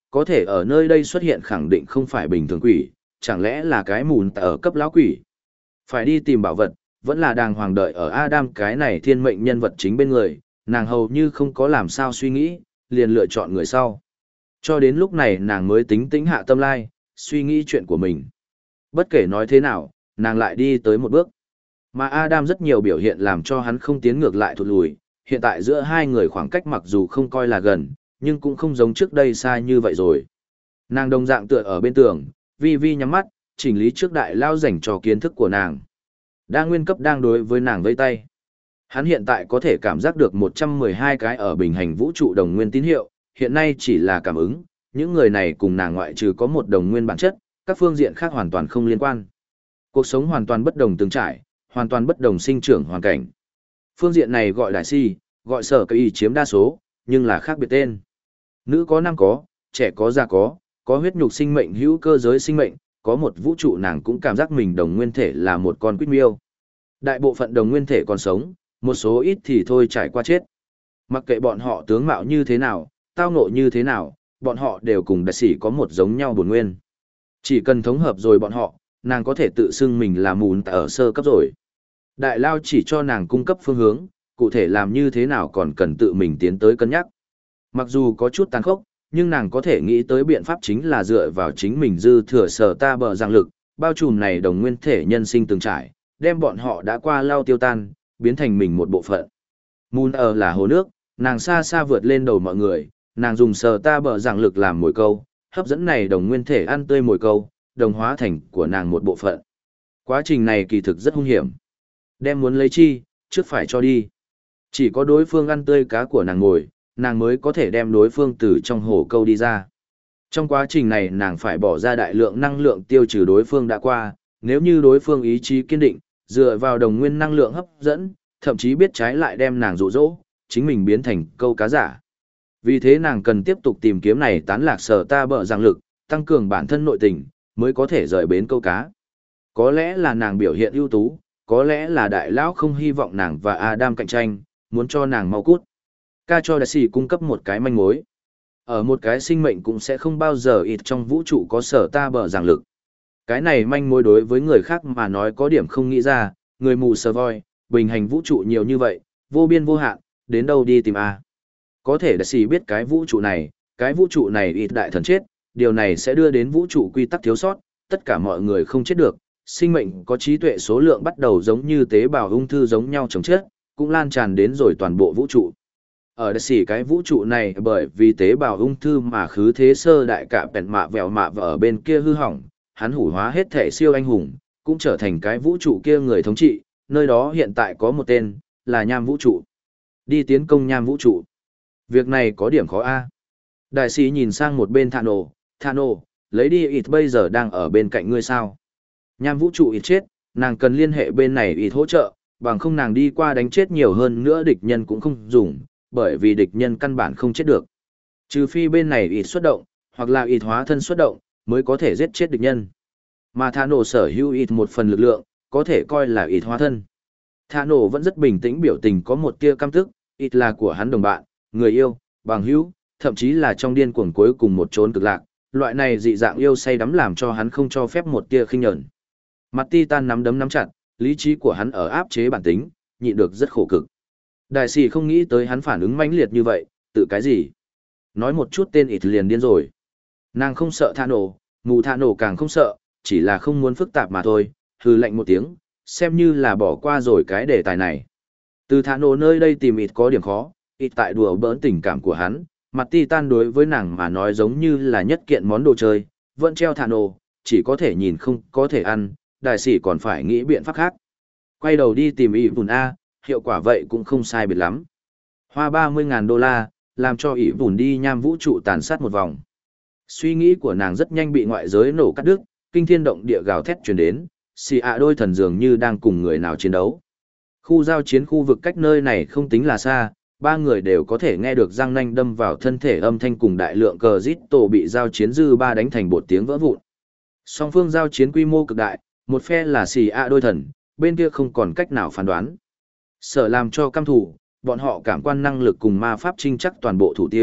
có thể ở nơi đây xuất hiện khẳng định không phải bình thường quỷ, chẳng lẽ là cái mùn ở cấp lão quỷ. Phải đi tìm bảo vật, vẫn là đàng hoàng đợi ở Adam cái này thiên mệnh nhân vật chính bên người, nàng hầu như không có làm sao suy nghĩ, liền lựa chọn người sau. Cho đến lúc này nàng mới tính tĩnh hạ tâm lai, suy nghĩ chuyện của mình. Bất kể nói thế nào, nàng lại đi tới một bước. Mà Adam rất nhiều biểu hiện làm cho hắn không tiến ngược lại thụt lùi, hiện tại giữa hai người khoảng cách mặc dù không coi là gần, nhưng cũng không giống trước đây xa như vậy rồi. Nàng đồng dạng tựa ở bên tường, vi vi nhắm mắt, chỉnh lý trước đại lao dành cho kiến thức của nàng. Đa nguyên cấp đang đối với nàng vây tay. Hắn hiện tại có thể cảm giác được một trăm mười hai cái ở bình hành vũ trụ đồng nguyên tín hiệu, hiện nay chỉ là cảm ứng, những người này cùng nàng ngoại trừ có một đồng nguyên bản chất, các phương diện khác hoàn toàn không liên quan. Cuộc sống hoàn toàn bất đồng từng trải, hoàn toàn bất đồng sinh trưởng hoàn cảnh. Phương diện này gọi đại si, gọi sở cây chiếm đa số, nhưng là khác biệt tên. Nữ có nam có, trẻ có già có, có huyết nhục sinh mệnh hữu cơ giới sinh mệnh, có một vũ trụ nàng cũng cảm giác mình đồng nguyên thể là một con quýt miêu. Đại bộ phận đồng nguyên thể còn sống, một số ít thì thôi trải qua chết. Mặc kệ bọn họ tướng mạo như thế nào, tao ngộ như thế nào, bọn họ đều cùng đại sĩ có một giống nhau bổn nguyên. Chỉ cần thống hợp rồi bọn họ, nàng có thể tự xưng mình là mùn ở sơ cấp rồi. Đại lao chỉ cho nàng cung cấp phương hướng, cụ thể làm như thế nào còn cần tự mình tiến tới cân nhắc. Mặc dù có chút tàn khốc, nhưng nàng có thể nghĩ tới biện pháp chính là dựa vào chính mình dư thừa sở ta bờ giang lực, bao trùm này đồng nguyên thể nhân sinh từng trải, đem bọn họ đã qua lao tiêu tan, biến thành mình một bộ phận. Moon ở là hồ nước, nàng xa xa vượt lên đầu mọi người, nàng dùng sở ta bờ giang lực làm mồi câu, hấp dẫn này đồng nguyên thể ăn tươi mồi câu, đồng hóa thành của nàng một bộ phận. Quá trình này kỳ thực rất hung hiểm. Đem muốn lấy chi, trước phải cho đi. Chỉ có đối phương ăn tươi cá của nàng ngồi, nàng mới có thể đem đối phương từ trong hồ câu đi ra. Trong quá trình này nàng phải bỏ ra đại lượng năng lượng tiêu trừ đối phương đã qua, nếu như đối phương ý chí kiên định, dựa vào đồng nguyên năng lượng hấp dẫn, thậm chí biết trái lại đem nàng dụ dỗ, chính mình biến thành câu cá giả. Vì thế nàng cần tiếp tục tìm kiếm này tán lạc sở ta bợ giang lực, tăng cường bản thân nội tình, mới có thể rời bến câu cá. Có lẽ là nàng biểu hiện ưu tú, có lẽ là đại lão không hy vọng nàng và Adam cạnh tranh, muốn cho nàng mau cút. Ca cho đại sĩ cung cấp một cái manh mối. Ở một cái sinh mệnh cũng sẽ không bao giờ ít trong vũ trụ có sở ta bờ giảng lực. Cái này manh mối đối với người khác mà nói có điểm không nghĩ ra, người mù sờ voi, bình hành vũ trụ nhiều như vậy, vô biên vô hạn, đến đâu đi tìm A. Có thể đại sĩ biết cái vũ trụ này, cái vũ trụ này ít đại thần chết, điều này sẽ đưa đến vũ trụ quy tắc thiếu sót, tất cả mọi người không chết được, sinh mệnh có trí tuệ số lượng bắt đầu giống như tế bào ung thư giống nhau chồng chết, cũng lan tràn đến rồi toàn bộ vũ trụ. Ở đại sĩ cái vũ trụ này bởi vì tế bào ung thư mà khứ thế sơ đại cả bèn mạ vẹo mạ và ở bên kia hư hỏng, hắn hủ hóa hết thể siêu anh hùng, cũng trở thành cái vũ trụ kia người thống trị, nơi đó hiện tại có một tên, là nham vũ trụ. Đi tiến công nham vũ trụ. Việc này có điểm khó a. Đại sĩ nhìn sang một bên Thano, Thano, lấy đi ít bây giờ đang ở bên cạnh ngươi sao. Nham vũ trụ ít chết, nàng cần liên hệ bên này ít hỗ trợ, bằng không nàng đi qua đánh chết nhiều hơn nữa địch nhân cũng không dùng, bởi vì địch nhân căn bản không chết được. Trừ phi bên này ít xuất động, hoặc là ít hóa thân xuất động, mới có thể giết chết địch nhân. Mà Thả Nổ sở hữu ít một phần lực lượng, có thể coi là ít hóa thân. Thả Nổ vẫn rất bình tĩnh biểu tình có một tia căm tức, ít là của hắn đồng bạn, người yêu, bằng hữu, thậm chí là trong điên cuồng cuối cùng một chốn cực lạc, loại này dị dạng yêu say đắm làm cho hắn không cho phép một tia khinh nhẫn. Mặt Titan nắm đấm nắm chặt, lý trí của hắn ở áp chế bản tính, nhịn được rất khổ cực. Đại sĩ không nghĩ tới hắn phản ứng mãnh liệt như vậy, tự cái gì? Nói một chút tên ít liền điên rồi. Nàng không sợ Thả Nổ, mù Thả Nổ càng không sợ, chỉ là không muốn phức tạp mà thôi, hừ lạnh một tiếng, xem như là bỏ qua rồi cái đề tài này. Từ Thả Nổ nơi đây tìm ít có điểm khó, ít tại đùa bỡn tình cảm của hắn, mặt Titan đối với nàng mà nói giống như là nhất kiện món đồ chơi, vẫn treo Thả Nổ, chỉ có thể nhìn không có thể ăn, đại sĩ còn phải nghĩ biện pháp khác. Quay đầu đi tìm ỷ vùn A, hiệu quả vậy cũng không sai biệt lắm. Hoa ba mươi ngàn đô la, làm cho ỷ vùn đi nham vũ trụ tàn sát một vòng. Suy nghĩ của nàng rất nhanh bị ngoại giới nổ cắt đứt, kinh thiên động địa gào thét truyền đến, xì ạ đôi thần dường như đang cùng người nào chiến đấu. Khu giao chiến khu vực cách nơi này không tính là xa, ba người đều có thể nghe được răng nanh đâm vào thân thể âm thanh cùng đại lượng cờ rít tổ bị giao chiến dư ba đánh thành bột tiếng vỡ vụn. Song phương giao chiến quy mô cực đại, một phe là xì ạ đôi thần, bên kia không còn cách nào phán đoán. Sợ làm cho căm thủ, bọn họ cảm quan năng lực cùng ma pháp trinh chắc toàn bộ thủ tiêu,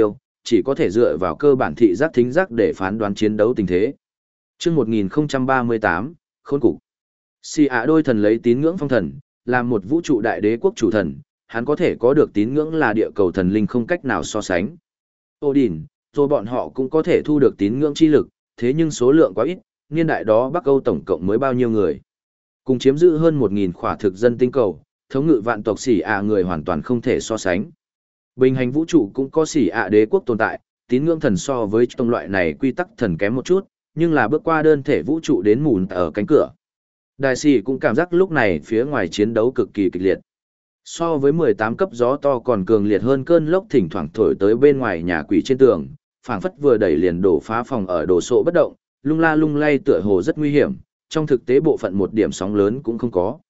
chỉ có thể dựa vào cơ bản thị giác thính giác để phán đoán chiến đấu tình thế. Chương một nghìn không trăm ba mươi tám, Khôn cục. Xì ạ đôi thần lấy tín ngưỡng phong thần, làm một vũ trụ đại đế quốc chủ thần, hắn có thể có được tín ngưỡng là địa cầu thần linh không cách nào so sánh. Odin, rồi bọn họ cũng có thể thu được tín ngưỡng chi lực, thế nhưng số lượng quá ít, niên đại đó Bắc Âu tổng cộng mới bao nhiêu người. Cùng chiếm giữ hơn một nghìn khỏa thực dân tinh cầu, thống ngự vạn tộc xỉ ạ người hoàn toàn không thể so sánh. Bình hành vũ trụ cũng có xỉ ạ đế quốc tồn tại, tín ngưỡng thần so với tông loại này quy tắc thần kém một chút, nhưng là bước qua đơn thể vũ trụ đến mùn ở cánh cửa. Đại sĩ cũng cảm giác lúc này phía ngoài chiến đấu cực kỳ kịch liệt. So với mười tám cấp gió to còn cường liệt hơn cơn lốc thỉnh thoảng thổi tới bên ngoài nhà quỷ trên tường, phảng phất vừa đẩy liền đổ phá phòng ở đồ sộ bất động, lung la lung lay tựa hồ rất nguy hiểm, trong thực tế bộ phận một điểm sóng lớn cũng không có.